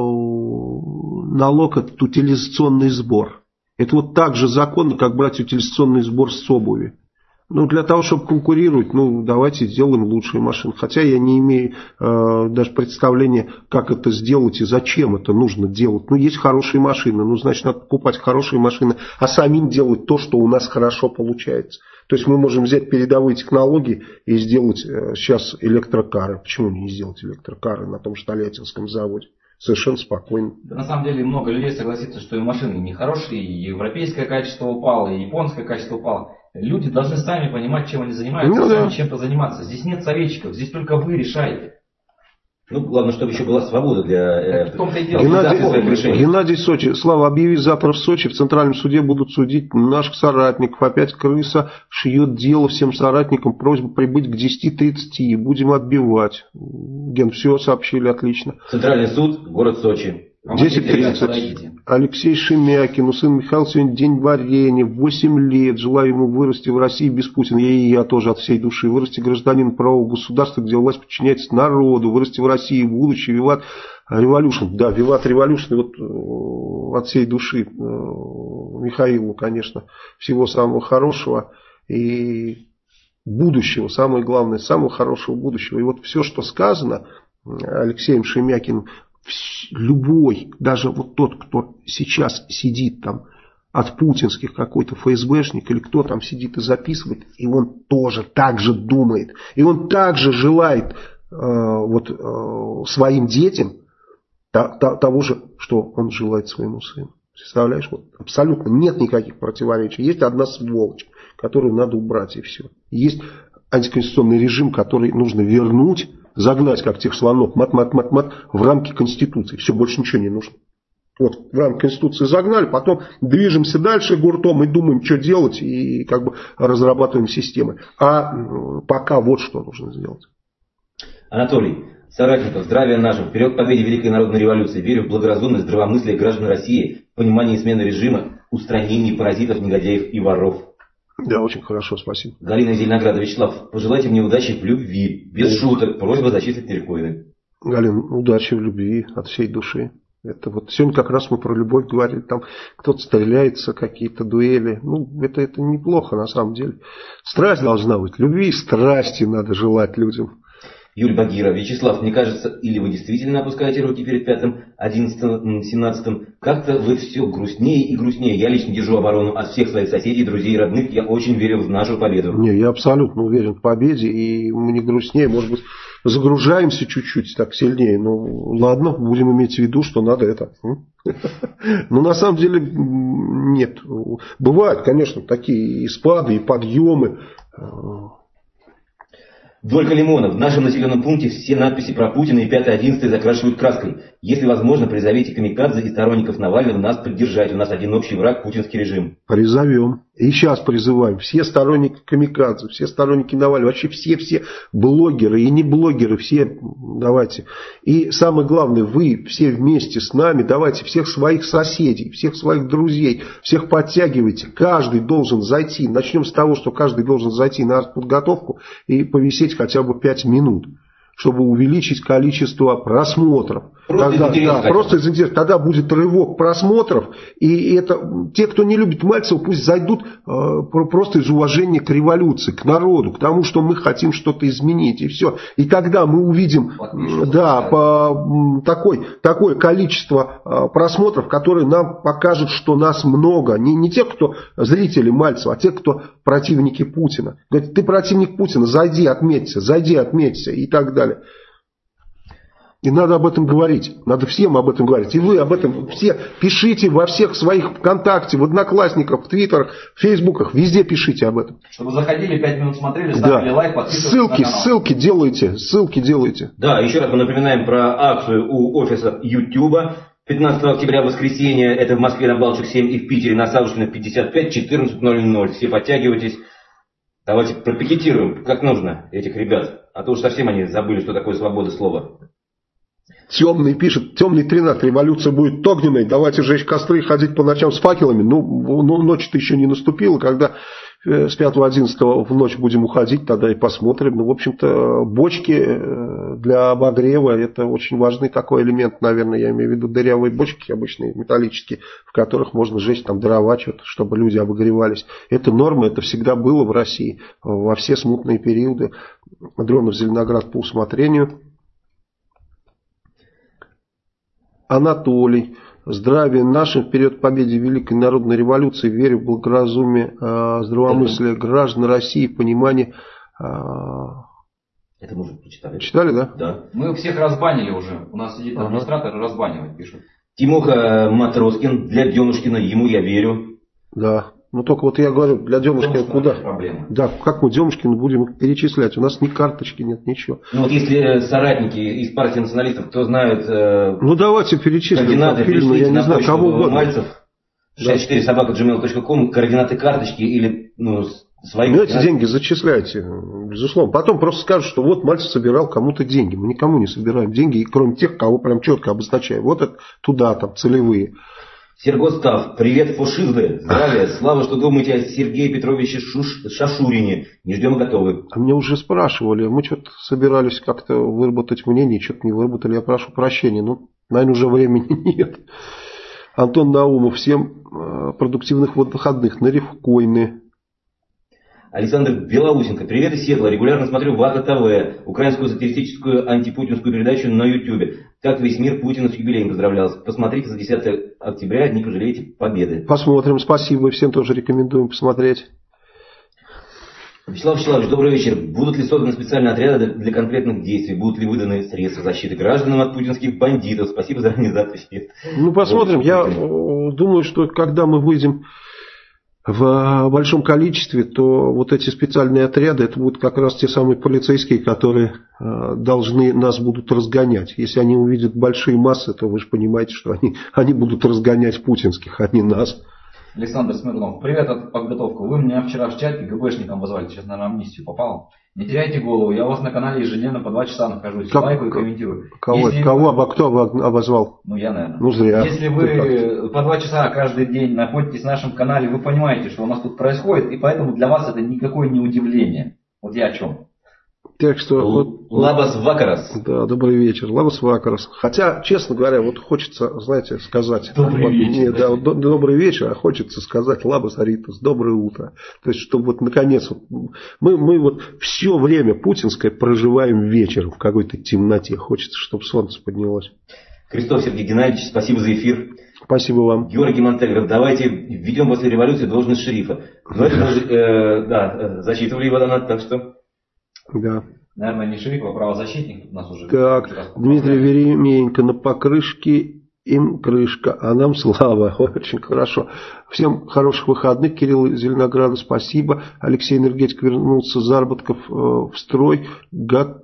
налог, это утилизационный сбор. Это вот так же законно, как брать утилизационный сбор с обуви. Ну, для того, чтобы конкурировать, ну, давайте сделаем лучшие машины. Хотя я не имею э, даже представления, как это сделать и зачем это нужно делать. Ну, есть хорошие машины, ну, значит, надо покупать хорошие машины, а самим делать то, что у нас хорошо получается. То есть мы можем взять передовые технологии и сделать э, сейчас электрокары. Почему не сделать электрокары на том же Тольяттинском заводе? Совершенно спокойно. Да, на самом деле много людей согласится, что и машины нехорошие, и европейское качество упало, и японское качество упало. Люди должны сами понимать, чем они занимаются, ну, сами да. чем-то заниматься. Здесь нет советчиков, здесь только вы решаете. Ну, главное, чтобы еще была свобода для... В том-то и дело. Геннадий, Геннадий Сочи. Слава, объяви завтра в Сочи. В Центральном суде будут судить наших соратников. Опять крыса шьет дело всем соратникам. Просьба прибыть к десяти тридцати. Будем отбивать. Ген, все сообщили, отлично. Центральный суд, город Сочи. десять тридцать. Алексей Шемякин, у сына Михаила сегодня день варенья, восемь лет, желаю ему вырасти в России без Путина, я и я тоже от всей души, вырасти гражданин правового государства, где власть подчиняется народу, вырасти в России, в будущее, виват революшн, да, виват революшн, вот от всей души Михаилу, конечно, всего самого хорошего и будущего, самое главное, самого хорошего будущего. И вот все, что сказано Алексеем Шемякиным, любой, даже вот тот, кто сейчас сидит там от путинских какой-то ФСБшник или кто там сидит и записывает, и он тоже так же думает, и он также желает э, вот, э, своим детям та, та, того же, что он желает своему сыну. Представляешь, вот абсолютно нет никаких противоречий. Есть одна сволочь, которую надо убрать, и все. Есть антиконституционный режим, который нужно вернуть, загнать, как тех слонов, мат-мат-мат-мат, в рамки Конституции. Все, больше ничего не нужно. Вот, в рамки Конституции загнали, потом движемся дальше гуртом и думаем, что делать, и как бы разрабатываем системы. А пока вот что нужно сделать. Анатолий, соратников, здравия нашим, вперед к победе Великой Народной Революции. Верю в благоразумность, здравомыслие граждан России, понимание смены режима, устранение паразитов, негодяев и воров. Да, очень хорошо, спасибо. Галина Зеленограда. Вячеслав, пожелайте мне удачи в любви. Без шуток. Просьба зачислить тыркоины. Галина, удачи в любви от всей души. Это вот сегодня как раз мы про любовь говорили. Там кто-то стреляется, какие-то дуэли. Ну, это, это неплохо на самом деле. Страсть должна быть. Любви и страсти надо желать людям. Юрий Багира. Вячеслав, мне кажется, или вы действительно опускаете руки перед пятым, одиннадцатым, семнадцатым, как-то вы все грустнее и грустнее. Я лично держу оборону от всех своих соседей, друзей и родных. Я очень верю в нашу победу. Не, я абсолютно уверен в победе, и мы не грустнее. Может быть, загружаемся чуть-чуть так сильнее. Ну, ладно, будем иметь в виду, что надо это. Но на самом деле нет. Бывают, конечно, такие и спады, и подъемы. Долька Лимонов. В нашем населенном пункте все надписи про Путина и пятое одиннадцатое закрашивают краской. Если возможно, призовите камикадзе и сторонников Навального нас поддержать. У нас один общий враг — путинский режим. Призовем. И сейчас призываем. Все сторонники камикадзе, все сторонники Навального, вообще все-все блогеры и не блогеры, все давайте. И самое главное, вы все вместе с нами, давайте всех своих соседей, всех своих друзей, всех подтягивайте. Каждый должен зайти. Начнем с того, что каждый должен зайти на подготовку и повисеть хотя бы пять минут, чтобы увеличить количество просмотров. Просто тогда, из интереса. Да, просто из интереса. Тогда будет рывок просмотров. И это, те, кто не любит Мальцева, пусть зайдут э, просто из уважения к революции, к народу, к тому, что мы хотим что-то изменить. И все. И тогда мы увидим э, да, по, такой, такое количество э, просмотров, которое нам покажет, что нас много. Не, не те, кто зрители Мальцева, а те, кто противники Путина. Говорит, ты противник Путина, зайди, отметься, зайди, отметься и так далее. И надо об этом говорить. Надо всем об этом говорить. И вы об этом все пишите во всех своих ВКонтакте, в Одноклассниках, в Твиттерах, в Фейсбуках. Везде пишите об этом. Чтобы заходили, пять минут смотрели, ставили да. лайк, подписывайтесь ссылки, на канал. Ссылки делайте. Ссылки делайте. Да, еще раз мы напоминаем про акцию у офиса Ютуба. пятнадцатого октября, воскресенье. Это в Москве на Балчук семь и в Питере на Савушкина пятьдесят пять, четырнадцать ноль ноль. Все подтягивайтесь. Давайте пропикетируем, как нужно, этих ребят. А то уж совсем они забыли, что такое свобода слова. Темный пишет, темный тринадцать, революция будет огненной, давайте жечь костры и ходить по ночам с факелами. Ну, ну ночь-то еще не наступила, когда с пятого одиннадцатого в ночь будем уходить, тогда и посмотрим. Ну, в общем-то, бочки для обогрева, это очень важный такой элемент, наверное, я имею в виду дырявые бочки обычные, металлические, в которых можно жечь там дрова, что-то, чтобы люди обогревались. Это норма, это всегда было в России во все смутные периоды. Дронов Зеленоград по усмотрению. Анатолий. Здравия нашим, вперед к победе Великой Народной Революции, верю в благоразумие, э, здравомыслие это... граждан России, понимание. Э... Это мы уже прочитали. Читали, да? Да. Мы всех разбанили уже. У нас сидит администратор, ага. разбанивать пишут. Тимоха Матроскин, для Демушкина, ему я верю. Да. Ну только вот я говорю, для Демушкина куда? Проблема. Да, как мы Демушкина будем их перечислять? У нас ни карточки нет, ничего. Ну вот если соратники из партии националистов, кто знают... Э, ну давайте перечислим. Координаты, фильмы, я не знаю, кого угодно. Мальцев, шестьдесят четыре собака джи мейл точка ком, координаты карточки или ну, свои... Ну эти деньги зачисляйте, безусловно. Потом просто скажут, что вот Мальцев собирал кому-то деньги. Мы никому не собираем деньги, кроме тех, кого прям четко обозначаем. Вот это туда, там, целевые. Сергостав, привет, фашизмы, здравия, слава, что думаете о Сергее Петровиче Шуш... Шашурине, не ждем и готовы. А мне уже спрашивали, мы что-то собирались как-то выработать мнение, что-то не выработали, я прошу прощения, ну, наверное, уже времени нет. Антон Наумов, всем продуктивных выходных, на Ревкойны. Александр Белоусенко, привет из Сиэтла, регулярно смотрю ВАКа ТВ, украинскую сатиристическую антипутинскую передачу на Ютубе. Как весь мир Путина с юбилеем поздравлял. Посмотрите за десятое октября, не пожалеете победы. Посмотрим, спасибо, всем тоже рекомендуем посмотреть. Вячеслав Вячеславович, добрый вечер. Будут ли созданы специальные отряды для конкретных действий? Будут ли выданы средства защиты гражданам от путинских бандитов? Спасибо заранее за ответ. Ну, посмотрим. Я думаю, что когда мы выйдем в большом количестве, то вот эти специальные отряды, это будут как раз те самые полицейские, которые э, должны нас будут разгонять. Если они увидят большие массы, то вы же понимаете, что они, они будут разгонять путинских, а не нас. Александр Смирнов, привет от подготовку. Вы меня вчера в чатике ГБшником вызвали, сейчас, наверное, амнистию попал. Не теряйте голову, я у вас на канале ежедневно по два часа нахожусь, как, лайкаю и комментирую. Кого, Если... кого а кто обозвал? Ну, я, наверное. Ну, зря. Если вы по два часа каждый день находитесь в нашем канале, вы понимаете, что у нас тут происходит, и поэтому для вас это никакое не удивление. Вот я о чем. Так что... Л- вот, Лабас Вакарас. Да, добрый вечер. Лабас Вакарас. Хотя, честно говоря, вот хочется, знаете, сказать... Добрый вот, вечер. Нет, да, вот, добрый вечер, а хочется сказать Лабас Аритус, доброе утро. То есть, чтобы вот наконец... Вот, мы, мы вот все время путинское проживаем вечером в какой-то темноте. Хочется, чтобы солнце поднялось. Крестов Сергей Геннадьевич, спасибо за эфир. Спасибо вам. Георгий Монтель говорит, давайте введем после революции должность шерифа. Но это даже, э, да, зачитывали его донат, так что... Да. Наверное, не шериф, а правозащитник у нас уже. Так, Дмитрий Веремеенко, на покрышке им крышка, а нам слава. Очень хорошо. Всем хороших выходных. Кирилл из Зеленограда, спасибо. Алексей Энергетик вернулся с заработков э, в строй. Готов,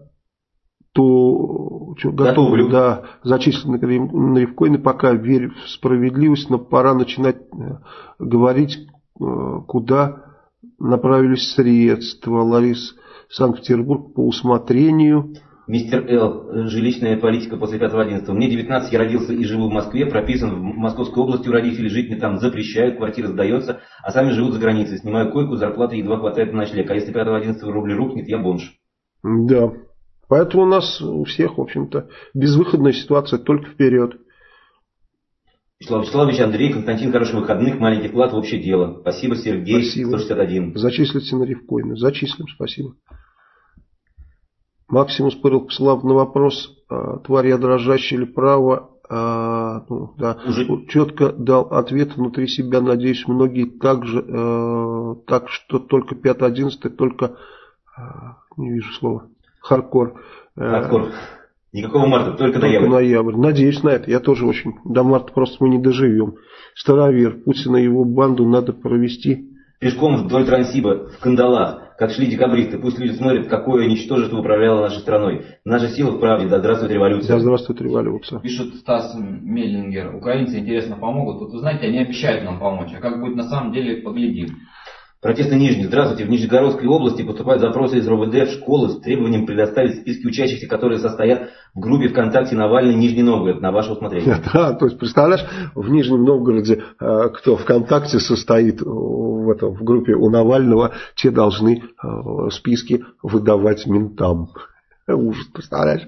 готовлю. Да, зачислен на Ревкойны. Пока верю в справедливость, но пора начинать э, говорить, э, куда направились средства. Лариса, Санкт-Петербург, по усмотрению. Мистер Л. Жилищная политика после пятого одиннадцатого. Мне девятнадцать, я родился и живу в Москве, прописан в Московской области у родителей, жить мне там запрещают, квартира сдается, а сами живут за границей. Снимаю койку, зарплаты едва хватает на ночлег. А если пятого одиннадцатого рубли рухнет, я бомж. Да. Поэтому у нас у всех, в общем-то, безвыходная ситуация, только вперед. Вячеслав Вячеславович, Андрей, Константин, хороших выходных, маленький вклад в общее дело. Спасибо, Сергей, спасибо. сто шестьдесят один. Зачислите на Ревкойны. Зачислим, спасибо. Максимус Пырл послал на вопрос, тварь я дрожащая или право, а, ну, да, Уже... четко дал ответ внутри себя. Надеюсь, многие также, э, так что только пятое одиннадцатое, только, э, не вижу слова, хардкор. Хардкор. Никакого марта, только, только ноябрь. ноябрь. Надеюсь на это. Я тоже очень. До марта просто мы не доживем. Старовер. Путина и его банду надо провести. Пешком вдоль Транссиба, в кандалах, как шли декабристы. Пусть люди смотрят, какое ничтожество управляло нашей страной. Наша сила в правде. Да здравствует революция. Да здравствует революция. Пишет Стас Меллингер. Украинцы, интересно, помогут. Вот вы знаете, они обещают нам помочь. А как будет на самом деле, поглядим. Протесты Нижний. Здравствуйте. В Нижегородской области поступают запросы из РОВД в школы с требованием предоставить списки учащихся, которые состоят в группе ВКонтакте Навальный Нижний Новгород. На ваше усмотрение. Да, то есть, представляешь, в Нижнем Новгороде, кто ВКонтакте состоит в, этом, в группе у Навального, те должны списки выдавать ментам. Ужас, представляешь?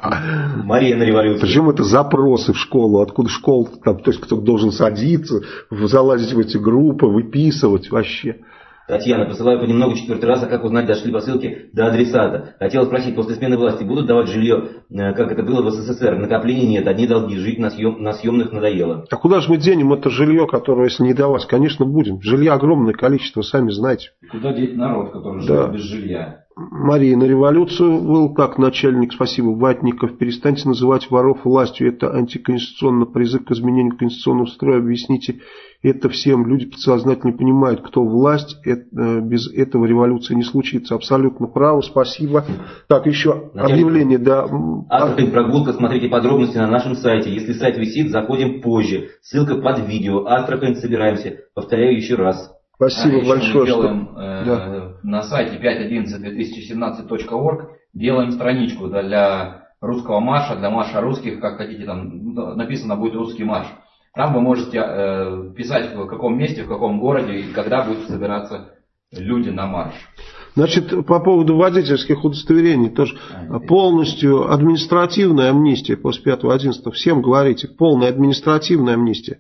Мария на революцию. Причем это запросы в школу, откуда школа, там, то есть кто должен садиться, залазить в эти группы, выписывать вообще. Татьяна, посылаю понемногу четвертый раз, а как узнать, дошли посылки до адресата. Хотела спросить, после смены власти будут давать жилье, как это было в СССР? Накоплений нет, одни долги, жить на, съем, на съемных надоело. А куда же мы денем это жилье, которое, если не давать? Конечно, будем. Жилья огромное количество, сами знаете. Куда деть народ, который да. живет без жилья? Мария на революцию был как начальник, спасибо, Ватников. Перестаньте называть воров властью. Это антиконституционно. Призыв к изменению конституционного строя. Объясните это всем. Люди подсознательно понимают, кто власть. Это, без этого революции не случится. Абсолютно право. Спасибо. Так, еще начальник, объявление. Да. Астрахань прогулка. Смотрите подробности на нашем сайте. Если сайт висит, заходим позже. Ссылка под видео. Астрахань, собираемся. Повторяю еще раз. Спасибо а, большое. Мы делаем что... э, да. на сайте пять одиннадцать две тысячи семнадцать точка орг делаем страничку для русского марша, для марша русских, как хотите, там написано будет русский марш. Там вы можете э, писать, в каком месте, в каком городе и когда будут собираться люди на марш. Значит, по поводу водительских удостоверений тоже а, полностью административная амнистия после пятого одиннадцатого. Всем говорите, полная административная амнистия.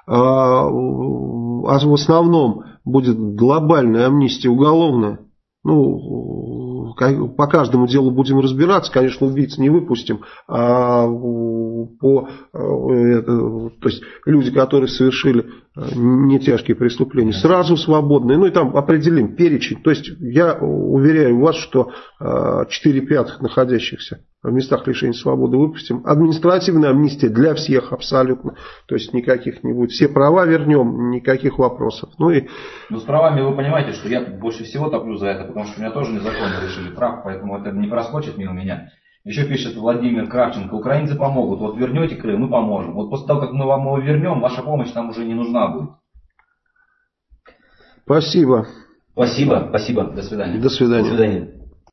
А в основном будет глобальная амнистия уголовная. Ну, по каждому делу будем разбираться. Конечно, убийц не выпустим. А по, то есть люди, которые совершили не тяжкие преступления, сразу свободные. Ну и там определим перечень. То есть я уверяю вас, что четыре пятых находящихся в местах лишения свободы выпустим. Административная амнистия для всех абсолютно. То есть никаких не будет. Все права вернем, никаких вопросов. Ну и... Ну с правами вы понимаете, что я больше всего топлю за это, потому что меня тоже незаконно лишили прав, поэтому это не проскочит мимо меня. Еще пишет Владимир Кравченко, украинцы помогут. Вот вернете Крым, мы поможем. Вот после того, как мы вам его вернем, ваша помощь нам уже не нужна будет. Спасибо. Спасибо, спасибо. До свидания. До свидания. До свидания.